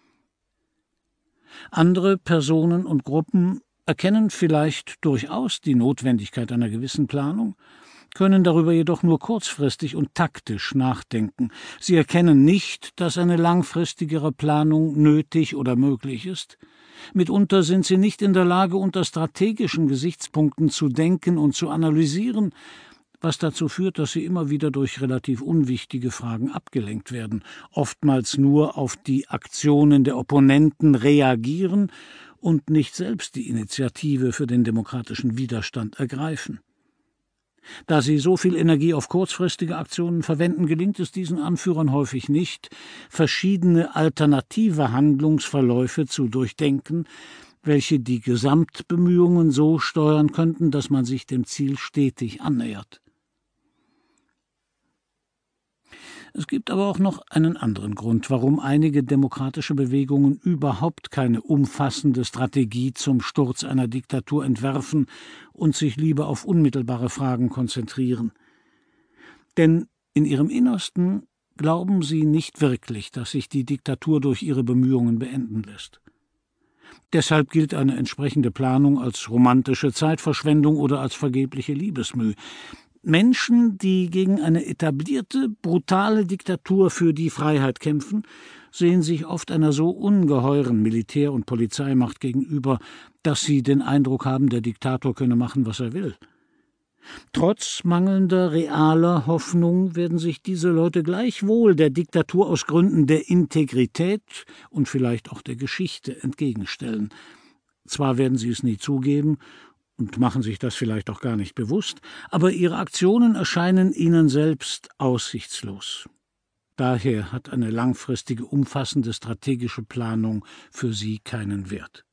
Andere Personen und Gruppen erkennen vielleicht durchaus die Notwendigkeit einer gewissen Planung, können darüber jedoch nur kurzfristig und taktisch nachdenken. Sie erkennen nicht, dass eine langfristigere Planung nötig oder möglich ist. Mitunter sind sie nicht in der Lage, unter strategischen Gesichtspunkten zu denken und zu analysieren, was dazu führt, dass sie immer wieder durch relativ unwichtige Fragen abgelenkt werden, oftmals nur auf die Aktionen der Opponenten reagieren und nicht selbst die Initiative für den demokratischen Widerstand ergreifen. Da sie so viel Energie auf kurzfristige Aktionen verwenden, gelingt es diesen Anführern häufig nicht, verschiedene alternative Handlungsverläufe zu durchdenken, welche die Gesamtbemühungen so steuern könnten, dass man sich dem Ziel stetig annähert. Es gibt aber auch noch einen anderen Grund, warum einige demokratische Bewegungen überhaupt keine umfassende Strategie zum Sturz einer Diktatur entwerfen und sich lieber auf unmittelbare Fragen konzentrieren. Denn in ihrem Innersten glauben sie nicht wirklich, dass sich die Diktatur durch ihre Bemühungen beenden lässt. Deshalb gilt eine entsprechende Planung als romantische Zeitverschwendung oder als vergebliche Liebesmüh. Menschen, die gegen eine etablierte, brutale Diktatur für die Freiheit kämpfen, sehen sich oft einer so ungeheuren Militär- und Polizeimacht gegenüber, dass sie den Eindruck haben, der Diktator könne machen, was er will. Trotz mangelnder realer Hoffnung werden sich diese Leute gleichwohl der Diktatur aus Gründen der Integrität und vielleicht auch der Geschichte entgegenstellen. Zwar werden sie es nie zugeben und machen sich das vielleicht auch gar nicht bewusst, aber ihre Aktionen erscheinen ihnen selbst aussichtslos. Daher hat eine langfristige, umfassende strategische Planung für sie keinen Wert.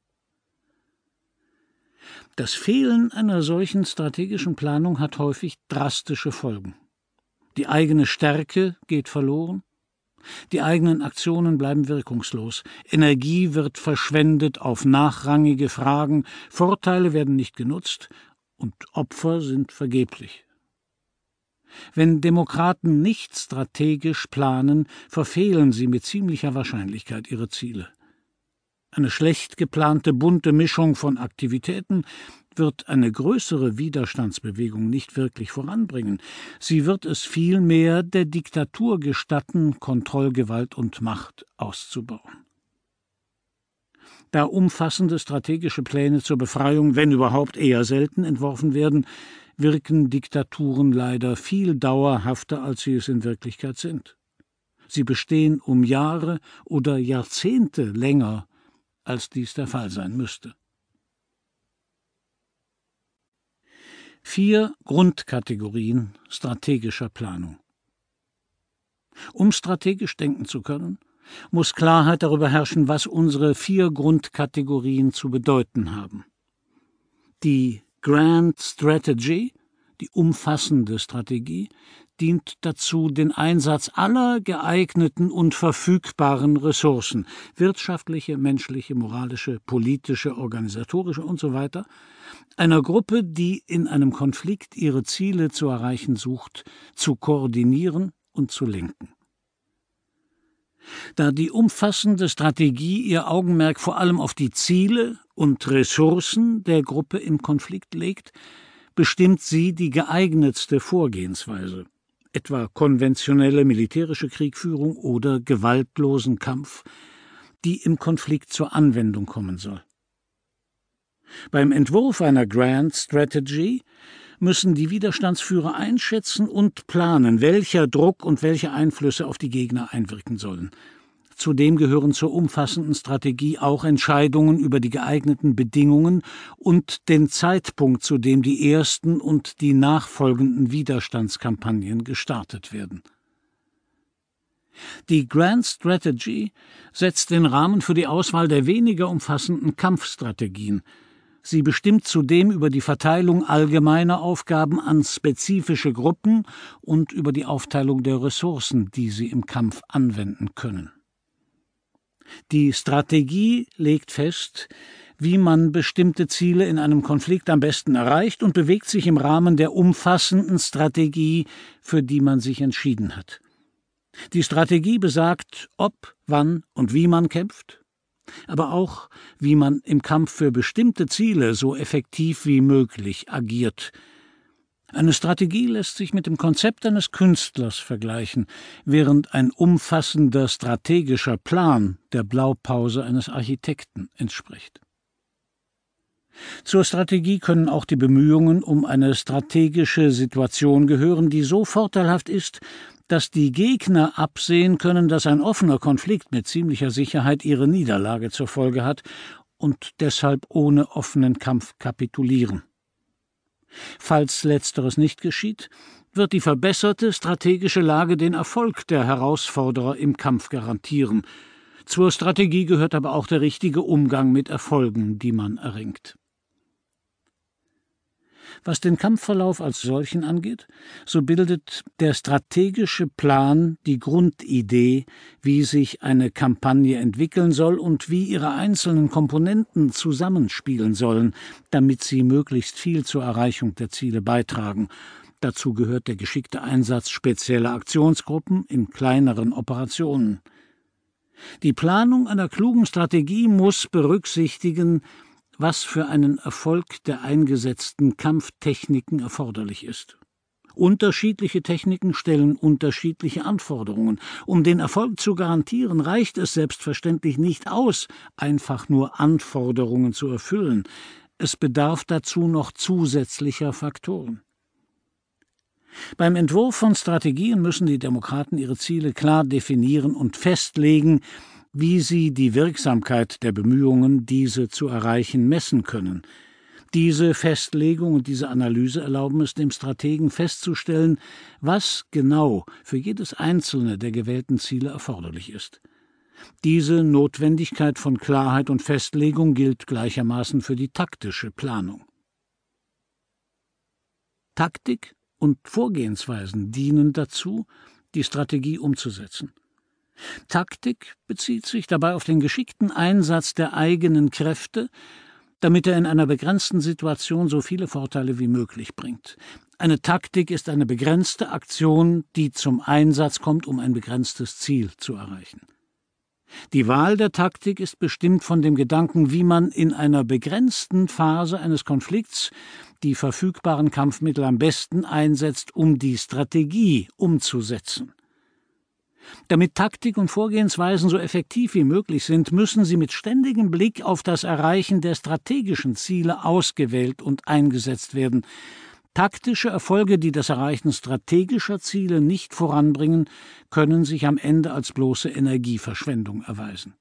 Das Fehlen einer solchen strategischen Planung hat häufig drastische Folgen. Die eigene Stärke geht verloren, die eigenen Aktionen bleiben wirkungslos, Energie wird verschwendet auf nachrangige Fragen, Vorteile werden nicht genutzt und Opfer sind vergeblich. Wenn Demokraten nicht strategisch planen, verfehlen sie mit ziemlicher Wahrscheinlichkeit ihre Ziele. Eine schlecht geplante bunte Mischung von Aktivitäten wird eine größere Widerstandsbewegung nicht wirklich voranbringen. Sie wird es vielmehr der Diktatur gestatten, Kontrollgewalt und Macht auszubauen. Da umfassende strategische Pläne zur Befreiung, wenn überhaupt, eher selten entworfen werden, wirken Diktaturen leider viel dauerhafter, als sie es in Wirklichkeit sind. Sie bestehen um Jahre oder Jahrzehnte länger, als dies der Fall sein müsste. Vier Grundkategorien strategischer Planung. Um strategisch denken zu können, muss Klarheit darüber herrschen, was unsere vier Grundkategorien zu bedeuten haben. Die Grand Strategy, die umfassende Strategie, dient dazu, den Einsatz aller geeigneten und verfügbaren Ressourcen, wirtschaftliche, menschliche, moralische, politische, organisatorische usw., einer Gruppe, die in einem Konflikt ihre Ziele zu erreichen sucht, zu koordinieren und zu lenken. Da die umfassende Strategie ihr Augenmerk vor allem auf die Ziele und Ressourcen der Gruppe im Konflikt legt, bestimmt sie die geeignetste Vorgehensweise, etwa konventionelle militärische Kriegführung oder gewaltlosen Kampf, die im Konflikt zur Anwendung kommen soll. Beim Entwurf einer Grand Strategy müssen die Widerstandsführer einschätzen und planen, welcher Druck und welche Einflüsse auf die Gegner einwirken sollen. Zudem gehören zur umfassenden Strategie auch Entscheidungen über die geeigneten Bedingungen und den Zeitpunkt, zu dem die ersten und die nachfolgenden Widerstandskampagnen gestartet werden. Die Grand Strategy setzt den Rahmen für die Auswahl der weniger umfassenden Kampfstrategien. Sie bestimmt zudem über die Verteilung allgemeiner Aufgaben an spezifische Gruppen und über die Aufteilung der Ressourcen, die sie im Kampf anwenden können. Die Strategie legt fest, wie man bestimmte Ziele in einem Konflikt am besten erreicht und bewegt sich im Rahmen der umfassenden Strategie, für die man sich entschieden hat. Die Strategie besagt, ob, wann und wie man kämpft, aber auch, wie man im Kampf für bestimmte Ziele so effektiv wie möglich agiert. Eine Strategie lässt sich mit dem Konzept eines Künstlers vergleichen, während ein umfassender strategischer Plan der Blaupause eines Architekten entspricht. Zur Strategie können auch die Bemühungen um eine strategische Situation gehören, die so vorteilhaft ist, dass die Gegner absehen können, dass ein offener Konflikt mit ziemlicher Sicherheit ihre Niederlage zur Folge hat und deshalb ohne offenen Kampf kapitulieren. Falls Letzteres nicht geschieht, wird die verbesserte strategische Lage den Erfolg der Herausforderer im Kampf garantieren. Zur Strategie gehört aber auch der richtige Umgang mit Erfolgen, die man erringt. Was den Kampfverlauf als solchen angeht, so bildet der strategische Plan die Grundidee, wie sich eine Kampagne entwickeln soll und wie ihre einzelnen Komponenten zusammenspielen sollen, damit sie möglichst viel zur Erreichung der Ziele beitragen. Dazu gehört der geschickte Einsatz spezieller Aktionsgruppen in kleineren Operationen. Die Planung einer klugen Strategie muss berücksichtigen, was für einen Erfolg der eingesetzten Kampftechniken erforderlich ist. Unterschiedliche Techniken stellen unterschiedliche Anforderungen. Um den Erfolg zu garantieren, reicht es selbstverständlich nicht aus, einfach nur Anforderungen zu erfüllen. Es bedarf dazu noch zusätzlicher Faktoren. Beim Entwurf von Strategien müssen die Demokraten ihre Ziele klar definieren und festlegen, wie sie die Wirksamkeit der Bemühungen, diese zu erreichen, messen können. Diese Festlegung und diese Analyse erlauben es dem Strategen festzustellen, was genau für jedes einzelne der gewählten Ziele erforderlich ist. Diese Notwendigkeit von Klarheit und Festlegung gilt gleichermaßen für die taktische Planung. Taktik und Vorgehensweisen dienen dazu, die Strategie umzusetzen. Taktik bezieht sich dabei auf den geschickten Einsatz der eigenen Kräfte, damit er in einer begrenzten Situation so viele Vorteile wie möglich bringt. Eine Taktik ist eine begrenzte Aktion, die zum Einsatz kommt, um ein begrenztes Ziel zu erreichen. Die Wahl der Taktik ist bestimmt von dem Gedanken, wie man in einer begrenzten Phase eines Konflikts die verfügbaren Kampfmittel am besten einsetzt, um die Strategie umzusetzen. Damit Taktik und Vorgehensweisen so effektiv wie möglich sind, müssen sie mit ständigem Blick auf das Erreichen der strategischen Ziele ausgewählt und eingesetzt werden. Taktische Erfolge, die das Erreichen strategischer Ziele nicht voranbringen, können sich am Ende als bloße Energieverschwendung erweisen.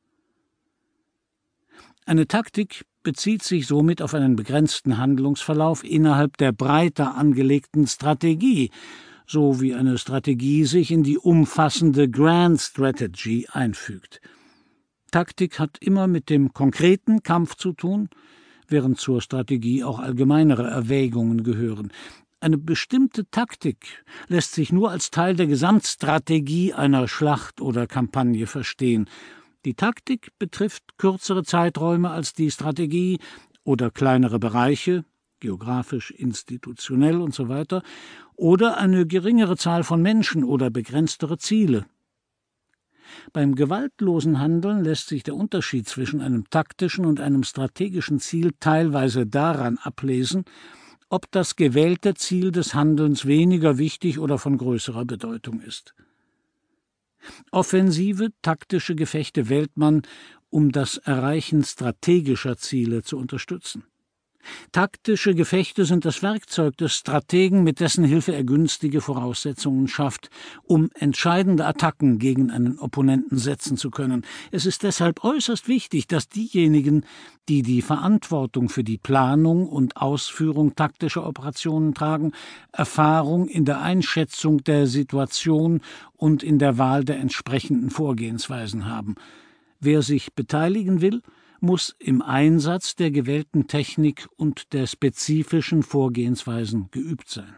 Eine Taktik bezieht sich somit auf einen begrenzten Handlungsverlauf innerhalb der breiter angelegten Strategie, so wie eine Strategie sich in die umfassende Grand Strategy einfügt. Taktik hat immer mit dem konkreten Kampf zu tun, während zur Strategie auch allgemeinere Erwägungen gehören. Eine bestimmte Taktik lässt sich nur als Teil der Gesamtstrategie einer Schlacht oder Kampagne verstehen. Die Taktik betrifft kürzere Zeiträume als die Strategie oder kleinere Bereiche, geografisch, institutionell und so weiter, oder eine geringere Zahl von Menschen oder begrenztere Ziele. Beim gewaltlosen Handeln lässt sich der Unterschied zwischen einem taktischen und einem strategischen Ziel teilweise daran ablesen, ob das gewählte Ziel des Handelns weniger wichtig oder von größerer Bedeutung ist. Offensive, taktische Gefechte wählt man, um das Erreichen strategischer Ziele zu unterstützen. Taktische Gefechte sind das Werkzeug des Strategen, mit dessen Hilfe er günstige Voraussetzungen schafft, um entscheidende Attacken gegen einen Opponenten setzen zu können. Es ist deshalb äußerst wichtig, dass diejenigen, die die Verantwortung für die Planung und Ausführung taktischer Operationen tragen, Erfahrung in der Einschätzung der Situation und in der Wahl der entsprechenden Vorgehensweisen haben. Wer sich beteiligen will, muss im Einsatz der gewählten Technik und der spezifischen Vorgehensweisen geübt sein.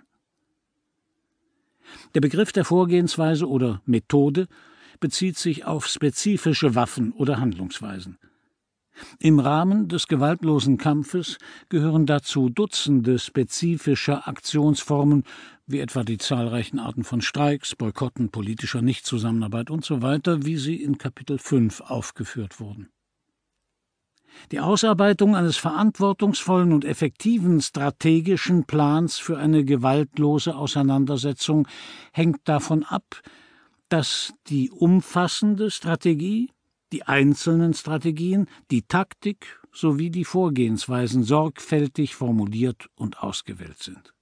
Der Begriff der Vorgehensweise oder Methode bezieht sich auf spezifische Waffen oder Handlungsweisen. Im Rahmen des gewaltlosen Kampfes gehören dazu Dutzende spezifischer Aktionsformen, wie etwa die zahlreichen Arten von Streiks, Boykotten, politischer Nichtzusammenarbeit usw., wie sie in Kapitel fünf aufgeführt wurden. Die Ausarbeitung eines verantwortungsvollen und effektiven strategischen Plans für eine gewaltlose Auseinandersetzung hängt davon ab, dass die umfassende Strategie, die einzelnen Strategien, die Taktik sowie die Vorgehensweisen sorgfältig formuliert und ausgewählt sind.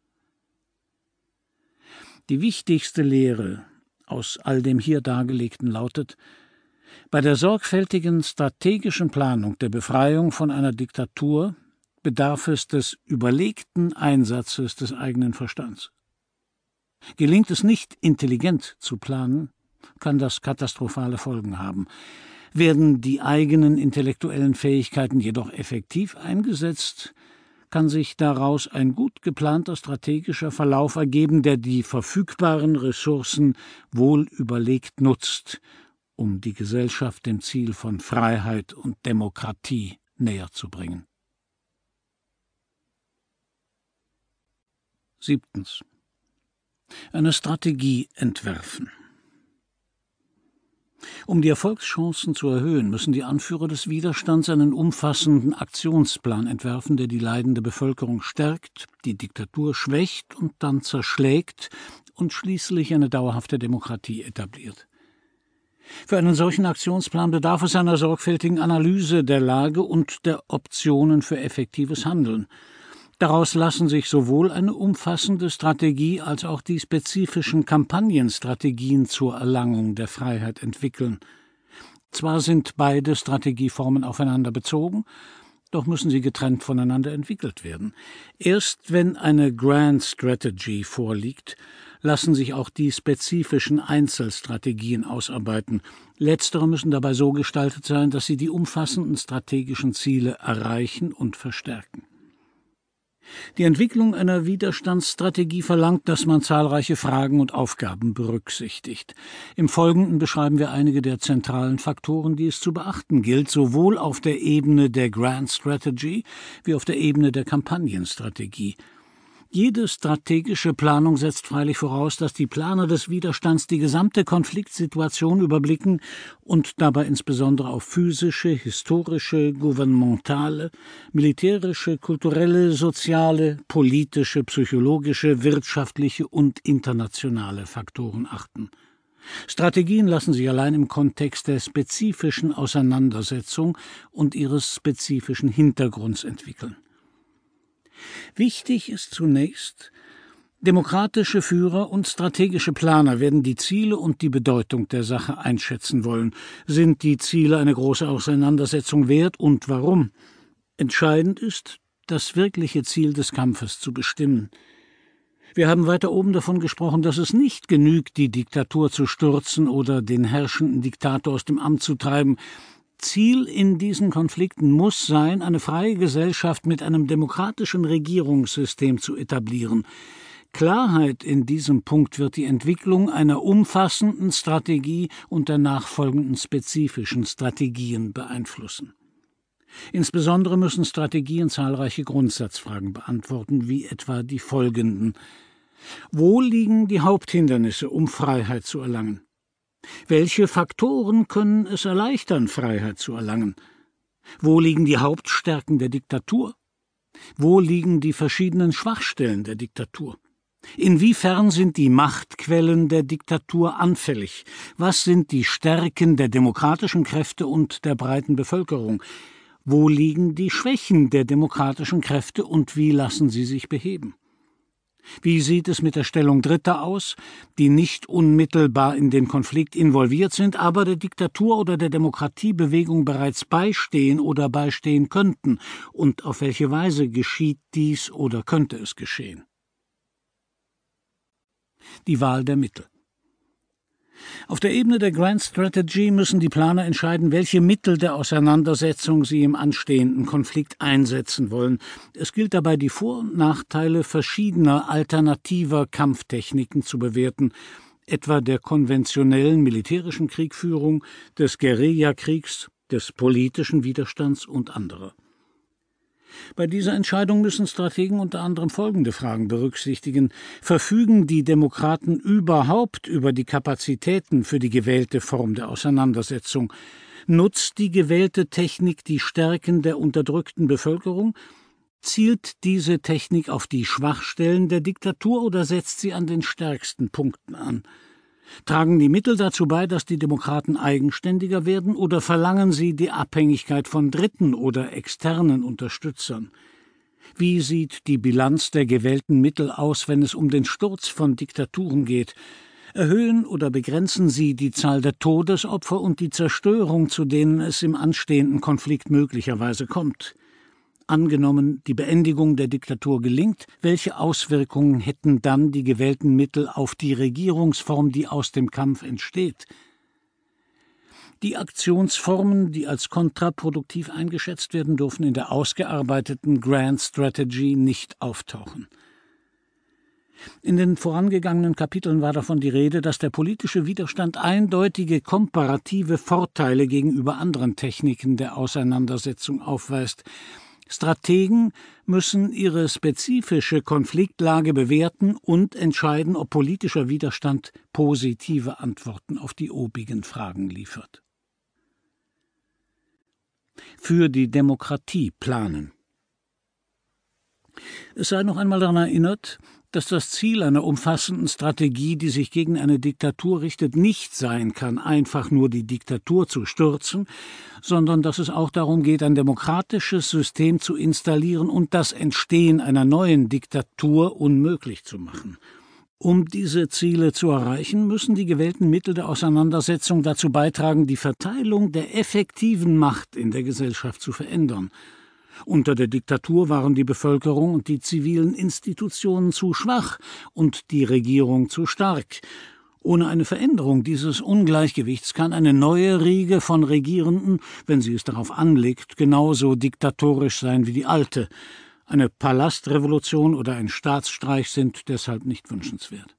Die wichtigste Lehre aus all dem hier Dargelegten lautet: Bei der sorgfältigen strategischen Planung der Befreiung von einer Diktatur bedarf es des überlegten Einsatzes des eigenen Verstands. Gelingt es nicht, intelligent zu planen, kann das katastrophale Folgen haben. Werden die eigenen intellektuellen Fähigkeiten jedoch effektiv eingesetzt, kann sich daraus ein gut geplanter strategischer Verlauf ergeben, der die verfügbaren Ressourcen wohl überlegt nutzt, um die Gesellschaft dem Ziel von Freiheit und Demokratie näher zu bringen. Siebtens. Eine Strategie entwerfen. Um die Erfolgschancen zu erhöhen, müssen die Anführer des Widerstands einen umfassenden Aktionsplan entwerfen, der die leidende Bevölkerung stärkt, die Diktatur schwächt und dann zerschlägt und schließlich eine dauerhafte Demokratie etabliert. Für einen solchen Aktionsplan bedarf es einer sorgfältigen Analyse der Lage und der Optionen für effektives Handeln. Daraus lassen sich sowohl eine umfassende Strategie als auch die spezifischen Kampagnenstrategien zur Erlangung der Freiheit entwickeln. Zwar sind beide Strategieformen aufeinander bezogen, doch müssen sie getrennt voneinander entwickelt werden. Erst wenn eine Grand Strategy vorliegt, lassen sich auch die spezifischen Einzelstrategien ausarbeiten. Letztere müssen dabei so gestaltet sein, dass sie die umfassenden strategischen Ziele erreichen und verstärken. Die Entwicklung einer Widerstandsstrategie verlangt, dass man zahlreiche Fragen und Aufgaben berücksichtigt. Im Folgenden beschreiben wir einige der zentralen Faktoren, die es zu beachten gilt, sowohl auf der Ebene der Grand Strategy wie auf der Ebene der Kampagnenstrategie. Jede strategische Planung setzt freilich voraus, dass die Planer des Widerstands die gesamte Konfliktsituation überblicken und dabei insbesondere auf physische, historische, gouvernementale, militärische, kulturelle, soziale, politische, psychologische, wirtschaftliche und internationale Faktoren achten. Strategien lassen sich allein im Kontext der spezifischen Auseinandersetzung und ihres spezifischen Hintergrunds entwickeln. Wichtig ist zunächst, demokratische Führer und strategische Planer werden die Ziele und die Bedeutung der Sache einschätzen wollen. Sind die Ziele eine große Auseinandersetzung wert und warum? Entscheidend ist, das wirkliche Ziel des Kampfes zu bestimmen. Wir haben weiter oben davon gesprochen, dass es nicht genügt, die Diktatur zu stürzen oder den herrschenden Diktator aus dem Amt zu treiben. Ziel in diesen Konflikten muss sein, eine freie Gesellschaft mit einem demokratischen Regierungssystem zu etablieren. Klarheit in diesem Punkt wird die Entwicklung einer umfassenden Strategie und der nachfolgenden spezifischen Strategien beeinflussen. Insbesondere müssen Strategien zahlreiche Grundsatzfragen beantworten, wie etwa die folgenden: Wo liegen die Haupthindernisse, um Freiheit zu erlangen? Welche Faktoren können es erleichtern, Freiheit zu erlangen? Wo liegen die Hauptstärken der Diktatur? Wo liegen die verschiedenen Schwachstellen der Diktatur? Inwiefern sind die Machtquellen der Diktatur anfällig? Was sind die Stärken der demokratischen Kräfte und der breiten Bevölkerung? Wo liegen die Schwächen der demokratischen Kräfte und wie lassen sie sich beheben? Wie sieht es mit der Stellung Dritter aus, die nicht unmittelbar in den Konflikt involviert sind, aber der Diktatur oder der Demokratiebewegung bereits beistehen oder beistehen könnten? Und auf welche Weise geschieht dies oder könnte es geschehen? Die Wahl der Mittel. Auf der Ebene der Grand Strategy müssen die Planer entscheiden, welche Mittel der Auseinandersetzung sie im anstehenden Konflikt einsetzen wollen. Es gilt dabei, die Vor- und Nachteile verschiedener alternativer Kampftechniken zu bewerten, etwa der konventionellen militärischen Kriegführung, des Guerillakriegs, des politischen Widerstands und anderer. Bei dieser Entscheidung müssen Strategen unter anderem folgende Fragen berücksichtigen: Verfügen die Demokraten überhaupt über die Kapazitäten für die gewählte Form der Auseinandersetzung? Nutzt die gewählte Technik die Stärken der unterdrückten Bevölkerung? Zielt diese Technik auf die Schwachstellen der Diktatur oder setzt sie an den stärksten Punkten an? Tragen die Mittel dazu bei, dass die Demokraten eigenständiger werden, oder verlangen sie die Abhängigkeit von Dritten oder externen Unterstützern? Wie sieht die Bilanz der gewählten Mittel aus, wenn es um den Sturz von Diktaturen geht? Erhöhen oder begrenzen sie die Zahl der Todesopfer und die Zerstörung, zu denen es im anstehenden Konflikt möglicherweise kommt? Angenommen, die Beendigung der Diktatur gelingt, welche Auswirkungen hätten dann die gewählten Mittel auf die Regierungsform, die aus dem Kampf entsteht? Die Aktionsformen, die als kontraproduktiv eingeschätzt werden, dürfen in der ausgearbeiteten Grand Strategy nicht auftauchen. In den vorangegangenen Kapiteln war davon die Rede, dass der politische Widerstand eindeutige komparative Vorteile gegenüber anderen Techniken der Auseinandersetzung aufweist. Strategen müssen ihre spezifische Konfliktlage bewerten und entscheiden, ob politischer Widerstand positive Antworten auf die obigen Fragen liefert. Für die Demokratie planen. Es sei noch einmal daran erinnert, dass das Ziel einer umfassenden Strategie, die sich gegen eine Diktatur richtet, nicht sein kann, einfach nur die Diktatur zu stürzen, sondern dass es auch darum geht, ein demokratisches System zu installieren und das Entstehen einer neuen Diktatur unmöglich zu machen. Um diese Ziele zu erreichen, müssen die gewählten Mittel der Auseinandersetzung dazu beitragen, die Verteilung der effektiven Macht in der Gesellschaft zu verändern. Unter der Diktatur waren die Bevölkerung und die zivilen Institutionen zu schwach und die Regierung zu stark. Ohne eine Veränderung dieses Ungleichgewichts kann eine neue Riege von Regierenden, wenn sie es darauf anlegt, genauso diktatorisch sein wie die alte. Eine Palastrevolution oder ein Staatsstreich sind deshalb nicht wünschenswert.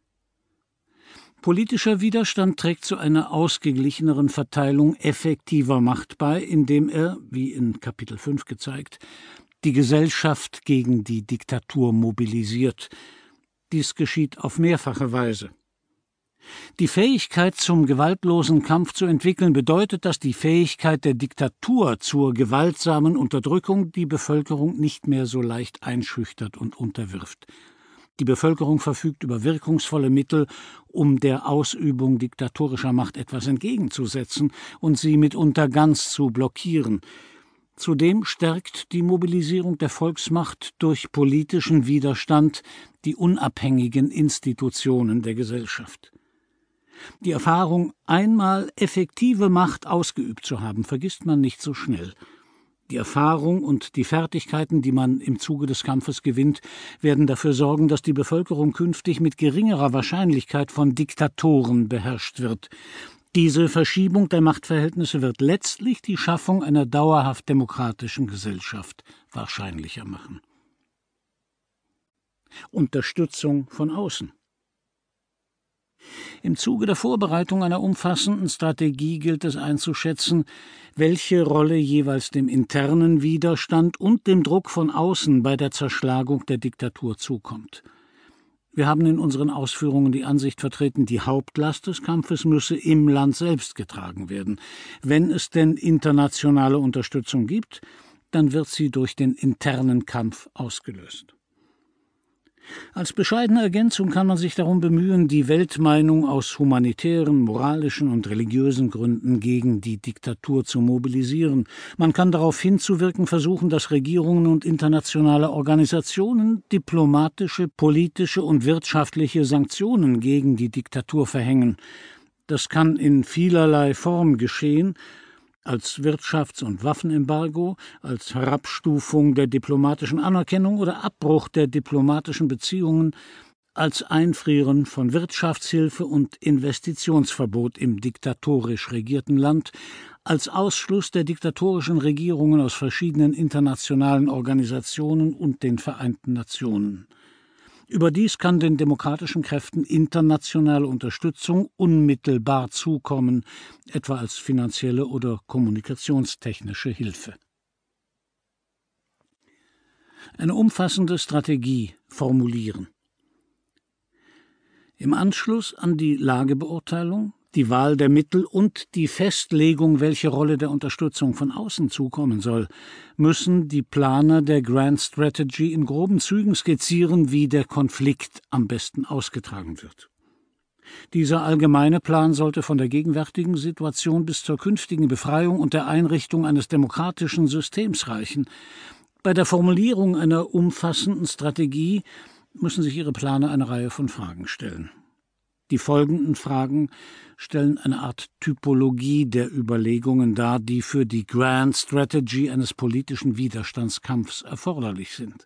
Politischer Widerstand trägt zu einer ausgeglicheneren Verteilung effektiver Macht bei, indem er, wie in Kapitel fünf gezeigt, die Gesellschaft gegen die Diktatur mobilisiert. Dies geschieht auf mehrfache Weise. Die Fähigkeit zum gewaltlosen Kampf zu entwickeln bedeutet, dass die Fähigkeit der Diktatur zur gewaltsamen Unterdrückung die Bevölkerung nicht mehr so leicht einschüchtert und unterwirft. Die Bevölkerung verfügt über wirkungsvolle Mittel, um der Ausübung diktatorischer Macht etwas entgegenzusetzen und sie mitunter ganz zu blockieren. Zudem stärkt die Mobilisierung der Volksmacht durch politischen Widerstand die unabhängigen Institutionen der Gesellschaft. Die Erfahrung, einmal effektive Macht ausgeübt zu haben, vergisst man nicht so schnell. Die Erfahrung und die Fertigkeiten, die man im Zuge des Kampfes gewinnt, werden dafür sorgen, dass die Bevölkerung künftig mit geringerer Wahrscheinlichkeit von Diktatoren beherrscht wird. Diese Verschiebung der Machtverhältnisse wird letztlich die Schaffung einer dauerhaft demokratischen Gesellschaft wahrscheinlicher machen. Unterstützung von außen. Im Zuge der Vorbereitung einer umfassenden Strategie gilt es einzuschätzen, welche Rolle jeweils dem internen Widerstand und dem Druck von außen bei der Zerschlagung der Diktatur zukommt. Wir haben in unseren Ausführungen die Ansicht vertreten, die Hauptlast des Kampfes müsse im Land selbst getragen werden. Wenn es denn internationale Unterstützung gibt, dann wird sie durch den internen Kampf ausgelöst. Als bescheidene Ergänzung kann man sich darum bemühen, die Weltmeinung aus humanitären, moralischen und religiösen Gründen gegen die Diktatur zu mobilisieren. Man kann darauf hinzuwirken versuchen, dass Regierungen und internationale Organisationen diplomatische, politische und wirtschaftliche Sanktionen gegen die Diktatur verhängen. Das kann in vielerlei Form geschehen, als Wirtschafts- und Waffenembargo, als Herabstufung der diplomatischen Anerkennung oder Abbruch der diplomatischen Beziehungen, als Einfrieren von Wirtschaftshilfe und Investitionsverbot im diktatorisch regierten Land, als Ausschluss der diktatorischen Regierungen aus verschiedenen internationalen Organisationen und den Vereinten Nationen. Überdies kann den demokratischen Kräften internationale Unterstützung unmittelbar zukommen, etwa als finanzielle oder kommunikationstechnische Hilfe. Eine umfassende Strategie formulieren. Im Anschluss an die Lagebeurteilung, die Wahl der Mittel und die Festlegung, welche Rolle der Unterstützung von außen zukommen soll, müssen die Planer der Grand Strategy in groben Zügen skizzieren, wie der Konflikt am besten ausgetragen wird. Dieser allgemeine Plan sollte von der gegenwärtigen Situation bis zur künftigen Befreiung und der Einrichtung eines demokratischen Systems reichen. Bei der Formulierung einer umfassenden Strategie müssen sich Ihre Planer eine Reihe von Fragen stellen. Die folgenden Fragen stellen eine Art Typologie der Überlegungen dar, die für die Grand Strategy eines politischen Widerstandskampfs erforderlich sind.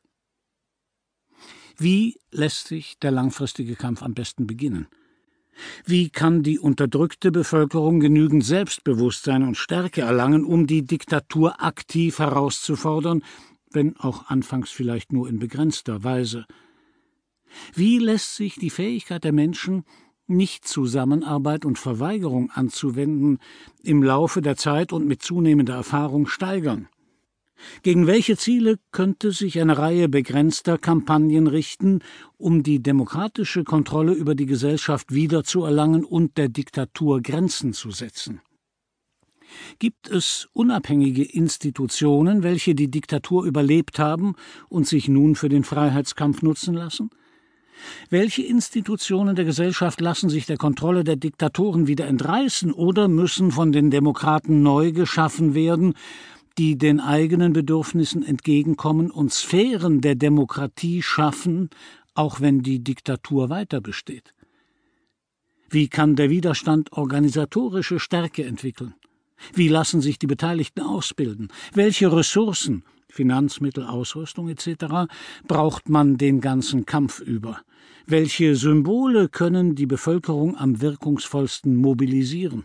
Wie lässt sich der langfristige Kampf am besten beginnen? Wie kann die unterdrückte Bevölkerung genügend Selbstbewusstsein und Stärke erlangen, um die Diktatur aktiv herauszufordern, wenn auch anfangs vielleicht nur in begrenzter Weise? Wie lässt sich die Fähigkeit der Menschen, Nichtzusammenarbeit und Verweigerung anzuwenden, im Laufe der Zeit und mit zunehmender Erfahrung steigern? Gegen welche Ziele könnte sich eine Reihe begrenzter Kampagnen richten, um die demokratische Kontrolle über die Gesellschaft wiederzuerlangen und der Diktatur Grenzen zu setzen? Gibt es unabhängige Institutionen, welche die Diktatur überlebt haben und sich nun für den Freiheitskampf nutzen lassen? Welche Institutionen der Gesellschaft lassen sich der Kontrolle der Diktatoren wieder entreißen oder müssen von den Demokraten neu geschaffen werden, die den eigenen Bedürfnissen entgegenkommen und Sphären der Demokratie schaffen, auch wenn die Diktatur weiter besteht? Wie kann der Widerstand organisatorische Stärke entwickeln? Wie lassen sich die Beteiligten ausbilden? Welche Ressourcen, Finanzmittel, Ausrüstung et cetera, braucht man den ganzen Kampf über? Welche Symbole können die Bevölkerung am wirkungsvollsten mobilisieren?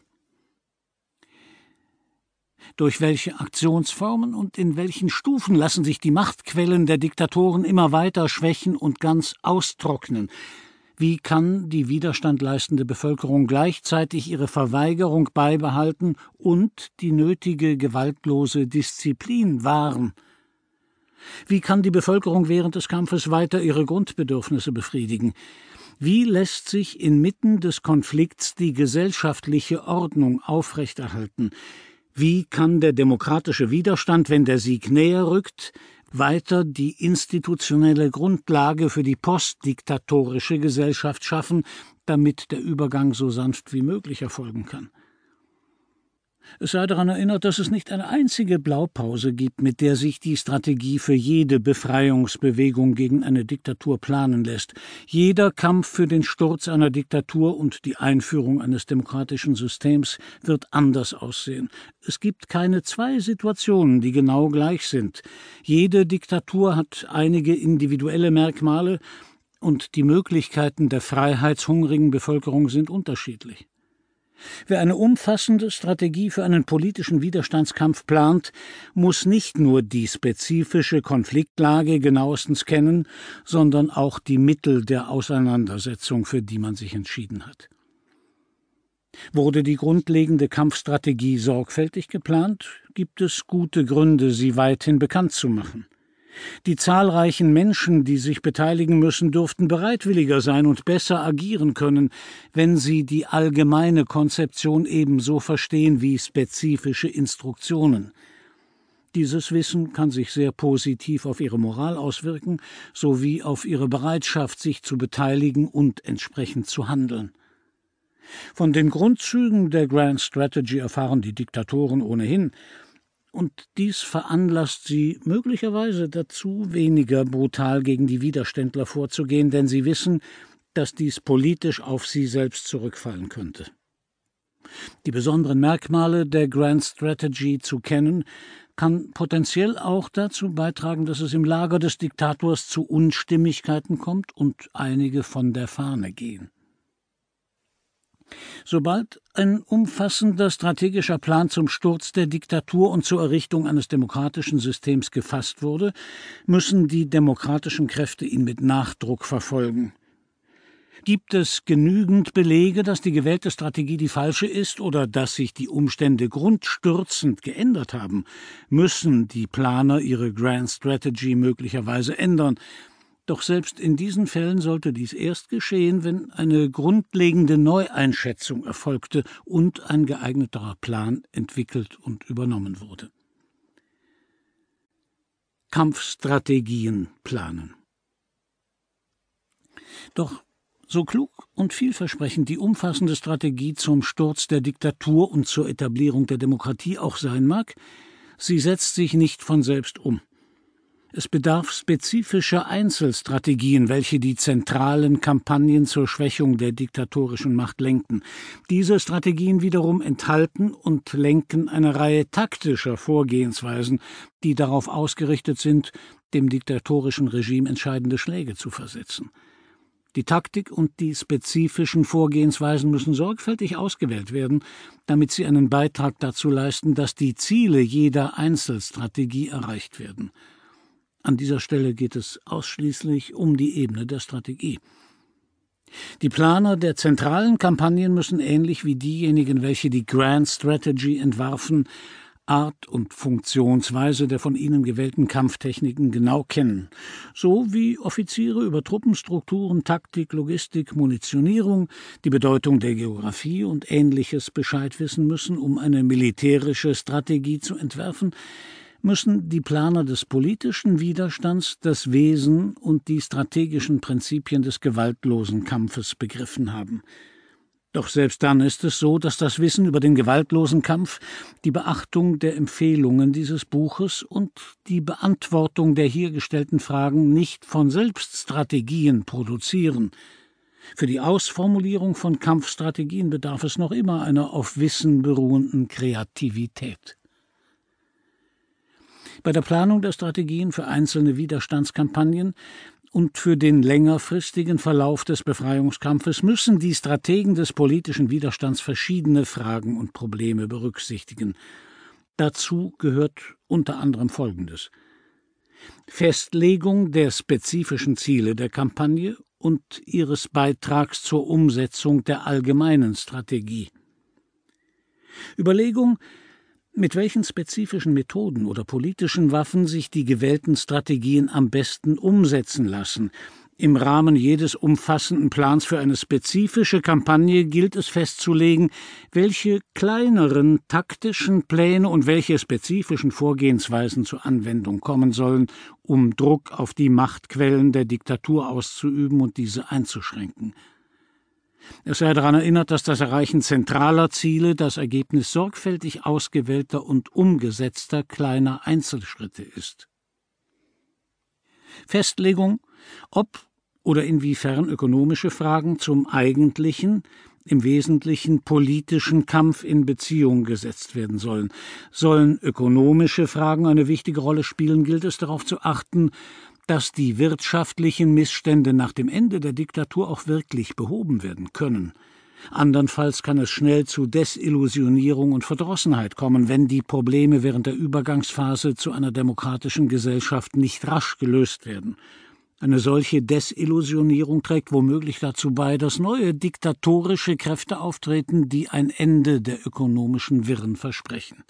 Durch welche Aktionsformen und in welchen Stufen lassen sich die Machtquellen der Diktatoren immer weiter schwächen und ganz austrocknen? Wie kann die Widerstand leistende Bevölkerung gleichzeitig ihre Verweigerung beibehalten und die nötige gewaltlose Disziplin wahren? Wie kann die Bevölkerung während des Kampfes weiter ihre Grundbedürfnisse befriedigen? Wie lässt sich inmitten des Konflikts die gesellschaftliche Ordnung aufrechterhalten? Wie kann der demokratische Widerstand, wenn der Sieg näher rückt, weiter die institutionelle Grundlage für die postdiktatorische Gesellschaft schaffen, damit der Übergang so sanft wie möglich erfolgen kann? Es sei daran erinnert, dass es nicht eine einzige Blaupause gibt, mit der sich die Strategie für jede Befreiungsbewegung gegen eine Diktatur planen lässt. Jeder Kampf für den Sturz einer Diktatur und die Einführung eines demokratischen Systems wird anders aussehen. Es gibt keine zwei Situationen, die genau gleich sind. Jede Diktatur hat einige individuelle Merkmale und die Möglichkeiten der freiheitshungrigen Bevölkerung sind unterschiedlich. Wer eine umfassende Strategie für einen politischen Widerstandskampf plant, muss nicht nur die spezifische Konfliktlage genauestens kennen, sondern auch die Mittel der Auseinandersetzung, für die man sich entschieden hat. Wurde die grundlegende Kampfstrategie sorgfältig geplant, gibt es gute Gründe, sie weithin bekannt zu machen. Die zahlreichen Menschen, die sich beteiligen müssen, dürften bereitwilliger sein und besser agieren können, wenn sie die allgemeine Konzeption ebenso verstehen wie spezifische Instruktionen. Dieses Wissen kann sich sehr positiv auf ihre Moral auswirken, sowie auf ihre Bereitschaft, sich zu beteiligen und entsprechend zu handeln. Von den Grundzügen der Grand Strategy erfahren die Diktatoren ohnehin, und dies veranlasst sie möglicherweise dazu, weniger brutal gegen die Widerständler vorzugehen, denn sie wissen, dass dies politisch auf sie selbst zurückfallen könnte. Die besonderen Merkmale der Grand Strategy zu kennen, kann potenziell auch dazu beitragen, dass es im Lager des Diktators zu Unstimmigkeiten kommt und einige von der Fahne gehen. Sobald ein umfassender strategischer Plan zum Sturz der Diktatur und zur Errichtung eines demokratischen Systems gefasst wurde, müssen die demokratischen Kräfte ihn mit Nachdruck verfolgen. Gibt es genügend Belege, dass die gewählte Strategie die falsche ist oder dass sich die Umstände grundstürzend geändert haben, müssen die Planer ihre Grand Strategy möglicherweise ändern. Doch selbst in diesen Fällen sollte dies erst geschehen, wenn eine grundlegende Neueinschätzung erfolgte und ein geeigneterer Plan entwickelt und übernommen wurde. Kampfstrategien planen. Doch so klug und vielversprechend die umfassende Strategie zum Sturz der Diktatur und zur Etablierung der Demokratie auch sein mag, sie setzt sich nicht von selbst um. Es bedarf spezifischer Einzelstrategien, welche die zentralen Kampagnen zur Schwächung der diktatorischen Macht lenken. Diese Strategien wiederum enthalten und lenken eine Reihe taktischer Vorgehensweisen, die darauf ausgerichtet sind, dem diktatorischen Regime entscheidende Schläge zu versetzen. Die Taktik und die spezifischen Vorgehensweisen müssen sorgfältig ausgewählt werden, damit sie einen Beitrag dazu leisten, dass die Ziele jeder Einzelstrategie erreicht werden. An dieser Stelle geht es ausschließlich um die Ebene der Strategie. Die Planer der zentralen Kampagnen müssen ähnlich wie diejenigen, welche die Grand Strategy entwarfen, Art und Funktionsweise der von ihnen gewählten Kampftechniken genau kennen, so wie Offiziere über Truppenstrukturen, Taktik, Logistik, Munitionierung, die Bedeutung der Geographie und Ähnliches Bescheid wissen müssen, um eine militärische Strategie zu entwerfen, müssen die Planer des politischen Widerstands das Wesen und die strategischen Prinzipien des gewaltlosen Kampfes begriffen haben. Doch selbst dann ist es so, dass das Wissen über den gewaltlosen Kampf, die Beachtung der Empfehlungen dieses Buches und die Beantwortung der hier gestellten Fragen nicht von selbst Strategien produzieren. Für die Ausformulierung von Kampfstrategien bedarf es noch immer einer auf Wissen beruhenden Kreativität. Bei der Planung der Strategien für einzelne Widerstandskampagnen und für den längerfristigen Verlauf des Befreiungskampfes müssen die Strategen des politischen Widerstands verschiedene Fragen und Probleme berücksichtigen. Dazu gehört unter anderem Folgendes: Festlegung der spezifischen Ziele der Kampagne und ihres Beitrags zur Umsetzung der allgemeinen Strategie. Überlegung, mit welchen spezifischen Methoden oder politischen Waffen sich die gewählten Strategien am besten umsetzen lassen. Im Rahmen jedes umfassenden Plans für eine spezifische Kampagne gilt es festzulegen, welche kleineren taktischen Pläne und welche spezifischen Vorgehensweisen zur Anwendung kommen sollen, um Druck auf die Machtquellen der Diktatur auszuüben und diese einzuschränken. Es sei daran erinnert, dass das Erreichen zentraler Ziele das Ergebnis sorgfältig ausgewählter und umgesetzter kleiner Einzelschritte ist. Festlegung, ob oder inwiefern ökonomische Fragen zum eigentlichen, im Wesentlichen politischen Kampf in Beziehung gesetzt werden sollen. Sollen ökonomische Fragen eine wichtige Rolle spielen, gilt es darauf zu achten, dass die wirtschaftlichen Missstände nach dem Ende der Diktatur auch wirklich behoben werden können. Andernfalls kann es schnell zu Desillusionierung und Verdrossenheit kommen, wenn die Probleme während der Übergangsphase zu einer demokratischen Gesellschaft nicht rasch gelöst werden. Eine solche Desillusionierung trägt womöglich dazu bei, dass neue diktatorische Kräfte auftreten, die ein Ende der ökonomischen Wirren versprechen.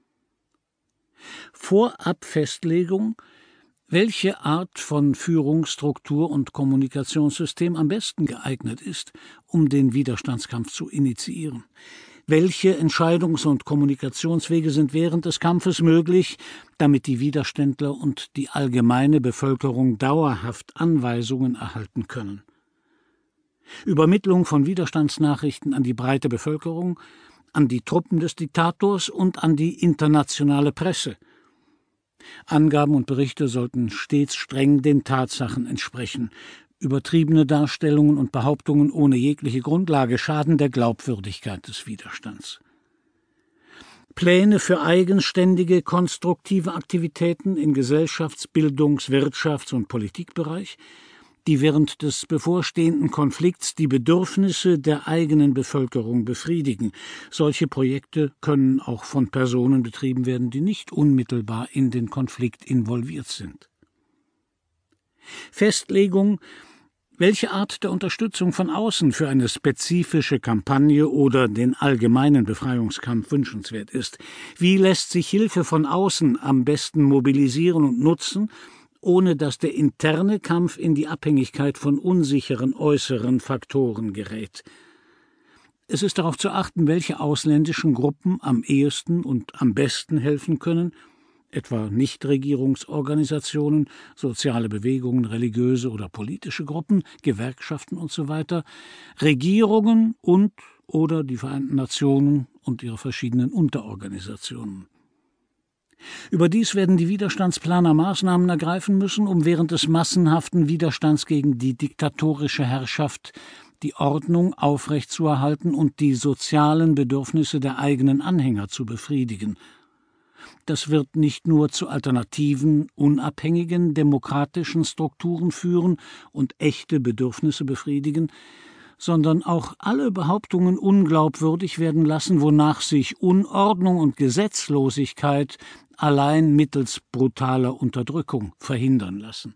Vorabfestlegung, welche Art von Führungsstruktur und Kommunikationssystem am besten geeignet ist, um den Widerstandskampf zu initiieren. Welche Entscheidungs- und Kommunikationswege sind während des Kampfes möglich, damit die Widerständler und die allgemeine Bevölkerung dauerhaft Anweisungen erhalten können. Übermittlung von Widerstandsnachrichten an die breite Bevölkerung, an die Truppen des Diktators und an die internationale Presse. Angaben und Berichte sollten stets streng den Tatsachen entsprechen. Übertriebene Darstellungen und Behauptungen ohne jegliche Grundlage schaden der Glaubwürdigkeit des Widerstands. Pläne für eigenständige, konstruktive Aktivitäten in Gesellschafts-, Bildungs-, Wirtschafts- und Politikbereich, die während des bevorstehenden Konflikts die Bedürfnisse der eigenen Bevölkerung befriedigen. Solche Projekte können auch von Personen betrieben werden, die nicht unmittelbar in den Konflikt involviert sind. Festlegung, welche Art der Unterstützung von außen für eine spezifische Kampagne oder den allgemeinen Befreiungskampf wünschenswert ist. Wie lässt sich Hilfe von außen am besten mobilisieren und nutzen, ohne dass der interne Kampf in die Abhängigkeit von unsicheren äußeren Faktoren gerät. Es ist darauf zu achten, welche ausländischen Gruppen am ehesten und am besten helfen können, etwa Nichtregierungsorganisationen, soziale Bewegungen, religiöse oder politische Gruppen, Gewerkschaften usw., Regierungen und oder die Vereinten Nationen und ihre verschiedenen Unterorganisationen. Überdies werden die Widerstandsplaner Maßnahmen ergreifen müssen, um während des massenhaften Widerstands gegen die diktatorische Herrschaft die Ordnung aufrechtzuerhalten und die sozialen Bedürfnisse der eigenen Anhänger zu befriedigen. Das wird nicht nur zu alternativen, unabhängigen, demokratischen Strukturen führen und echte Bedürfnisse befriedigen, sondern auch alle Behauptungen unglaubwürdig werden lassen, wonach sich Unordnung und Gesetzlosigkeit allein mittels brutaler Unterdrückung verhindern lassen.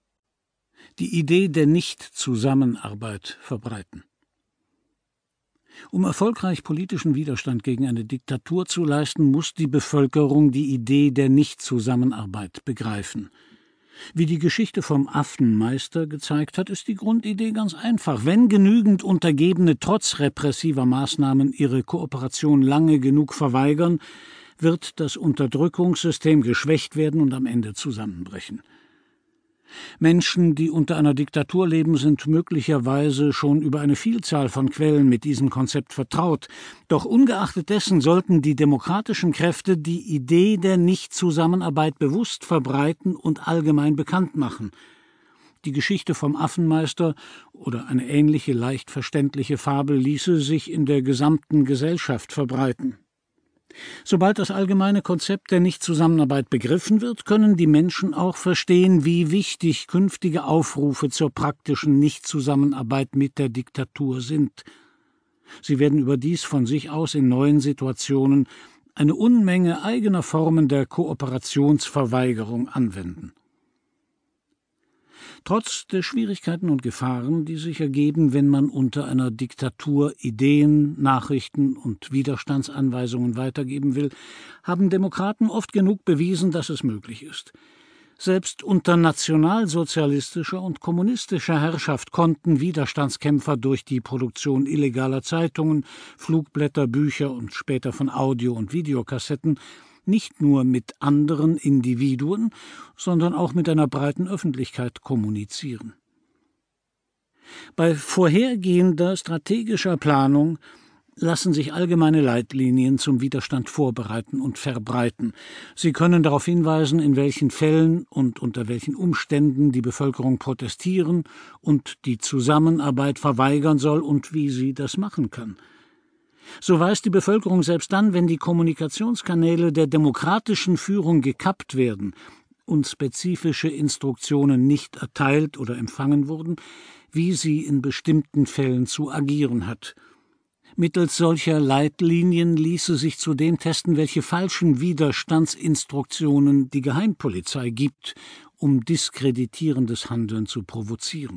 Die Idee der Nichtzusammenarbeit verbreiten. Um erfolgreich politischen Widerstand gegen eine Diktatur zu leisten, muss die Bevölkerung die Idee der Nichtzusammenarbeit begreifen. Wie die Geschichte vom Affenmeister gezeigt hat, ist die Grundidee ganz einfach. Wenn genügend Untergebene trotz repressiver Maßnahmen ihre Kooperation lange genug verweigern, wird das Unterdrückungssystem geschwächt werden und am Ende zusammenbrechen. Menschen, die unter einer Diktatur leben, sind möglicherweise schon über eine Vielzahl von Quellen mit diesem Konzept vertraut. Doch ungeachtet dessen sollten die demokratischen Kräfte die Idee der Nichtzusammenarbeit bewusst verbreiten und allgemein bekannt machen. Die Geschichte vom Affenmeister oder eine ähnliche leicht verständliche Fabel ließe sich in der gesamten Gesellschaft verbreiten. Sobald das allgemeine Konzept der Nichtzusammenarbeit begriffen wird, können die Menschen auch verstehen, wie wichtig künftige Aufrufe zur praktischen Nichtzusammenarbeit mit der Diktatur sind. Sie werden überdies von sich aus in neuen Situationen eine Unmenge eigener Formen der Kooperationsverweigerung anwenden. Trotz der Schwierigkeiten und Gefahren, die sich ergeben, wenn man unter einer Diktatur Ideen, Nachrichten und Widerstandsanweisungen weitergeben will, haben Demokraten oft genug bewiesen, dass es möglich ist. Selbst unter nationalsozialistischer und kommunistischer Herrschaft konnten Widerstandskämpfer durch die Produktion illegaler Zeitungen, Flugblätter, Bücher und später von Audio- und Videokassetten nicht nur mit anderen Individuen, sondern auch mit einer breiten Öffentlichkeit kommunizieren. Bei vorhergehender strategischer Planung lassen sich allgemeine Leitlinien zum Widerstand vorbereiten und verbreiten. Sie können darauf hinweisen, in welchen Fällen und unter welchen Umständen die Bevölkerung protestieren und die Zusammenarbeit verweigern soll und wie sie das machen kann. So weiß die Bevölkerung selbst dann, wenn die Kommunikationskanäle der demokratischen Führung gekappt werden und spezifische Instruktionen nicht erteilt oder empfangen wurden, wie sie in bestimmten Fällen zu agieren hat. Mittels solcher Leitlinien ließe sich zudem testen, welche falschen Widerstandsinstruktionen die Geheimpolizei gibt, um diskreditierendes Handeln zu provozieren.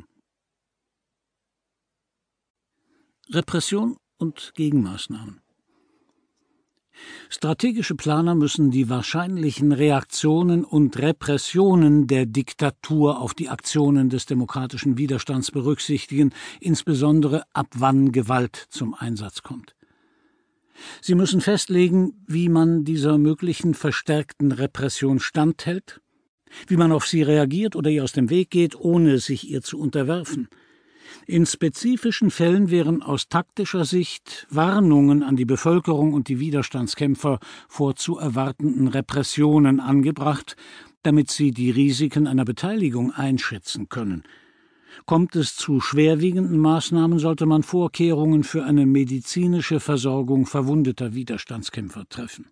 Repression und Gegenmaßnahmen. Strategische Planer müssen die wahrscheinlichen Reaktionen und Repressionen der Diktatur auf die Aktionen des demokratischen Widerstands berücksichtigen, insbesondere ab wann Gewalt zum Einsatz kommt. Sie müssen festlegen, wie man dieser möglichen verstärkten Repression standhält, wie man auf sie reagiert oder ihr aus dem Weg geht, ohne sich ihr zu unterwerfen. In spezifischen Fällen wären aus taktischer Sicht Warnungen an die Bevölkerung und die Widerstandskämpfer vor zu erwartenden Repressionen angebracht, damit sie die Risiken einer Beteiligung einschätzen können. Kommt es zu schwerwiegenden Maßnahmen, sollte man Vorkehrungen für eine medizinische Versorgung verwundeter Widerstandskämpfer treffen.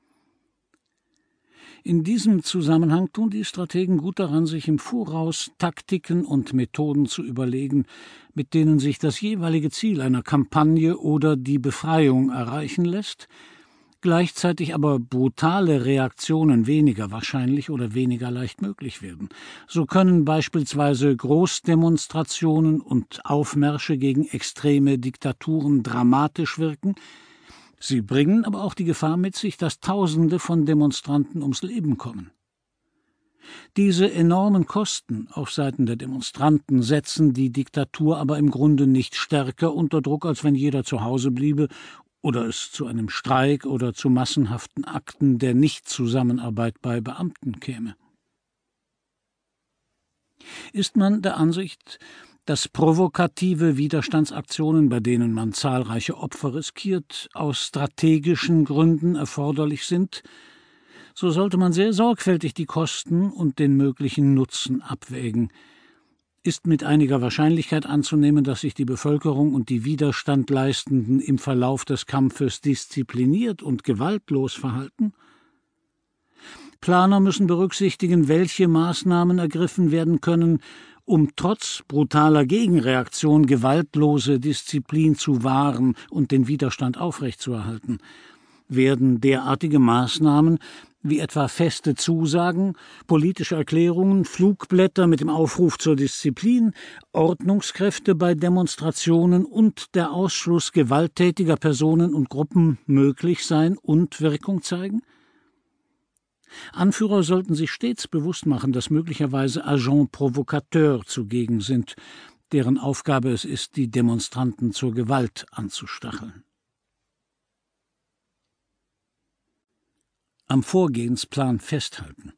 In diesem Zusammenhang tun die Strategen gut daran, sich im Voraus Taktiken und Methoden zu überlegen, mit denen sich das jeweilige Ziel einer Kampagne oder die Befreiung erreichen lässt, gleichzeitig aber brutale Reaktionen weniger wahrscheinlich oder weniger leicht möglich werden. So können beispielsweise Großdemonstrationen und Aufmärsche gegen extreme Diktaturen dramatisch wirken. Sie bringen aber auch die Gefahr mit sich, dass Tausende von Demonstranten ums Leben kommen. Diese enormen Kosten auf Seiten der Demonstranten setzen die Diktatur aber im Grunde nicht stärker unter Druck, als wenn jeder zu Hause bliebe oder es zu einem Streik oder zu massenhaften Akten der Nichtzusammenarbeit bei Beamten käme. Ist man der Ansicht, dass provokative Widerstandsaktionen, bei denen man zahlreiche Opfer riskiert, aus strategischen Gründen erforderlich sind, so sollte man sehr sorgfältig die Kosten und den möglichen Nutzen abwägen. Ist mit einiger Wahrscheinlichkeit anzunehmen, dass sich die Bevölkerung und die Widerstandleistenden im Verlauf des Kampfes diszipliniert und gewaltlos verhalten? Planer müssen berücksichtigen, welche Maßnahmen ergriffen werden können, um trotz brutaler Gegenreaktion gewaltlose Disziplin zu wahren und den Widerstand aufrechtzuerhalten. werden derartige Maßnahmen wie etwa feste Zusagen, politische Erklärungen, Flugblätter mit dem Aufruf zur Disziplin, Ordnungskräfte bei Demonstrationen und der Ausschluss gewalttätiger Personen und Gruppen möglich sein und Wirkung zeigen? Anführer sollten sich stets bewusst machen, dass möglicherweise Agents provocateurs zugegen sind, deren Aufgabe es ist, die Demonstranten zur Gewalt anzustacheln. Am Vorgehensplan festhalten.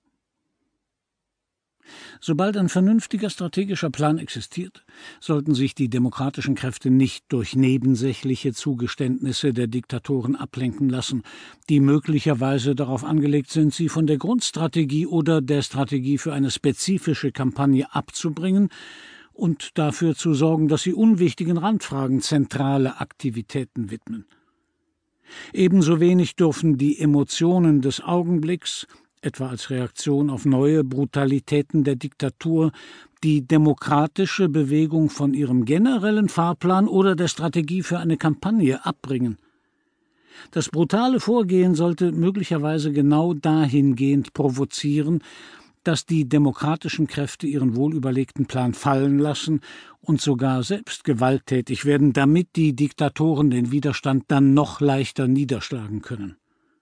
Sobald ein vernünftiger strategischer Plan existiert, sollten sich die demokratischen Kräfte nicht durch nebensächliche Zugeständnisse der Diktatoren ablenken lassen, die möglicherweise darauf angelegt sind, sie von der Grundstrategie oder der Strategie für eine spezifische Kampagne abzubringen und dafür zu sorgen, dass sie unwichtigen Randfragen zentrale Aktivitäten widmen. Ebenso wenig dürfen die Emotionen des Augenblicks, etwa als Reaktion auf neue Brutalitäten der Diktatur, die demokratische Bewegung von ihrem generellen Fahrplan oder der Strategie für eine Kampagne abbringen. Das brutale Vorgehen sollte möglicherweise genau dahingehend provozieren, dass die demokratischen Kräfte ihren wohlüberlegten Plan fallen lassen und sogar selbst gewalttätig werden, damit die Diktatoren den Widerstand dann noch leichter niederschlagen können.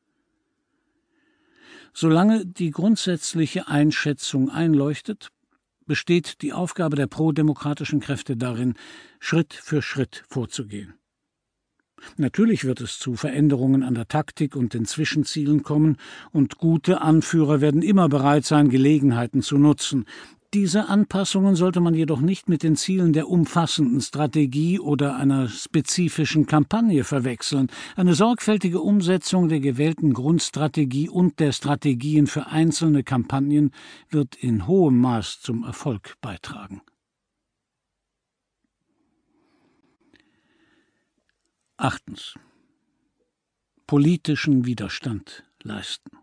Solange die grundsätzliche Einschätzung einleuchtet, besteht die Aufgabe der prodemokratischen Kräfte darin, Schritt für Schritt vorzugehen. Natürlich wird es zu Veränderungen an der Taktik und den Zwischenzielen kommen, und gute Anführer werden immer bereit sein, Gelegenheiten zu nutzen. Diese Anpassungen sollte man jedoch nicht mit den Zielen der umfassenden Strategie oder einer spezifischen Kampagne verwechseln. Eine sorgfältige Umsetzung der gewählten Grundstrategie und der Strategien für einzelne Kampagnen wird in hohem Maß zum Erfolg beitragen. Achtens. Politischen Widerstand leisten.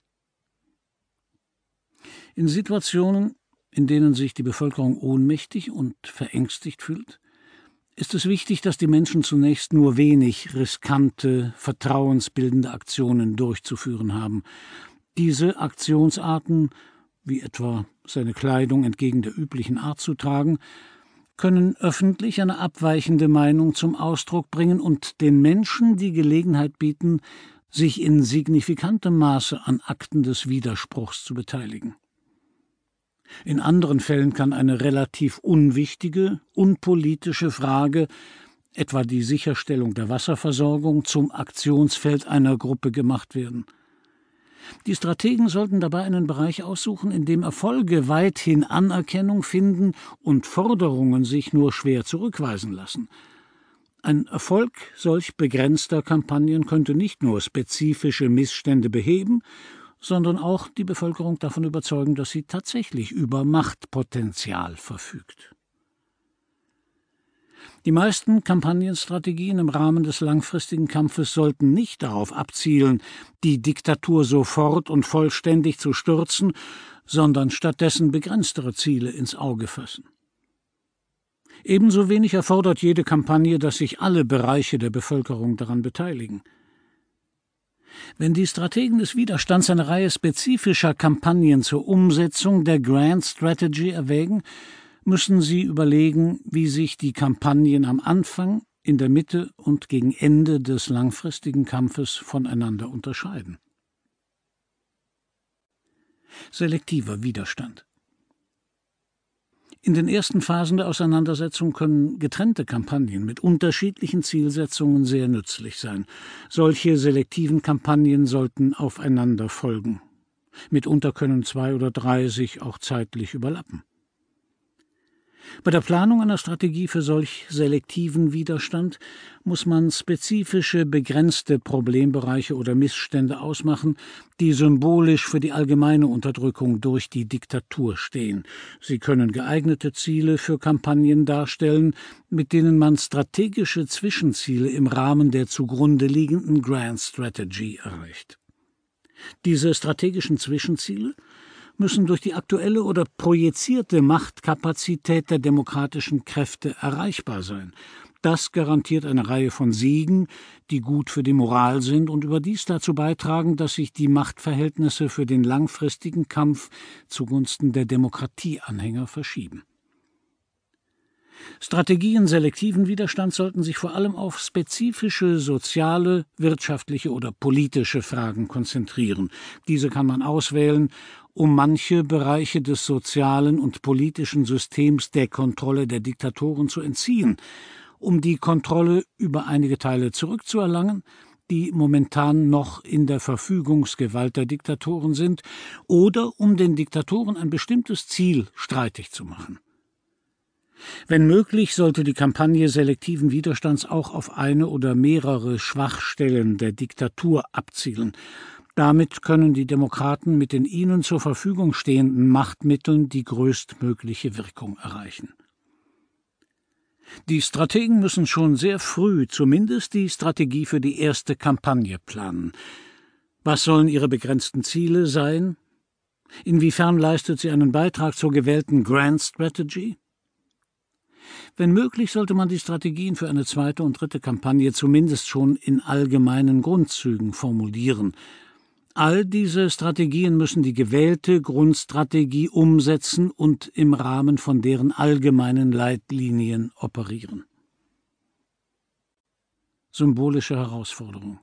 In Situationen, in denen sich die Bevölkerung ohnmächtig und verängstigt fühlt, ist es wichtig, dass die Menschen zunächst nur wenig riskante, vertrauensbildende Aktionen durchzuführen haben. Diese Aktionsarten, wie etwa seine Kleidung entgegen der üblichen Art zu tragen, können öffentlich eine abweichende Meinung zum Ausdruck bringen und den Menschen die Gelegenheit bieten, sich in signifikantem Maße an Akten des Widerspruchs zu beteiligen. In anderen Fällen kann eine relativ unwichtige, unpolitische Frage, etwa die Sicherstellung der Wasserversorgung, zum Aktionsfeld einer Gruppe gemacht werden. Die Strategen sollten dabei einen Bereich aussuchen, in dem Erfolge weithin Anerkennung finden und Forderungen sich nur schwer zurückweisen lassen. Ein Erfolg solch begrenzter Kampagnen könnte nicht nur spezifische Missstände beheben, sondern auch die Bevölkerung davon überzeugen, dass sie tatsächlich über Machtpotenzial verfügt. Die meisten Kampagnenstrategien im Rahmen des langfristigen Kampfes sollten nicht darauf abzielen, die Diktatur sofort und vollständig zu stürzen, sondern stattdessen begrenztere Ziele ins Auge fassen. Ebenso wenig erfordert jede Kampagne, dass sich alle Bereiche der Bevölkerung daran beteiligen. Wenn die Strategen des Widerstands eine Reihe spezifischer Kampagnen zur Umsetzung der Grand Strategy erwägen, müssen sie überlegen, wie sich die Kampagnen am Anfang, in der Mitte und gegen Ende des langfristigen Kampfes voneinander unterscheiden. Selektiver Widerstand. In den ersten Phasen der Auseinandersetzung können getrennte Kampagnen mit unterschiedlichen Zielsetzungen sehr nützlich sein. Solche selektiven Kampagnen sollten aufeinander folgen. Mitunter können zwei oder drei sich auch zeitlich überlappen. Bei der Planung einer Strategie für solch selektiven Widerstand muss man spezifische, begrenzte Problembereiche oder Missstände ausmachen, die symbolisch für die allgemeine Unterdrückung durch die Diktatur stehen. Sie können geeignete Ziele für Kampagnen darstellen, mit denen man strategische Zwischenziele im Rahmen der zugrunde liegenden Grand Strategy erreicht. Diese strategischen Zwischenziele müssen durch die aktuelle oder projizierte Machtkapazität der demokratischen Kräfte erreichbar sein. Das garantiert eine Reihe von Siegen, die gut für die Moral sind und überdies dazu beitragen, dass sich die Machtverhältnisse für den langfristigen Kampf zugunsten der Demokratieanhänger verschieben. Strategien selektiven Widerstands sollten sich vor allem auf spezifische soziale, wirtschaftliche oder politische Fragen konzentrieren. Diese kann man auswählen, um manche Bereiche des sozialen und politischen Systems der Kontrolle der Diktatoren zu entziehen, um die Kontrolle über einige Teile zurückzuerlangen, die momentan noch in der Verfügungsgewalt der Diktatoren sind, oder um den Diktatoren ein bestimmtes Ziel streitig zu machen. Wenn möglich, sollte die Kampagne selektiven Widerstands auch auf eine oder mehrere Schwachstellen der Diktatur abzielen. Damit können die Demokraten mit den ihnen zur Verfügung stehenden Machtmitteln die größtmögliche Wirkung erreichen. Die Strategen müssen schon sehr früh zumindest die Strategie für die erste Kampagne planen. Was sollen ihre begrenzten Ziele sein? Inwiefern leistet sie einen Beitrag zur gewählten Grand Strategy? Wenn möglich, sollte man die Strategien für eine zweite und dritte Kampagne zumindest schon in allgemeinen Grundzügen formulieren. All diese Strategien müssen die gewählte Grundstrategie umsetzen und im Rahmen von deren allgemeinen Leitlinien operieren. Symbolische Herausforderung.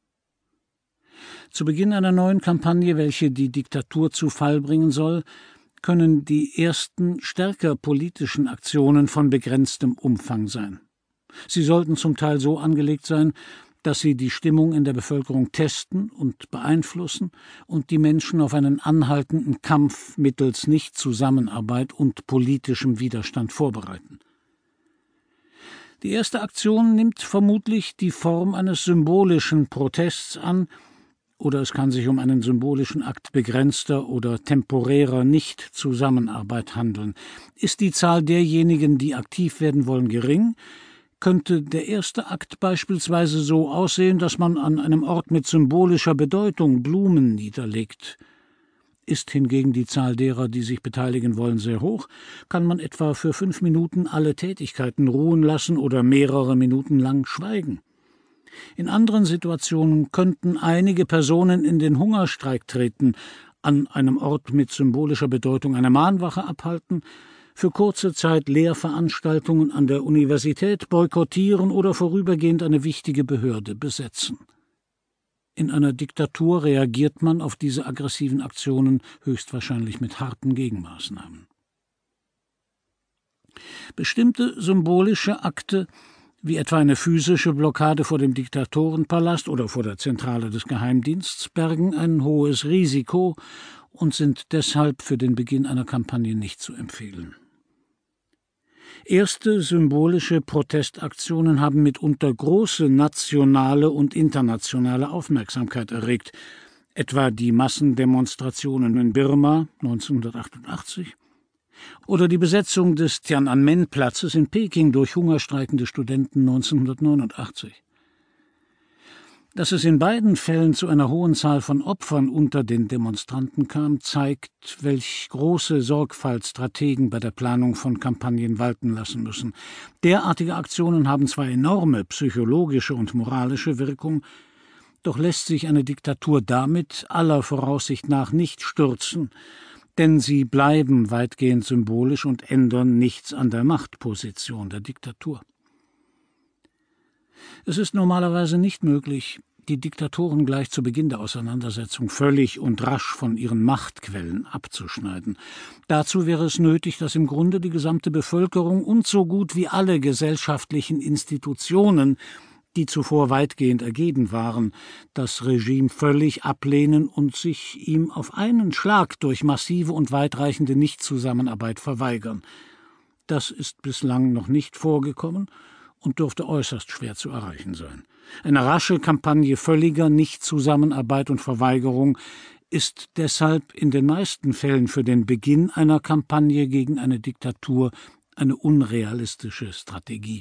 Zu Beginn einer neuen Kampagne, welche die Diktatur zu Fall bringen soll, können die ersten stärker politischen Aktionen von begrenztem Umfang sein. Sie sollten zum Teil so angelegt sein, dass sie die Stimmung in der Bevölkerung testen und beeinflussen und die Menschen auf einen anhaltenden Kampf mittels Nichtzusammenarbeit und politischem Widerstand vorbereiten. Die erste Aktion nimmt vermutlich die Form eines symbolischen Protests an, oder es kann sich um einen symbolischen Akt begrenzter oder temporärer Nichtzusammenarbeit handeln. Ist die Zahl derjenigen, die aktiv werden wollen, gering, könnte der erste Akt beispielsweise so aussehen, dass man an einem Ort mit symbolischer Bedeutung Blumen niederlegt. Ist hingegen die Zahl derer, die sich beteiligen wollen, sehr hoch, kann man etwa für fünf Minuten alle Tätigkeiten ruhen lassen oder mehrere Minuten lang schweigen. In anderen Situationen könnten einige Personen in den Hungerstreik treten, an einem Ort mit symbolischer Bedeutung eine Mahnwache abhalten, für kurze Zeit Lehrveranstaltungen an der Universität boykottieren oder vorübergehend eine wichtige Behörde besetzen. In einer Diktatur reagiert man auf diese aggressiven Aktionen höchstwahrscheinlich mit harten Gegenmaßnahmen. Bestimmte symbolische Akte, wie etwa eine physische Blockade vor dem Diktatorenpalast oder vor der Zentrale des Geheimdienstes, bergen ein hohes Risiko und sind deshalb für den Beginn einer Kampagne nicht zu empfehlen. Erste symbolische Protestaktionen haben mitunter große nationale und internationale Aufmerksamkeit erregt, etwa die Massendemonstrationen in Birma neunzehnhundertachtundachtzig oder die Besetzung des Tian'anmen-Platzes in Peking durch hungerstreikende Studenten neunzehnhundertneunundachtzig. Dass es in beiden Fällen zu einer hohen Zahl von Opfern unter den Demonstranten kam, zeigt, welch große Sorgfalt Strategen bei der Planung von Kampagnen walten lassen müssen. Derartige Aktionen haben zwar enorme psychologische und moralische Wirkung, doch lässt sich eine Diktatur damit aller Voraussicht nach nicht stürzen, denn sie bleiben weitgehend symbolisch und ändern nichts an der Machtposition der Diktatur. Es ist normalerweise nicht möglich, die Diktatoren gleich zu Beginn der Auseinandersetzung völlig und rasch von ihren Machtquellen abzuschneiden. Dazu wäre es nötig, dass im Grunde die gesamte Bevölkerung und so gut wie alle gesellschaftlichen Institutionen, die zuvor weitgehend ergeben waren, das Regime völlig ablehnen und sich ihm auf einen Schlag durch massive und weitreichende Nichtzusammenarbeit verweigern. Das ist bislang noch nicht vorgekommen und dürfte äußerst schwer zu erreichen sein. Eine rasche Kampagne völliger Nichtzusammenarbeit und Verweigerung ist deshalb in den meisten Fällen für den Beginn einer Kampagne gegen eine Diktatur eine unrealistische Strategie.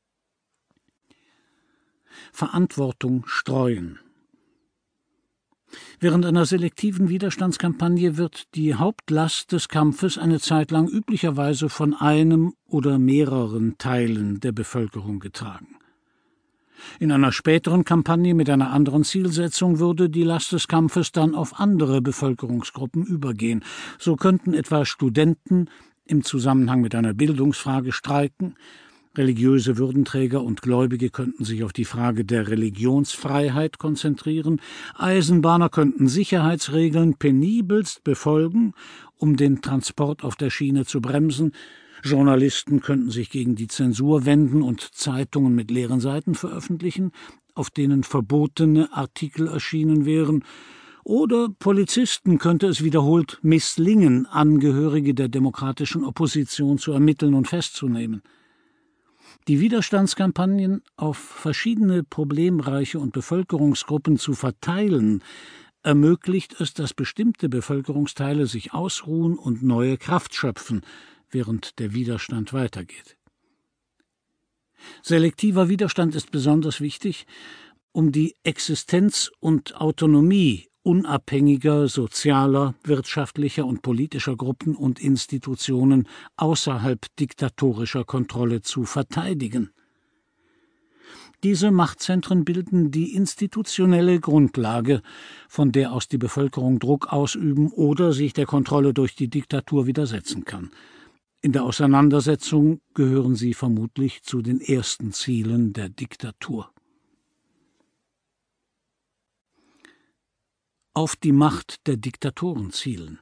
Verantwortung streuen. Während einer selektiven Widerstandskampagne wird die Hauptlast des Kampfes eine Zeit lang üblicherweise von einem oder mehreren Teilen der Bevölkerung getragen. In einer späteren Kampagne mit einer anderen Zielsetzung würde die Last des Kampfes dann auf andere Bevölkerungsgruppen übergehen. So könnten etwa Studenten im Zusammenhang mit einer Bildungsfrage streiken, religiöse Würdenträger und Gläubige könnten sich auf die Frage der Religionsfreiheit konzentrieren, Eisenbahner könnten Sicherheitsregeln penibelst befolgen, um den Transport auf der Schiene zu bremsen, Journalisten könnten sich gegen die Zensur wenden und Zeitungen mit leeren Seiten veröffentlichen, auf denen verbotene Artikel erschienen wären, oder Polizisten könnte es wiederholt misslingen, Angehörige der demokratischen Opposition zu ermitteln und festzunehmen. Die Widerstandskampagnen auf verschiedene Problemreiche und Bevölkerungsgruppen zu verteilen, ermöglicht es, dass bestimmte Bevölkerungsteile sich ausruhen und neue Kraft schöpfen, während der Widerstand weitergeht. Selektiver Widerstand ist besonders wichtig, um die Existenz und Autonomie unabhängiger sozialer, wirtschaftlicher und politischer Gruppen und Institutionen außerhalb diktatorischer Kontrolle zu verteidigen. Diese Machtzentren bilden die institutionelle Grundlage, von der aus die Bevölkerung Druck ausüben oder sich der Kontrolle durch die Diktatur widersetzen kann. In der Auseinandersetzung gehören sie vermutlich zu den ersten Zielen der Diktatur. Auf die Macht der Diktatoren zielen.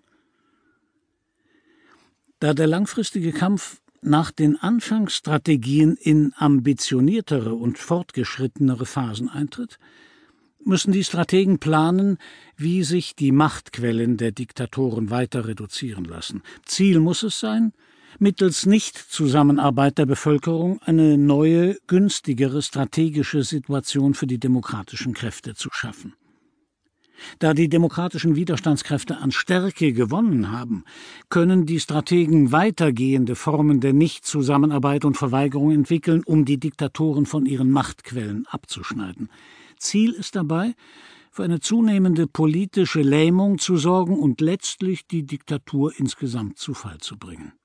Da der langfristige Kampf nach den Anfangsstrategien in ambitioniertere und fortgeschrittenere Phasen eintritt, müssen die Strategen planen, wie sich die Machtquellen der Diktatoren weiter reduzieren lassen. Ziel muss es sein, mittels Nichtzusammenarbeit der Bevölkerung eine neue, günstigere strategische Situation für die demokratischen Kräfte zu schaffen. Da die demokratischen Widerstandskräfte an Stärke gewonnen haben, können die Strategen weitergehende Formen der Nichtzusammenarbeit und Verweigerung entwickeln, um die Diktatoren von ihren Machtquellen abzuschneiden. Ziel ist dabei, für eine zunehmende politische Lähmung zu sorgen und letztlich die Diktatur insgesamt zu Fall zu bringen.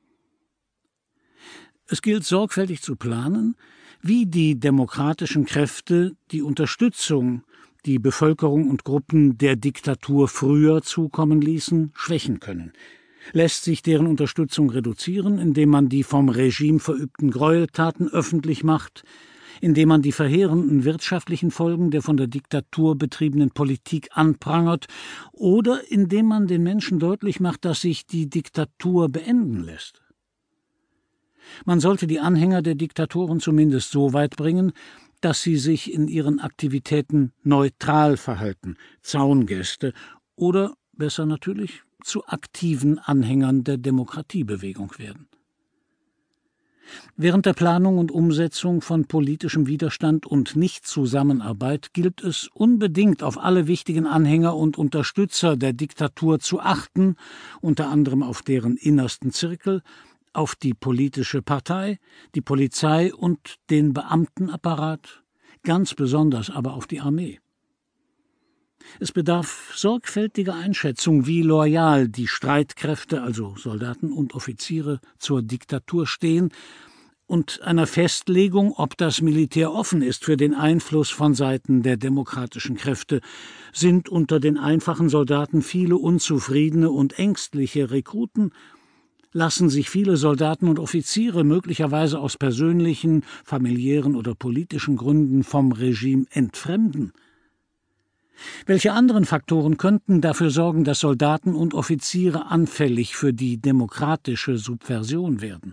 Es gilt sorgfältig zu planen, wie die demokratischen Kräfte die Unterstützung, die Bevölkerung und Gruppen der Diktatur früher zukommen ließen, schwächen können. Lässt sich deren Unterstützung reduzieren, indem man die vom Regime verübten Gräueltaten öffentlich macht, indem man die verheerenden wirtschaftlichen Folgen der von der Diktatur betriebenen Politik anprangert oder indem man den Menschen deutlich macht, dass sich die Diktatur beenden lässt. Man sollte die Anhänger der Diktatoren zumindest so weit bringen, dass sie sich in ihren Aktivitäten neutral verhalten, Zaungäste oder, besser natürlich, zu aktiven Anhängern der Demokratiebewegung werden. Während der Planung und Umsetzung von politischem Widerstand und Nichtzusammenarbeit gilt es unbedingt, auf alle wichtigen Anhänger und Unterstützer der Diktatur zu achten, unter anderem auf deren innersten Zirkel, auf die politische Partei, die Polizei und den Beamtenapparat, ganz besonders aber auf die Armee. Es bedarf sorgfältiger Einschätzung, wie loyal die Streitkräfte, also Soldaten und Offiziere, zur Diktatur stehen und einer Festlegung, ob das Militär offen ist für den Einfluss von Seiten der demokratischen Kräfte. Sind unter den einfachen Soldaten viele unzufriedene und ängstliche Rekruten, lassen sich viele Soldaten und Offiziere möglicherweise aus persönlichen, familiären oder politischen Gründen vom Regime entfremden. Welche anderen Faktoren könnten dafür sorgen, dass Soldaten und Offiziere anfällig für die demokratische Subversion werden?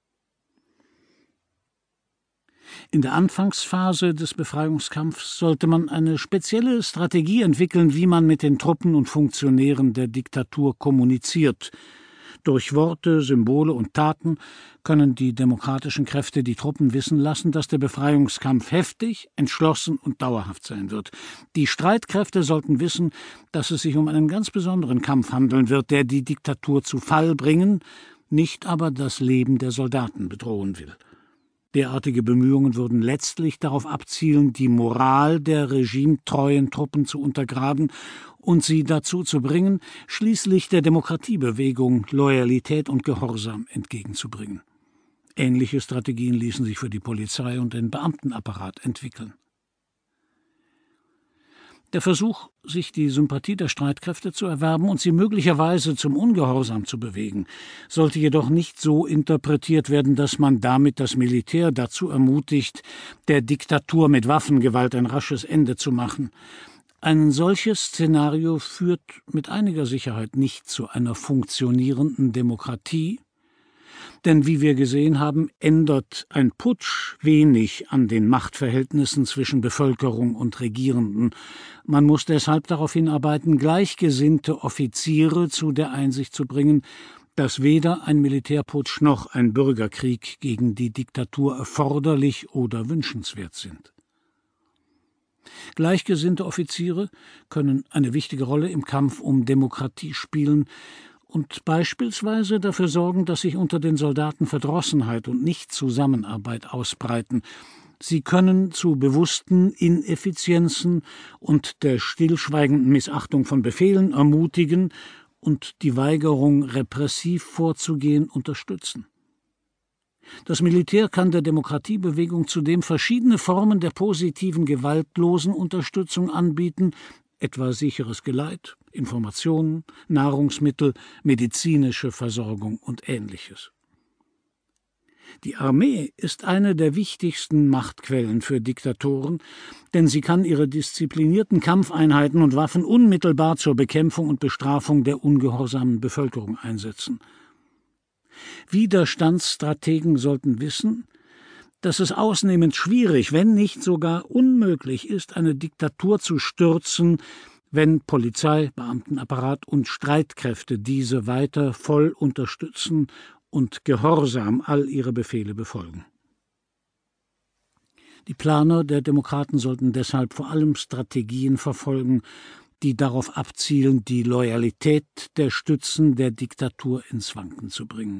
In der Anfangsphase des Befreiungskampfs sollte man eine spezielle Strategie entwickeln, wie man mit den Truppen und Funktionären der Diktatur kommuniziert. Durch Worte, Symbole und Taten können die demokratischen Kräfte die Truppen wissen lassen, dass der Befreiungskampf heftig, entschlossen und dauerhaft sein wird. Die Streitkräfte sollten wissen, dass es sich um einen ganz besonderen Kampf handeln wird, der die Diktatur zu Fall bringen, nicht aber das Leben der Soldaten bedrohen will. Derartige Bemühungen würden letztlich darauf abzielen, die Moral der regimetreuen Truppen zu untergraben und sie dazu zu bringen, schließlich der Demokratiebewegung Loyalität und Gehorsam entgegenzubringen. Ähnliche Strategien ließen sich für die Polizei und den Beamtenapparat entwickeln. Der Versuch, sich die Sympathie der Streitkräfte zu erwerben und sie möglicherweise zum Ungehorsam zu bewegen, sollte jedoch nicht so interpretiert werden, dass man damit das Militär dazu ermutigt, der Diktatur mit Waffengewalt ein rasches Ende zu machen. Ein solches Szenario führt mit einiger Sicherheit nicht zu einer funktionierenden Demokratie, denn wie wir gesehen haben, ändert ein Putsch wenig an den Machtverhältnissen zwischen Bevölkerung und Regierenden. Man muss deshalb darauf hinarbeiten, gleichgesinnte Offiziere zu der Einsicht zu bringen, dass weder ein Militärputsch noch ein Bürgerkrieg gegen die Diktatur erforderlich oder wünschenswert sind. Gleichgesinnte Offiziere können eine wichtige Rolle im Kampf um Demokratie spielen und beispielsweise dafür sorgen, dass sich unter den Soldaten Verdrossenheit und Nichtzusammenarbeit ausbreiten. Sie können zu bewussten Ineffizienzen und der stillschweigenden Missachtung von Befehlen ermutigen und die Weigerung, repressiv vorzugehen, unterstützen. Das Militär kann der Demokratiebewegung zudem verschiedene Formen der positiven, gewaltlosen Unterstützung anbieten, etwa sicheres Geleit, Informationen, Nahrungsmittel, medizinische Versorgung und Ähnliches. Die Armee ist eine der wichtigsten Machtquellen für Diktatoren, denn sie kann ihre disziplinierten Kampfeinheiten und Waffen unmittelbar zur Bekämpfung und Bestrafung der ungehorsamen Bevölkerung einsetzen. Widerstandsstrategen sollten wissen, dass es ausnehmend schwierig, wenn nicht sogar unmöglich ist, eine Diktatur zu stürzen, wenn Polizei, Beamtenapparat und Streitkräfte diese weiter voll unterstützen und gehorsam all ihre Befehle befolgen. Die Planer der Demokraten sollten deshalb vor allem Strategien verfolgen, die darauf abzielen, die Loyalität der Stützen der Diktatur ins Wanken zu bringen.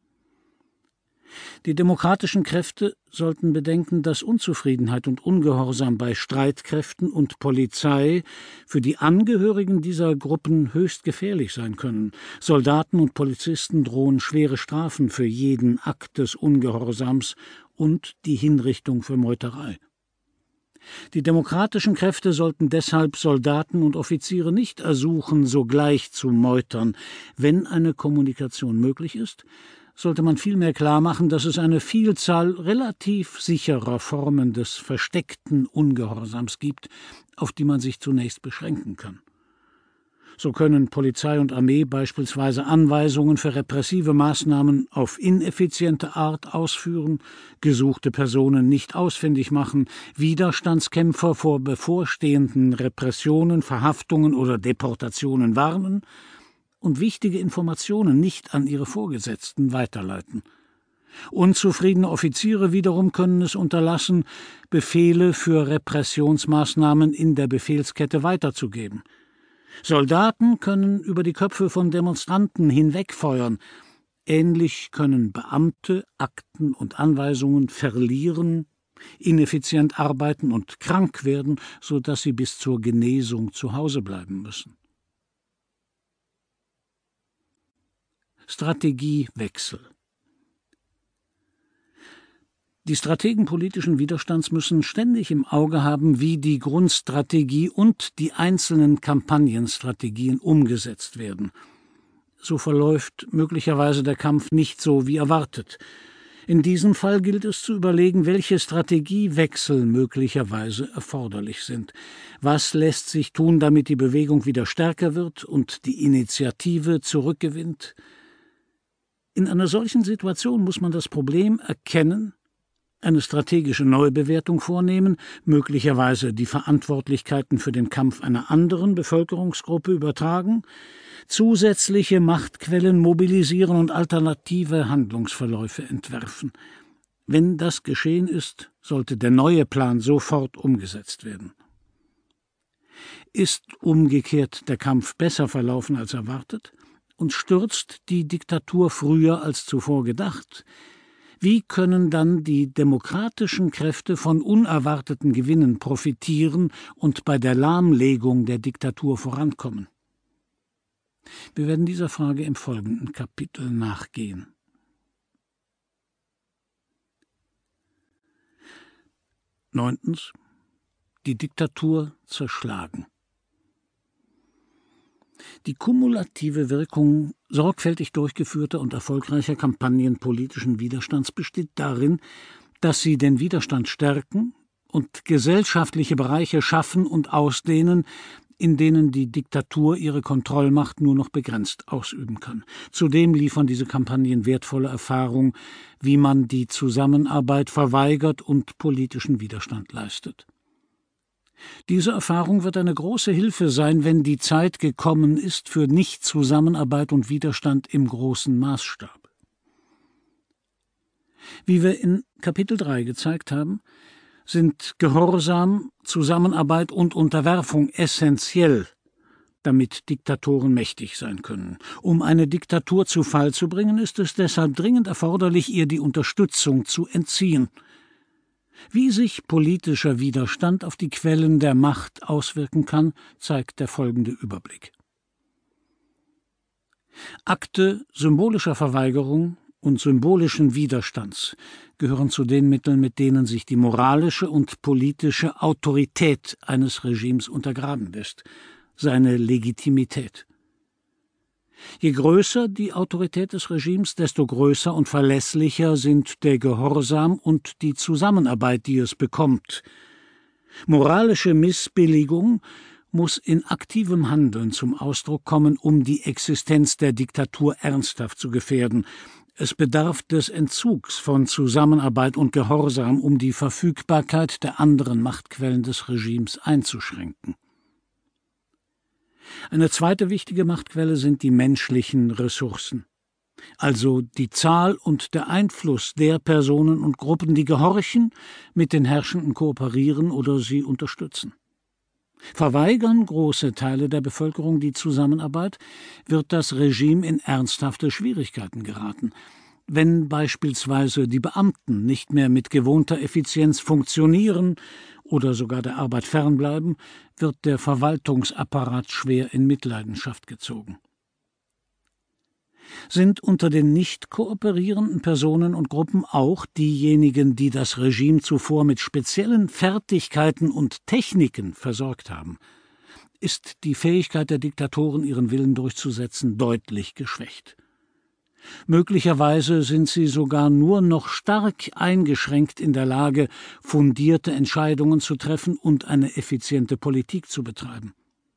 Die demokratischen Kräfte sollten bedenken, dass Unzufriedenheit und Ungehorsam bei Streitkräften und Polizei für die Angehörigen dieser Gruppen höchst gefährlich sein können. Soldaten und Polizisten drohen schwere Strafen für jeden Akt des Ungehorsams und die Hinrichtung für Meuterei. Die demokratischen Kräfte sollten deshalb Soldaten und Offiziere nicht ersuchen, sogleich zu meutern. Wenn eine Kommunikation möglich ist, sollte man vielmehr klarmachen, dass es eine Vielzahl relativ sicherer Formen des versteckten Ungehorsams gibt, auf die man sich zunächst beschränken kann. So können Polizei und Armee beispielsweise Anweisungen für repressive Maßnahmen auf ineffiziente Art ausführen, gesuchte Personen nicht ausfindig machen, Widerstandskämpfer vor bevorstehenden Repressionen, Verhaftungen oder Deportationen warnen und wichtige Informationen nicht an ihre Vorgesetzten weiterleiten. Unzufriedene Offiziere wiederum können es unterlassen, Befehle für Repressionsmaßnahmen in der Befehlskette weiterzugeben. Soldaten können über die Köpfe von Demonstranten hinwegfeuern. Ähnlich können Beamte Akten und Anweisungen verlieren, ineffizient arbeiten und krank werden, so dass sie bis zur Genesung zu Hause bleiben müssen. Strategiewechsel. Die Strategen politischen Widerstands müssen ständig im Auge haben, wie die Grundstrategie und die einzelnen Kampagnenstrategien umgesetzt werden. So verläuft möglicherweise der Kampf nicht so wie erwartet. In diesem Fall gilt es zu überlegen, welche Strategiewechsel möglicherweise erforderlich sind. Was lässt sich tun, damit die Bewegung wieder stärker wird und die Initiative zurückgewinnt? In einer solchen Situation muss man das Problem erkennen, eine strategische Neubewertung vornehmen, möglicherweise die Verantwortlichkeiten für den Kampf einer anderen Bevölkerungsgruppe übertragen, zusätzliche Machtquellen mobilisieren und alternative Handlungsverläufe entwerfen. Wenn das geschehen ist, sollte der neue Plan sofort umgesetzt werden. Ist umgekehrt der Kampf besser verlaufen als erwartet und stürzt die Diktatur früher als zuvor gedacht, Wie können dann die demokratischen Kräfte von unerwarteten Gewinnen profitieren und bei der Lahmlegung der Diktatur vorankommen? Wir werden dieser Frage im folgenden Kapitel nachgehen. Neuntens. Die Diktatur zerschlagen. Die kumulative Wirkung sorgfältig durchgeführter und erfolgreicher Kampagnen politischen Widerstands besteht darin, dass sie den Widerstand stärken und gesellschaftliche Bereiche schaffen und ausdehnen, in denen die Diktatur ihre Kontrollmacht nur noch begrenzt ausüben kann. Zudem liefern diese Kampagnen wertvolle Erfahrung, wie man die Zusammenarbeit verweigert und politischen Widerstand leistet. Diese Erfahrung wird eine große Hilfe sein, wenn die Zeit gekommen ist für Nichtzusammenarbeit und Widerstand im großen Maßstab. Wie wir in Kapitel drei gezeigt haben, sind Gehorsam, Zusammenarbeit und Unterwerfung essentiell, damit Diktatoren mächtig sein können. Um eine Diktatur zu Fall zu bringen, ist es deshalb dringend erforderlich, ihr die Unterstützung zu entziehen. Wie sich politischer Widerstand auf die Quellen der Macht auswirken kann, zeigt der folgende Überblick. Akte symbolischer Verweigerung und symbolischen Widerstands gehören zu den Mitteln, mit denen sich die moralische und politische Autorität eines Regimes untergraben lässt, seine Legitimität. Je größer die Autorität des Regimes, desto größer und verlässlicher sind der Gehorsam und die Zusammenarbeit, die es bekommt. Moralische Missbilligung muss in aktivem Handeln zum Ausdruck kommen, um die Existenz der Diktatur ernsthaft zu gefährden. Es bedarf des Entzugs von Zusammenarbeit und Gehorsam, um die Verfügbarkeit der anderen Machtquellen des Regimes einzuschränken. Eine zweite wichtige Machtquelle sind die menschlichen Ressourcen, also die Zahl und der Einfluss der Personen und Gruppen, die gehorchen, mit den Herrschenden kooperieren oder sie unterstützen. Verweigern große Teile der Bevölkerung die Zusammenarbeit, wird das Regime in ernsthafte Schwierigkeiten geraten. Wenn beispielsweise die Beamten nicht mehr mit gewohnter Effizienz funktionieren oder sogar der Arbeit fernbleiben, wird der Verwaltungsapparat schwer in Mitleidenschaft gezogen. Sind unter den nicht kooperierenden Personen und Gruppen auch diejenigen, die das Regime zuvor mit speziellen Fertigkeiten und Techniken versorgt haben, ist die Fähigkeit der Diktatoren, ihren Willen durchzusetzen, deutlich geschwächt. Möglicherweise sind sie sogar nur noch stark eingeschränkt in der Lage, fundierte Entscheidungen zu treffen und eine effiziente Politik zu betreiben.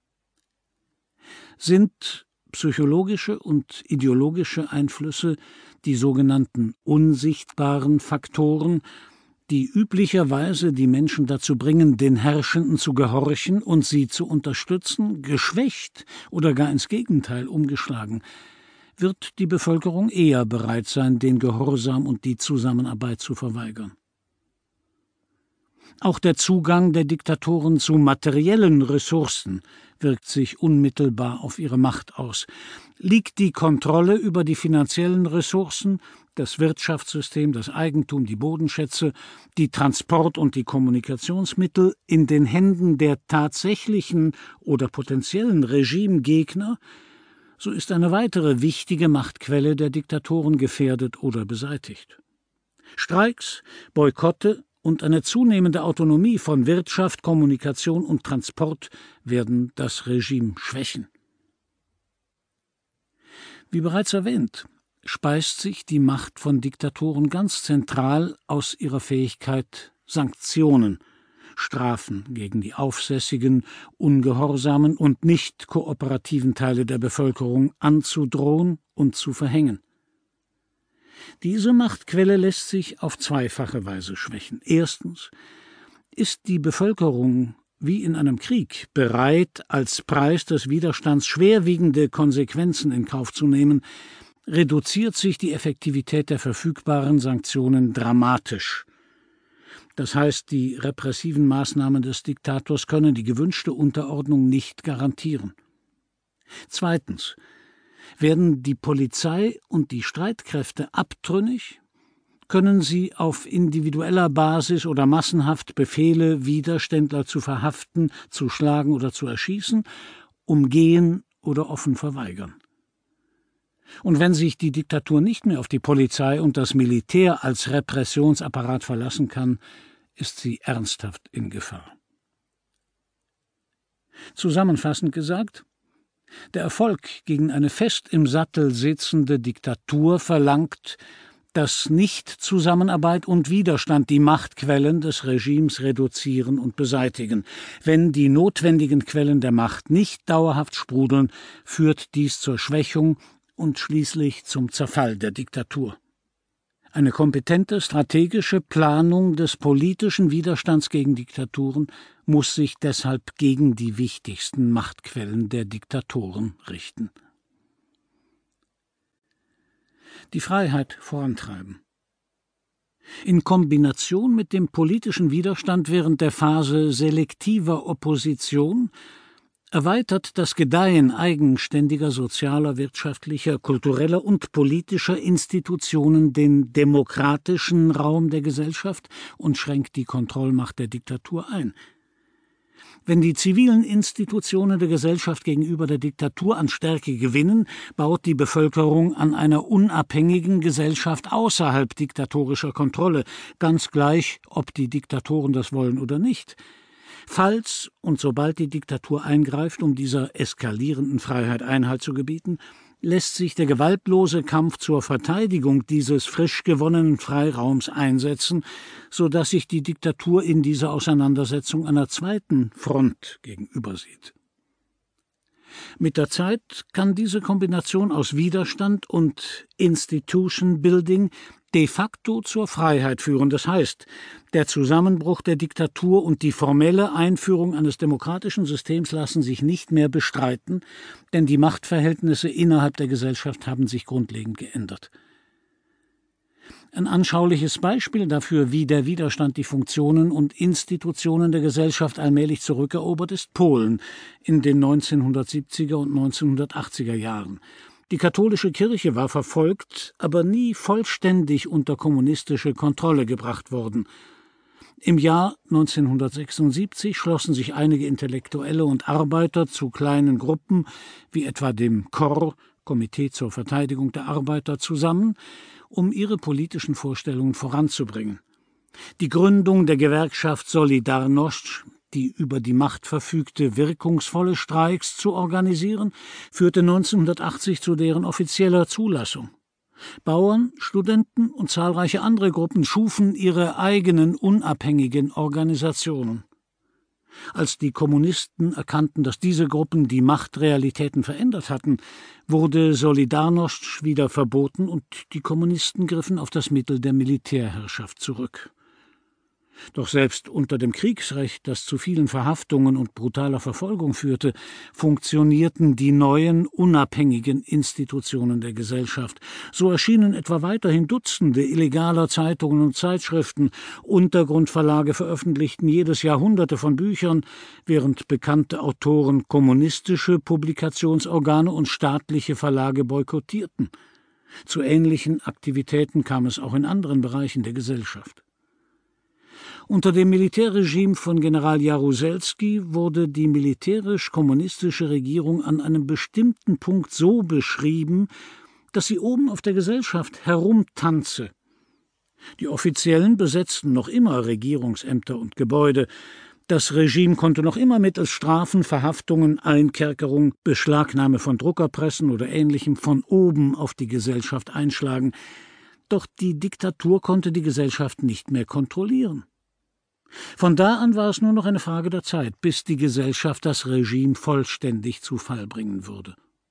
Sind psychologische und ideologische Einflüsse, die sogenannten unsichtbaren Faktoren, die üblicherweise die Menschen dazu bringen, den Herrschenden zu gehorchen und sie zu unterstützen, geschwächt oder gar ins Gegenteil umgeschlagen, wird die Bevölkerung eher bereit sein, den Gehorsam und die Zusammenarbeit zu verweigern. Auch der Zugang der Diktatoren zu materiellen Ressourcen wirkt sich unmittelbar auf ihre Macht aus. Liegt die Kontrolle über die finanziellen Ressourcen, das Wirtschaftssystem, das Eigentum, die Bodenschätze, die Transport- und die Kommunikationsmittel in den Händen der tatsächlichen oder potenziellen Regimegegner, so ist eine weitere wichtige Machtquelle der Diktatoren gefährdet oder beseitigt. Streiks, Boykotte und eine zunehmende Autonomie von Wirtschaft, Kommunikation und Transport werden das Regime schwächen. Wie bereits erwähnt, speist sich die Macht von Diktatoren ganz zentral aus ihrer Fähigkeit, Sanktionen, Strafen gegen die aufsässigen, ungehorsamen und nicht kooperativen Teile der Bevölkerung anzudrohen und zu verhängen. Diese Machtquelle lässt sich auf zweifache Weise schwächen. Erstens ist die Bevölkerung wie in einem Krieg bereit, als Preis des Widerstands schwerwiegende Konsequenzen in Kauf zu nehmen, reduziert sich die Effektivität der verfügbaren Sanktionen dramatisch. Das heißt, die repressiven Maßnahmen des Diktators können die gewünschte Unterordnung nicht garantieren. Zweitens werden die Polizei und die Streitkräfte abtrünnig können sie auf individueller Basis oder massenhaft Befehle, Widerständler zu verhaften, zu schlagen oder zu erschießen, umgehen oder offen verweigern. Und wenn sich die Diktatur nicht mehr auf die Polizei und das Militär als Repressionsapparat verlassen kann, ist sie ernsthaft in Gefahr. Zusammenfassend gesagt: Der Erfolg gegen eine fest im Sattel sitzende Diktatur verlangt, dass Nichtzusammenarbeit und Widerstand die Machtquellen des Regimes reduzieren und beseitigen. Wenn die notwendigen Quellen der Macht nicht dauerhaft sprudeln, führt dies zur Schwächung und schließlich zum Zerfall der Diktatur. Eine kompetente strategische Planung des politischen Widerstands gegen Diktaturen muss sich deshalb gegen die wichtigsten Machtquellen der Diktatoren richten. Die Freiheit vorantreiben. In Kombination mit dem politischen Widerstand während der Phase selektiver Opposition erweitert das Gedeihen eigenständiger sozialer, wirtschaftlicher, kultureller und politischer Institutionen den demokratischen Raum der Gesellschaft und schränkt die Kontrollmacht der Diktatur ein. Wenn die zivilen Institutionen der Gesellschaft gegenüber der Diktatur an Stärke gewinnen, baut die Bevölkerung an einer unabhängigen Gesellschaft außerhalb diktatorischer Kontrolle, ganz gleich, ob die Diktatoren das wollen oder nicht. Falls und sobald die Diktatur eingreift, um dieser eskalierenden Freiheit Einhalt zu gebieten, lässt sich der gewaltlose Kampf zur Verteidigung dieses frisch gewonnenen Freiraums einsetzen, so dass sich die Diktatur in dieser Auseinandersetzung einer zweiten Front gegenübersieht. Mit der Zeit kann diese Kombination aus Widerstand und Institution Building de facto zur Freiheit führen. Das heißt, der Zusammenbruch der Diktatur und die formelle Einführung eines demokratischen Systems lassen sich nicht mehr bestreiten, denn die Machtverhältnisse innerhalb der Gesellschaft haben sich grundlegend geändert. Ein anschauliches Beispiel dafür, wie der Widerstand die Funktionen und Institutionen der Gesellschaft allmählich zurückerobert, ist Polen in den neunzehnhundertsiebziger und neunzehnhundertachtziger Jahren. Die katholische Kirche war verfolgt, aber nie vollständig unter kommunistische Kontrolle gebracht worden. Im Jahr neunzehnhundertsechsundsiebzig schlossen sich einige Intellektuelle und Arbeiter zu kleinen Gruppen, wie etwa dem K O R, Komitee zur Verteidigung der Arbeiter, zusammen, um ihre politischen Vorstellungen voranzubringen. Die Gründung der Gewerkschaft Solidarność, die über die Macht verfügte, wirkungsvolle Streiks zu organisieren, führte neunzehnhundertachtzig zu deren offizieller Zulassung. Bauern, Studenten und zahlreiche andere Gruppen schufen ihre eigenen unabhängigen Organisationen. Als die Kommunisten erkannten, dass diese Gruppen die Machtrealitäten verändert hatten, wurde Solidarność wieder verboten und die Kommunisten griffen auf das Mittel der Militärherrschaft zurück. Doch selbst unter dem Kriegsrecht, das zu vielen Verhaftungen und brutaler Verfolgung führte, funktionierten die neuen, unabhängigen Institutionen der Gesellschaft. So erschienen etwa weiterhin Dutzende illegaler Zeitungen und Zeitschriften, Untergrundverlage veröffentlichten jedes Jahr Hunderte von Büchern, während bekannte Autoren kommunistische Publikationsorgane und staatliche Verlage boykottierten. Zu ähnlichen Aktivitäten kam es auch in anderen Bereichen der Gesellschaft. Unter dem Militärregime von General Jaruzelski wurde die militärisch-kommunistische Regierung an einem bestimmten Punkt so beschrieben, dass sie oben auf der Gesellschaft herumtanze. Die Offiziellen besetzten noch immer Regierungsämter und Gebäude. Das Regime konnte noch immer mittels Strafen, Verhaftungen, Einkerkerung, Beschlagnahme von Druckerpressen oder Ähnlichem von oben auf die Gesellschaft einschlagen. Doch die Diktatur konnte die Gesellschaft nicht mehr kontrollieren. Von da an war es nur noch eine Frage der Zeit, bis die Gesellschaft das Regime vollständig zu Fall bringen würde.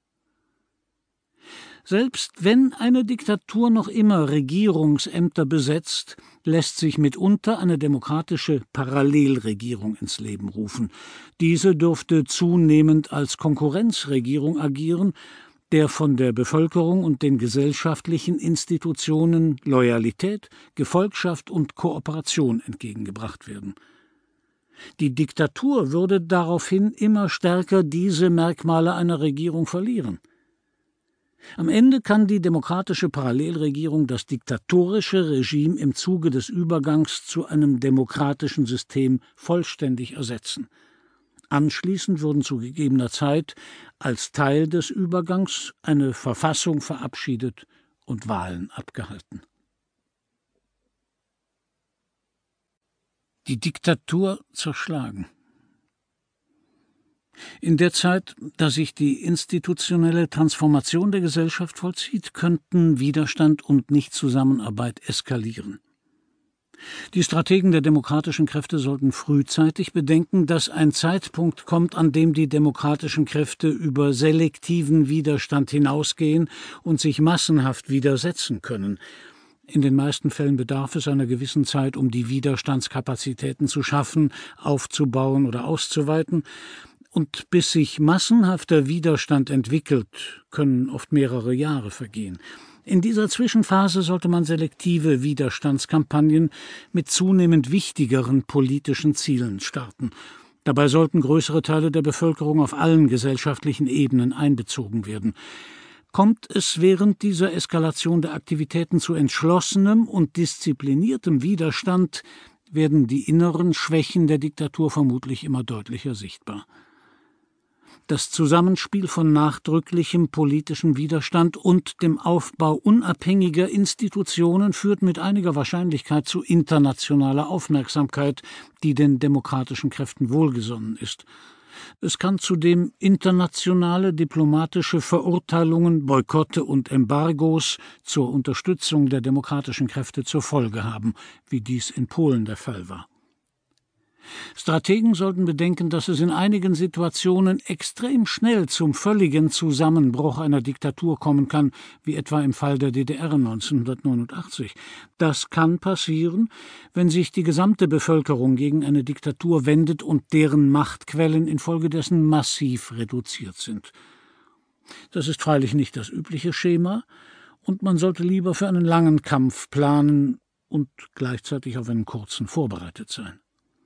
Selbst wenn eine Diktatur noch immer Regierungsämter besetzt, lässt sich mitunter eine demokratische Parallelregierung ins Leben rufen. Diese dürfte zunehmend als Konkurrenzregierung agieren, der von der Bevölkerung und den gesellschaftlichen Institutionen Loyalität, Gefolgschaft und Kooperation entgegengebracht werden. Die Diktatur würde daraufhin immer stärker diese Merkmale einer Regierung verlieren. Am Ende kann die demokratische Parallelregierung das diktatorische Regime im Zuge des Übergangs zu einem demokratischen System vollständig ersetzen. Anschließend wurden zu gegebener Zeit als Teil des Übergangs eine Verfassung verabschiedet und Wahlen abgehalten. Die Diktatur zerschlagen. In der Zeit, da sich die institutionelle Transformation der Gesellschaft vollzieht, könnten Widerstand und Nichtzusammenarbeit eskalieren. Die Strategen der demokratischen Kräfte sollten frühzeitig bedenken, dass ein Zeitpunkt kommt, an dem die demokratischen Kräfte über selektiven Widerstand hinausgehen und sich massenhaft widersetzen können. In den meisten Fällen bedarf es einer gewissen Zeit, um die Widerstandskapazitäten zu schaffen, aufzubauen oder auszuweiten. Und bis sich massenhafter Widerstand entwickelt, können oft mehrere Jahre vergehen. In dieser Zwischenphase sollte man selektive Widerstandskampagnen mit zunehmend wichtigeren politischen Zielen starten. Dabei sollten größere Teile der Bevölkerung auf allen gesellschaftlichen Ebenen einbezogen werden. Kommt es während dieser Eskalation der Aktivitäten zu entschlossenem und diszipliniertem Widerstand, werden die inneren Schwächen der Diktatur vermutlich immer deutlicher sichtbar. Das Zusammenspiel von nachdrücklichem politischem Widerstand und dem Aufbau unabhängiger Institutionen führt mit einiger Wahrscheinlichkeit zu internationaler Aufmerksamkeit, die den demokratischen Kräften wohlgesonnen ist. Es kann zudem internationale diplomatische Verurteilungen, Boykotte und Embargos zur Unterstützung der demokratischen Kräfte zur Folge haben, wie dies in Polen der Fall war. Strategen sollten bedenken, dass es in einigen Situationen extrem schnell zum völligen Zusammenbruch einer Diktatur kommen kann, wie etwa im Fall der D D R neunzehnhundertneunundachtzig. Das kann passieren, wenn sich die gesamte Bevölkerung gegen eine Diktatur wendet und deren Machtquellen infolgedessen massiv reduziert sind. Das ist freilich nicht das übliche Schema, und man sollte lieber für einen langen Kampf planen und gleichzeitig auf einen kurzen vorbereitet sein.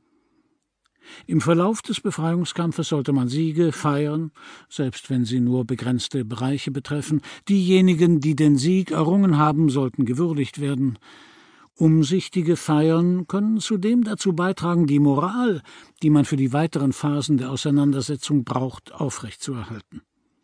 Im Verlauf des Befreiungskampfes sollte man Siege feiern, selbst wenn sie nur begrenzte Bereiche betreffen. Diejenigen, die den Sieg errungen haben, sollten gewürdigt werden. Umsichtige Feiern können zudem dazu beitragen, die Moral, die man für die weiteren Phasen der Auseinandersetzung braucht, aufrechtzuerhalten.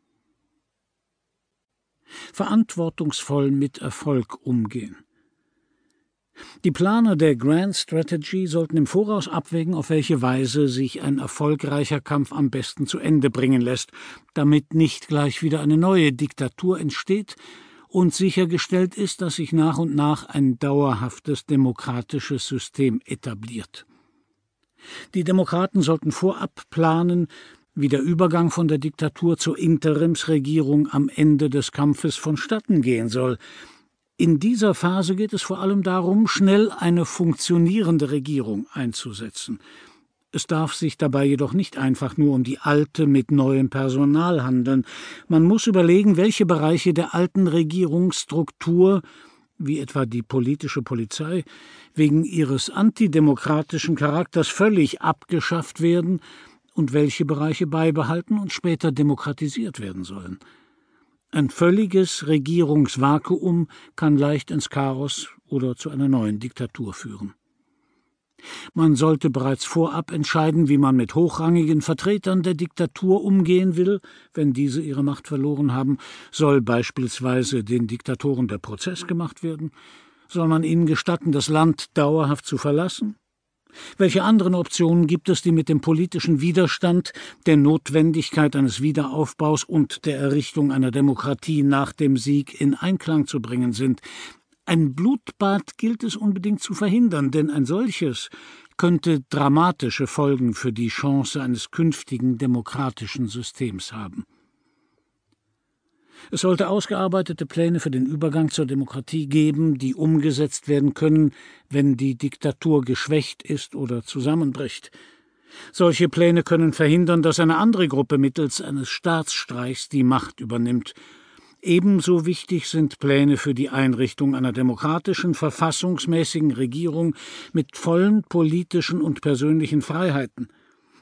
Verantwortungsvoll mit Erfolg umgehen. Die Planer der Grand Strategy sollten im Voraus abwägen, auf welche Weise sich ein erfolgreicher Kampf am besten zu Ende bringen lässt, damit nicht gleich wieder eine neue Diktatur entsteht und sichergestellt ist, dass sich nach und nach ein dauerhaftes demokratisches System etabliert. Die Demokraten sollten vorab planen, wie der Übergang von der Diktatur zur Interimsregierung am Ende des Kampfes vonstatten gehen soll. In dieser Phase geht es vor allem darum, schnell eine funktionierende Regierung einzusetzen. Es darf sich dabei jedoch nicht einfach nur um die alte mit neuem Personal handeln. Man muss überlegen, welche Bereiche der alten Regierungsstruktur, wie etwa die politische Polizei, wegen ihres antidemokratischen Charakters völlig abgeschafft werden und welche Bereiche beibehalten und später demokratisiert werden sollen. Ein völliges Regierungsvakuum kann leicht ins Chaos oder zu einer neuen Diktatur führen. Man sollte bereits vorab entscheiden, wie man mit hochrangigen Vertretern der Diktatur umgehen will, wenn diese ihre Macht verloren haben. Soll beispielsweise den Diktatoren der Prozess gemacht werden? Soll man ihnen gestatten, das Land dauerhaft zu verlassen? Welche anderen Optionen gibt es, die mit dem politischen Widerstand, der Notwendigkeit eines Wiederaufbaus und der Errichtung einer Demokratie nach dem Sieg in Einklang zu bringen sind? Ein Blutbad gilt es unbedingt zu verhindern, denn ein solches könnte dramatische Folgen für die Chance eines künftigen demokratischen Systems haben. Es sollte ausgearbeitete Pläne für den Übergang zur Demokratie geben, die umgesetzt werden können, wenn die Diktatur geschwächt ist oder zusammenbricht. Solche Pläne können verhindern, dass eine andere Gruppe mittels eines Staatsstreichs die Macht übernimmt. Ebenso wichtig sind Pläne für die Einrichtung einer demokratischen, verfassungsmäßigen Regierung mit vollen politischen und persönlichen Freiheiten.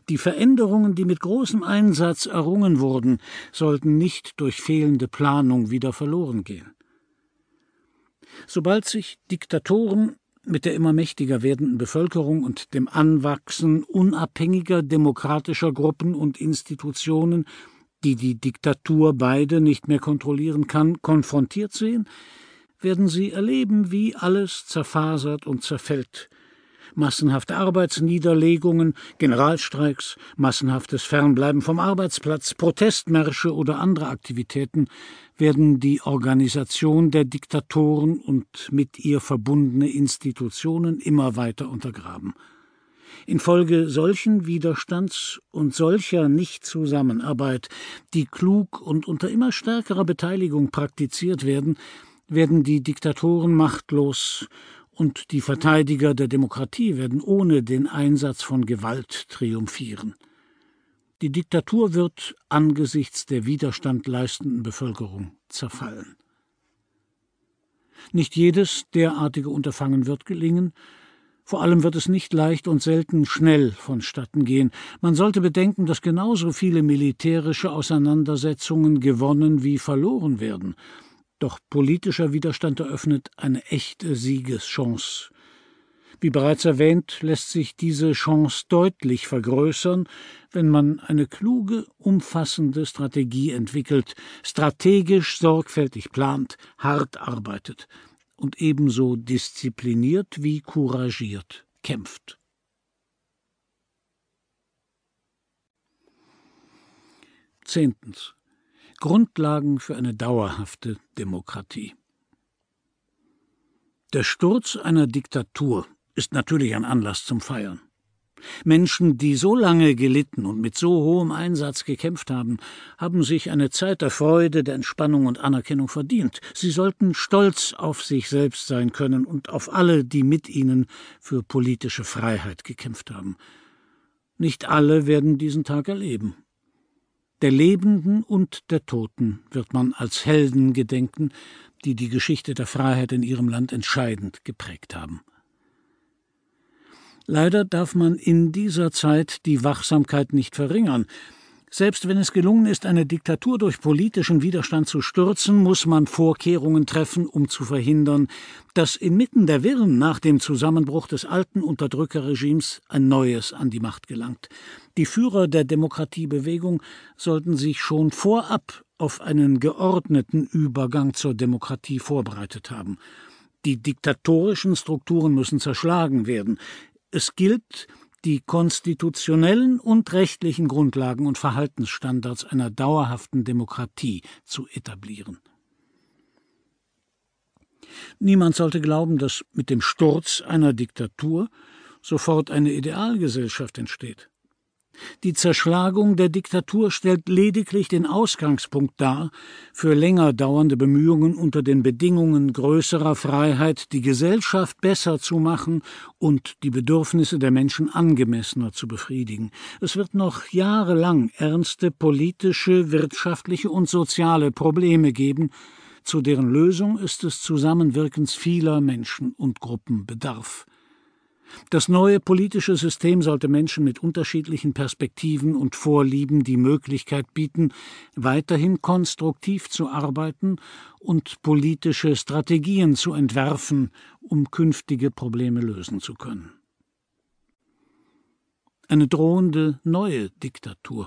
Die Veränderungen, die mit großem Einsatz errungen wurden, sollten nicht durch fehlende Planung wieder verloren gehen. Sobald sich Diktatoren mit der immer mächtiger werdenden Bevölkerung und dem Anwachsen unabhängiger demokratischer Gruppen und Institutionen, die die Diktatur beide nicht mehr kontrollieren kann, konfrontiert sehen, werden sie erleben, wie alles zerfasert und zerfällt. Massenhafte Arbeitsniederlegungen, Generalstreiks, massenhaftes Fernbleiben vom Arbeitsplatz, Protestmärsche oder andere Aktivitäten werden die Organisation der Diktatoren und mit ihr verbundene Institutionen immer weiter untergraben. Infolge solchen Widerstands und solcher Nichtzusammenarbeit, die klug und unter immer stärkerer Beteiligung praktiziert werden, werden die Diktatoren machtlos und die Verteidiger der Demokratie werden ohne den Einsatz von Gewalt triumphieren. Die Diktatur wird angesichts der Widerstand leistenden Bevölkerung zerfallen. Nicht jedes derartige Unterfangen wird gelingen. Vor allem wird es nicht leicht und selten schnell vonstatten gehen. Man sollte bedenken, dass genauso viele militärische Auseinandersetzungen gewonnen wie verloren werden. Doch politischer Widerstand eröffnet eine echte Siegeschance. Wie bereits erwähnt, lässt sich diese Chance deutlich vergrößern, wenn man eine kluge, umfassende Strategie entwickelt, strategisch sorgfältig plant, hart arbeitet und ebenso diszipliniert wie couragiert kämpft. Zehntens. Grundlagen für eine dauerhafte Demokratie. Der Sturz einer Diktatur ist natürlich ein Anlass zum Feiern. Menschen, die so lange gelitten und mit so hohem Einsatz gekämpft haben, haben sich eine Zeit der Freude, der Entspannung und Anerkennung verdient. Sie sollten stolz auf sich selbst sein können und auf alle, die mit ihnen für politische Freiheit gekämpft haben. Nicht alle werden diesen Tag erleben. Der Lebenden und der Toten wird man als Helden gedenken, die die Geschichte der Freiheit in ihrem Land entscheidend geprägt haben. Leider darf man in dieser Zeit die Wachsamkeit nicht verringern. Selbst wenn es gelungen ist, eine Diktatur durch politischen Widerstand zu stürzen, muss man Vorkehrungen treffen, um zu verhindern, dass inmitten der Wirren nach dem Zusammenbruch des alten Unterdrückerregimes ein neues an die Macht gelangt. Die Führer der Demokratiebewegung sollten sich schon vorab auf einen geordneten Übergang zur Demokratie vorbereitet haben. Die diktatorischen Strukturen müssen zerschlagen werden. Es gilt, die konstitutionellen und rechtlichen Grundlagen und Verhaltensstandards einer dauerhaften Demokratie zu etablieren. Niemand sollte glauben, dass mit dem Sturz einer Diktatur sofort eine Idealgesellschaft entsteht. Die Zerschlagung der Diktatur stellt lediglich den Ausgangspunkt dar für länger dauernde Bemühungen unter den Bedingungen größerer Freiheit, die Gesellschaft besser zu machen und die Bedürfnisse der Menschen angemessener zu befriedigen. Es wird noch jahrelang ernste politische, wirtschaftliche und soziale Probleme geben, zu deren Lösung es des Zusammenwirkens vieler Menschen und Gruppen bedarf. Das neue politische System sollte Menschen mit unterschiedlichen Perspektiven und Vorlieben die Möglichkeit bieten, weiterhin konstruktiv zu arbeiten und politische Strategien zu entwerfen, um künftige Probleme lösen zu können. Eine drohende neue Diktatur.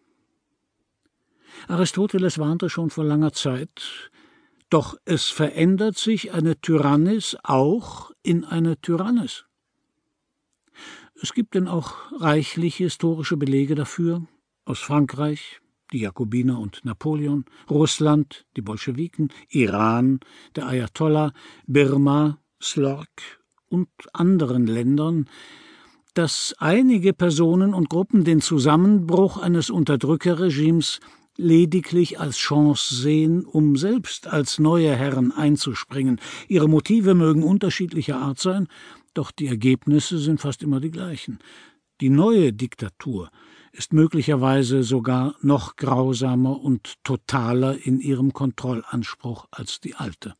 Aristoteles warnte schon vor langer Zeit, doch es verändert sich eine Tyrannis auch in eine Tyrannis. Es gibt denn auch reichlich historische Belege dafür, aus Frankreich, die Jakobiner und Napoleon, Russland, die Bolschewiken, Iran, der Ayatollah, Birma, Slork und anderen Ländern, dass einige Personen und Gruppen den Zusammenbruch eines Unterdrückerregimes lediglich als Chance sehen, um selbst als neue Herren einzuspringen. Ihre Motive mögen unterschiedlicher Art sein, doch die Ergebnisse sind fast immer die gleichen. Die neue Diktatur ist möglicherweise sogar noch grausamer und totaler in ihrem Kontrollanspruch als die alte.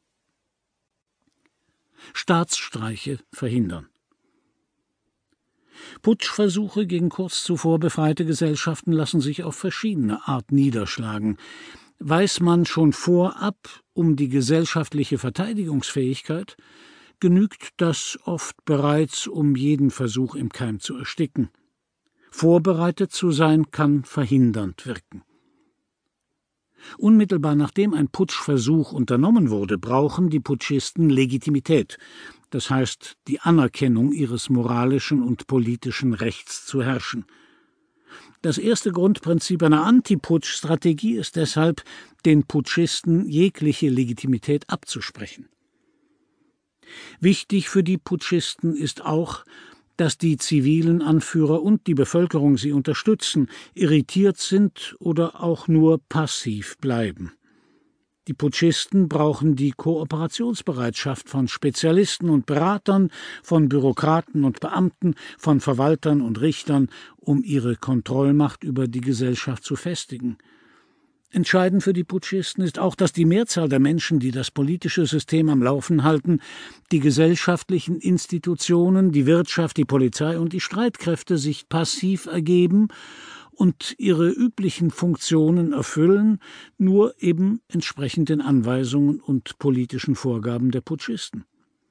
Staatsstreiche verhindern. Putschversuche gegen kurz zuvor befreite Gesellschaften lassen sich auf verschiedene Art niederschlagen. Weiß man schon vorab um die gesellschaftliche Verteidigungsfähigkeit, genügt das oft bereits, um jeden Versuch im Keim zu ersticken. Vorbereitet zu sein, kann verhindernd wirken. Unmittelbar nachdem ein Putschversuch unternommen wurde, brauchen die Putschisten Legitimität, das heißt die Anerkennung ihres moralischen und politischen Rechts zu herrschen. Das erste Grundprinzip einer Anti-Putsch-Strategie ist deshalb, den Putschisten jegliche Legitimität abzusprechen. Wichtig für die Putschisten ist auch, dass die zivilen Anführer und die Bevölkerung sie unterstützen, irritiert sind oder auch nur passiv bleiben. Die Putschisten brauchen die Kooperationsbereitschaft von Spezialisten und Beratern, von Bürokraten und Beamten, von Verwaltern und Richtern, um ihre Kontrollmacht über die Gesellschaft zu festigen. Entscheidend für die Putschisten ist auch, dass die Mehrzahl der Menschen, die das politische System am Laufen halten, die gesellschaftlichen Institutionen, die Wirtschaft, die Polizei und die Streitkräfte sich passiv ergeben und ihre üblichen Funktionen erfüllen, nur eben entsprechend den Anweisungen und politischen Vorgaben der Putschisten.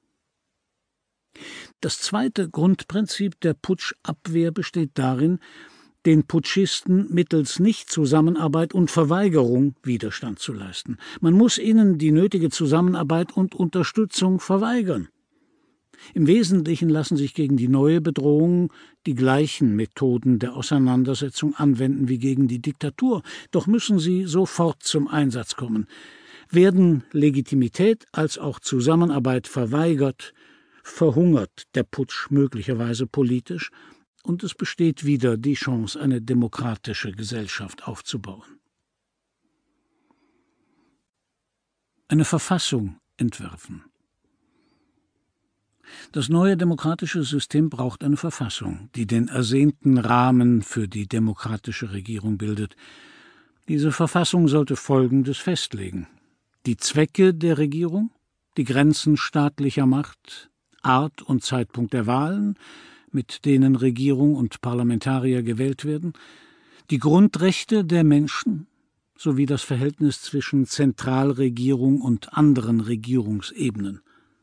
Das zweite Grundprinzip der Putschabwehr besteht darin, den Putschisten mittels Nichtzusammenarbeit und Verweigerung Widerstand zu leisten. Man muss ihnen die nötige Zusammenarbeit und Unterstützung verweigern. Im Wesentlichen lassen sich gegen die neue Bedrohung die gleichen Methoden der Auseinandersetzung anwenden wie gegen die Diktatur, doch müssen sie sofort zum Einsatz kommen. Werden Legitimität als auch Zusammenarbeit verweigert, verhungert der Putsch möglicherweise politisch, und es besteht wieder die Chance, eine demokratische Gesellschaft aufzubauen. Eine Verfassung entwerfen. Das neue demokratische System braucht eine Verfassung, die den ersehnten Rahmen für die demokratische Regierung bildet. Diese Verfassung sollte Folgendes festlegen: die Zwecke der Regierung, die Grenzen staatlicher Macht, Art und Zeitpunkt der Wahlen, mit denen Regierung und Parlamentarier gewählt werden, die Grundrechte der Menschen sowie das Verhältnis zwischen Zentralregierung und anderen Regierungsebenen.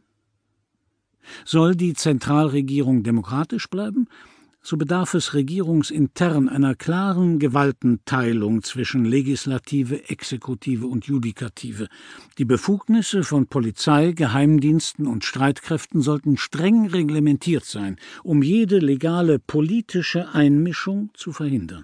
Soll die Zentralregierung demokratisch bleiben, so bedarf es regierungsintern einer klaren Gewaltenteilung zwischen Legislative, Exekutive und Judikative. Die Befugnisse von Polizei, Geheimdiensten und Streitkräften sollten streng reglementiert sein, um jede legale politische Einmischung zu verhindern.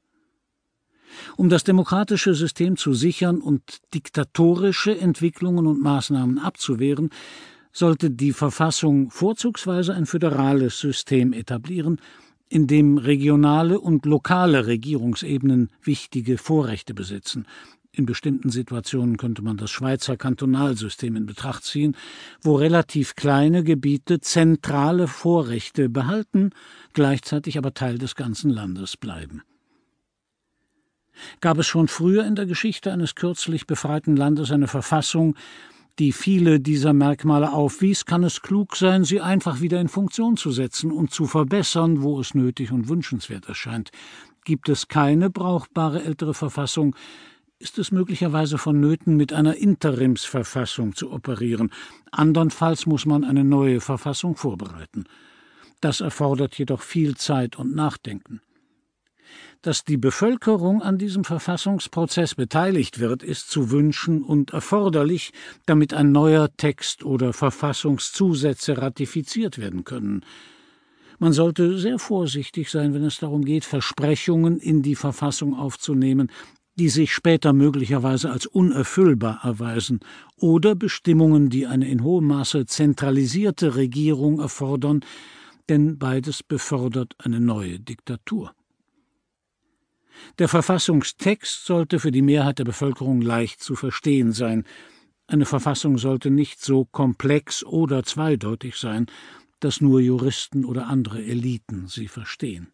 Um das demokratische System zu sichern und diktatorische Entwicklungen und Maßnahmen abzuwehren, sollte die Verfassung vorzugsweise ein föderales System etablieren, in dem regionale und lokale Regierungsebenen wichtige Vorrechte besitzen. In bestimmten Situationen könnte man das Schweizer Kantonalsystem in Betracht ziehen, wo relativ kleine Gebiete zentrale Vorrechte behalten, gleichzeitig aber Teil des ganzen Landes bleiben. Gab es schon früher in der Geschichte eines kürzlich befreiten Landes eine Verfassung, die viele dieser Merkmale aufwies, kann es klug sein, sie einfach wieder in Funktion zu setzen und zu verbessern, wo es nötig und wünschenswert erscheint. Gibt es keine brauchbare ältere Verfassung, ist es möglicherweise vonnöten, mit einer Interimsverfassung zu operieren. Andernfalls muss man eine neue Verfassung vorbereiten. Das erfordert jedoch viel Zeit und Nachdenken. Dass die Bevölkerung an diesem Verfassungsprozess beteiligt wird, ist zu wünschen und erforderlich, damit ein neuer Text oder Verfassungszusätze ratifiziert werden können. Man sollte sehr vorsichtig sein, wenn es darum geht, Versprechungen in die Verfassung aufzunehmen, die sich später möglicherweise als unerfüllbar erweisen, oder Bestimmungen, die eine in hohem Maße zentralisierte Regierung erfordern, denn beides befördert eine neue Diktatur. Der Verfassungstext sollte für die Mehrheit der Bevölkerung leicht zu verstehen sein. Eine Verfassung sollte nicht so komplex oder zweideutig sein, dass nur Juristen oder andere Eliten sie verstehen.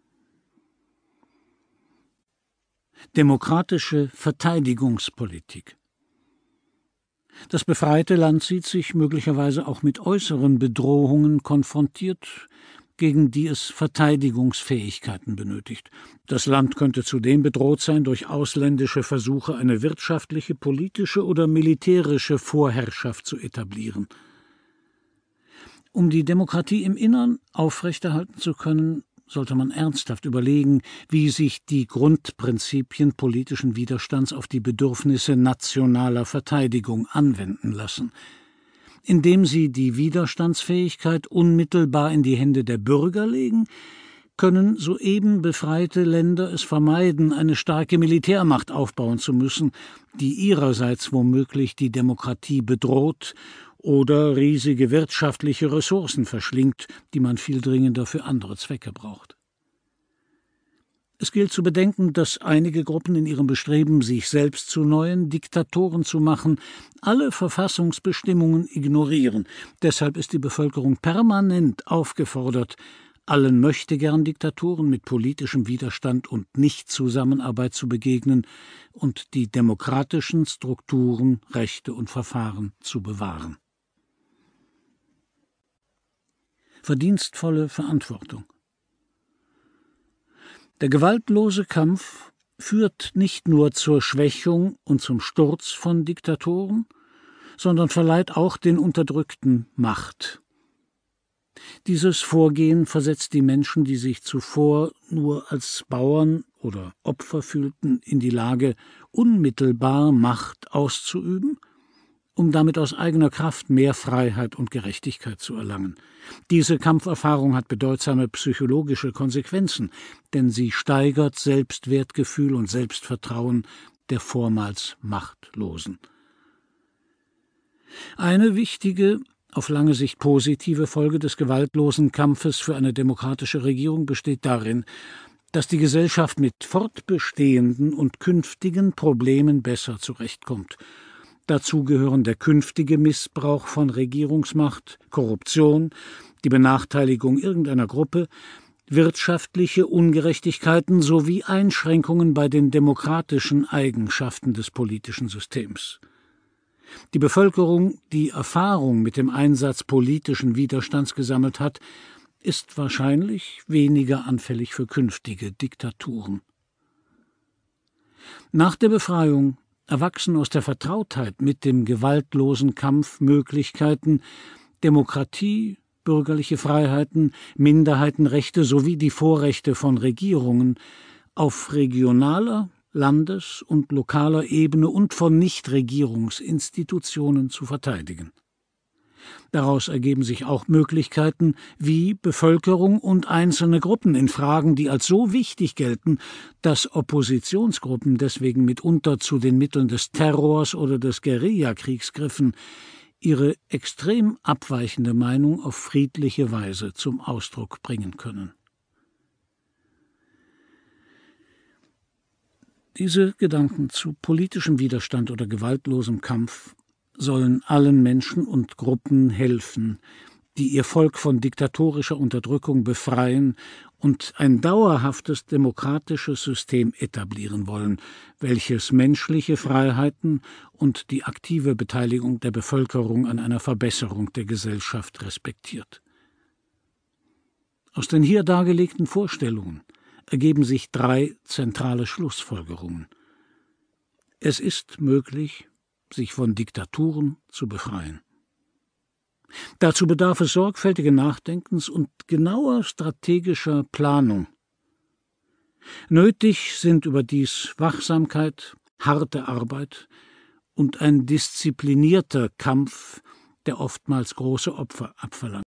Demokratische Verteidigungspolitik. Das befreite Land sieht sich möglicherweise auch mit äußeren Bedrohungen konfrontiert, gegen die es Verteidigungsfähigkeiten benötigt. Das Land könnte zudem bedroht sein durch ausländische Versuche, eine wirtschaftliche, politische oder militärische Vorherrschaft zu etablieren. Um die Demokratie im Innern aufrechterhalten zu können, sollte man ernsthaft überlegen, wie sich die Grundprinzipien politischen Widerstands auf die Bedürfnisse nationaler Verteidigung anwenden lassen. Indem sie die Widerstandsfähigkeit unmittelbar in die Hände der Bürger legen, können soeben befreite Länder es vermeiden, eine starke Militärmacht aufbauen zu müssen, die ihrerseits womöglich die Demokratie bedroht oder riesige wirtschaftliche Ressourcen verschlingt, die man viel dringender für andere Zwecke braucht. Es gilt zu bedenken, dass einige Gruppen in ihrem Bestreben, sich selbst zu neuen Diktatoren zu machen, alle Verfassungsbestimmungen ignorieren. Deshalb ist die Bevölkerung permanent aufgefordert, allen Möchtegern-Diktatoren mit politischem Widerstand und Nichtzusammenarbeit zu begegnen und die demokratischen Strukturen, Rechte und Verfahren zu bewahren. Verdienstvolle Verantwortung. Der gewaltlose Kampf führt nicht nur zur Schwächung und zum Sturz von Diktatoren, sondern verleiht auch den Unterdrückten Macht. Dieses Vorgehen versetzt die Menschen, die sich zuvor nur als Bauern oder Opfer fühlten, in die Lage, unmittelbar Macht auszuüben, um damit aus eigener Kraft mehr Freiheit und Gerechtigkeit zu erlangen. Diese Kampferfahrung hat bedeutsame psychologische Konsequenzen, denn sie steigert Selbstwertgefühl und Selbstvertrauen der vormals Machtlosen. Eine wichtige, auf lange Sicht positive Folge des gewaltlosen Kampfes für eine demokratische Regierung besteht darin, dass die Gesellschaft mit fortbestehenden und künftigen Problemen besser zurechtkommt. Dazu gehören der künftige Missbrauch von Regierungsmacht, Korruption, die Benachteiligung irgendeiner Gruppe, wirtschaftliche Ungerechtigkeiten sowie Einschränkungen bei den demokratischen Eigenschaften des politischen Systems. Die Bevölkerung, die Erfahrung mit dem Einsatz politischen Widerstands gesammelt hat, ist wahrscheinlich weniger anfällig für künftige Diktaturen. Nach der Befreiung erwachsen aus der Vertrautheit mit dem gewaltlosen Kampf Möglichkeiten, Demokratie, bürgerliche Freiheiten, Minderheitenrechte sowie die Vorrechte von Regierungen auf regionaler, Landes- und lokaler Ebene und von Nichtregierungsinstitutionen zu verteidigen. Daraus ergeben sich auch Möglichkeiten, wie Bevölkerung und einzelne Gruppen in Fragen, die als so wichtig gelten, dass Oppositionsgruppen deswegen mitunter zu den Mitteln des Terrors oder des Guerillakriegs griffen, ihre extrem abweichende Meinung auf friedliche Weise zum Ausdruck bringen können. Diese Gedanken zu politischem Widerstand oder gewaltlosem Kampf sollen allen Menschen und Gruppen helfen, die ihr Volk von diktatorischer Unterdrückung befreien und ein dauerhaftes demokratisches System etablieren wollen, welches menschliche Freiheiten und die aktive Beteiligung der Bevölkerung an einer Verbesserung der Gesellschaft respektiert. Aus den hier dargelegten Vorstellungen ergeben sich drei zentrale Schlussfolgerungen. Es ist möglich, sich von Diktaturen zu befreien. Dazu bedarf es sorgfältigen Nachdenkens und genauer strategischer Planung. Nötig sind überdies Wachsamkeit, harte Arbeit und ein disziplinierter Kampf, der oftmals große Opfer abverlangt.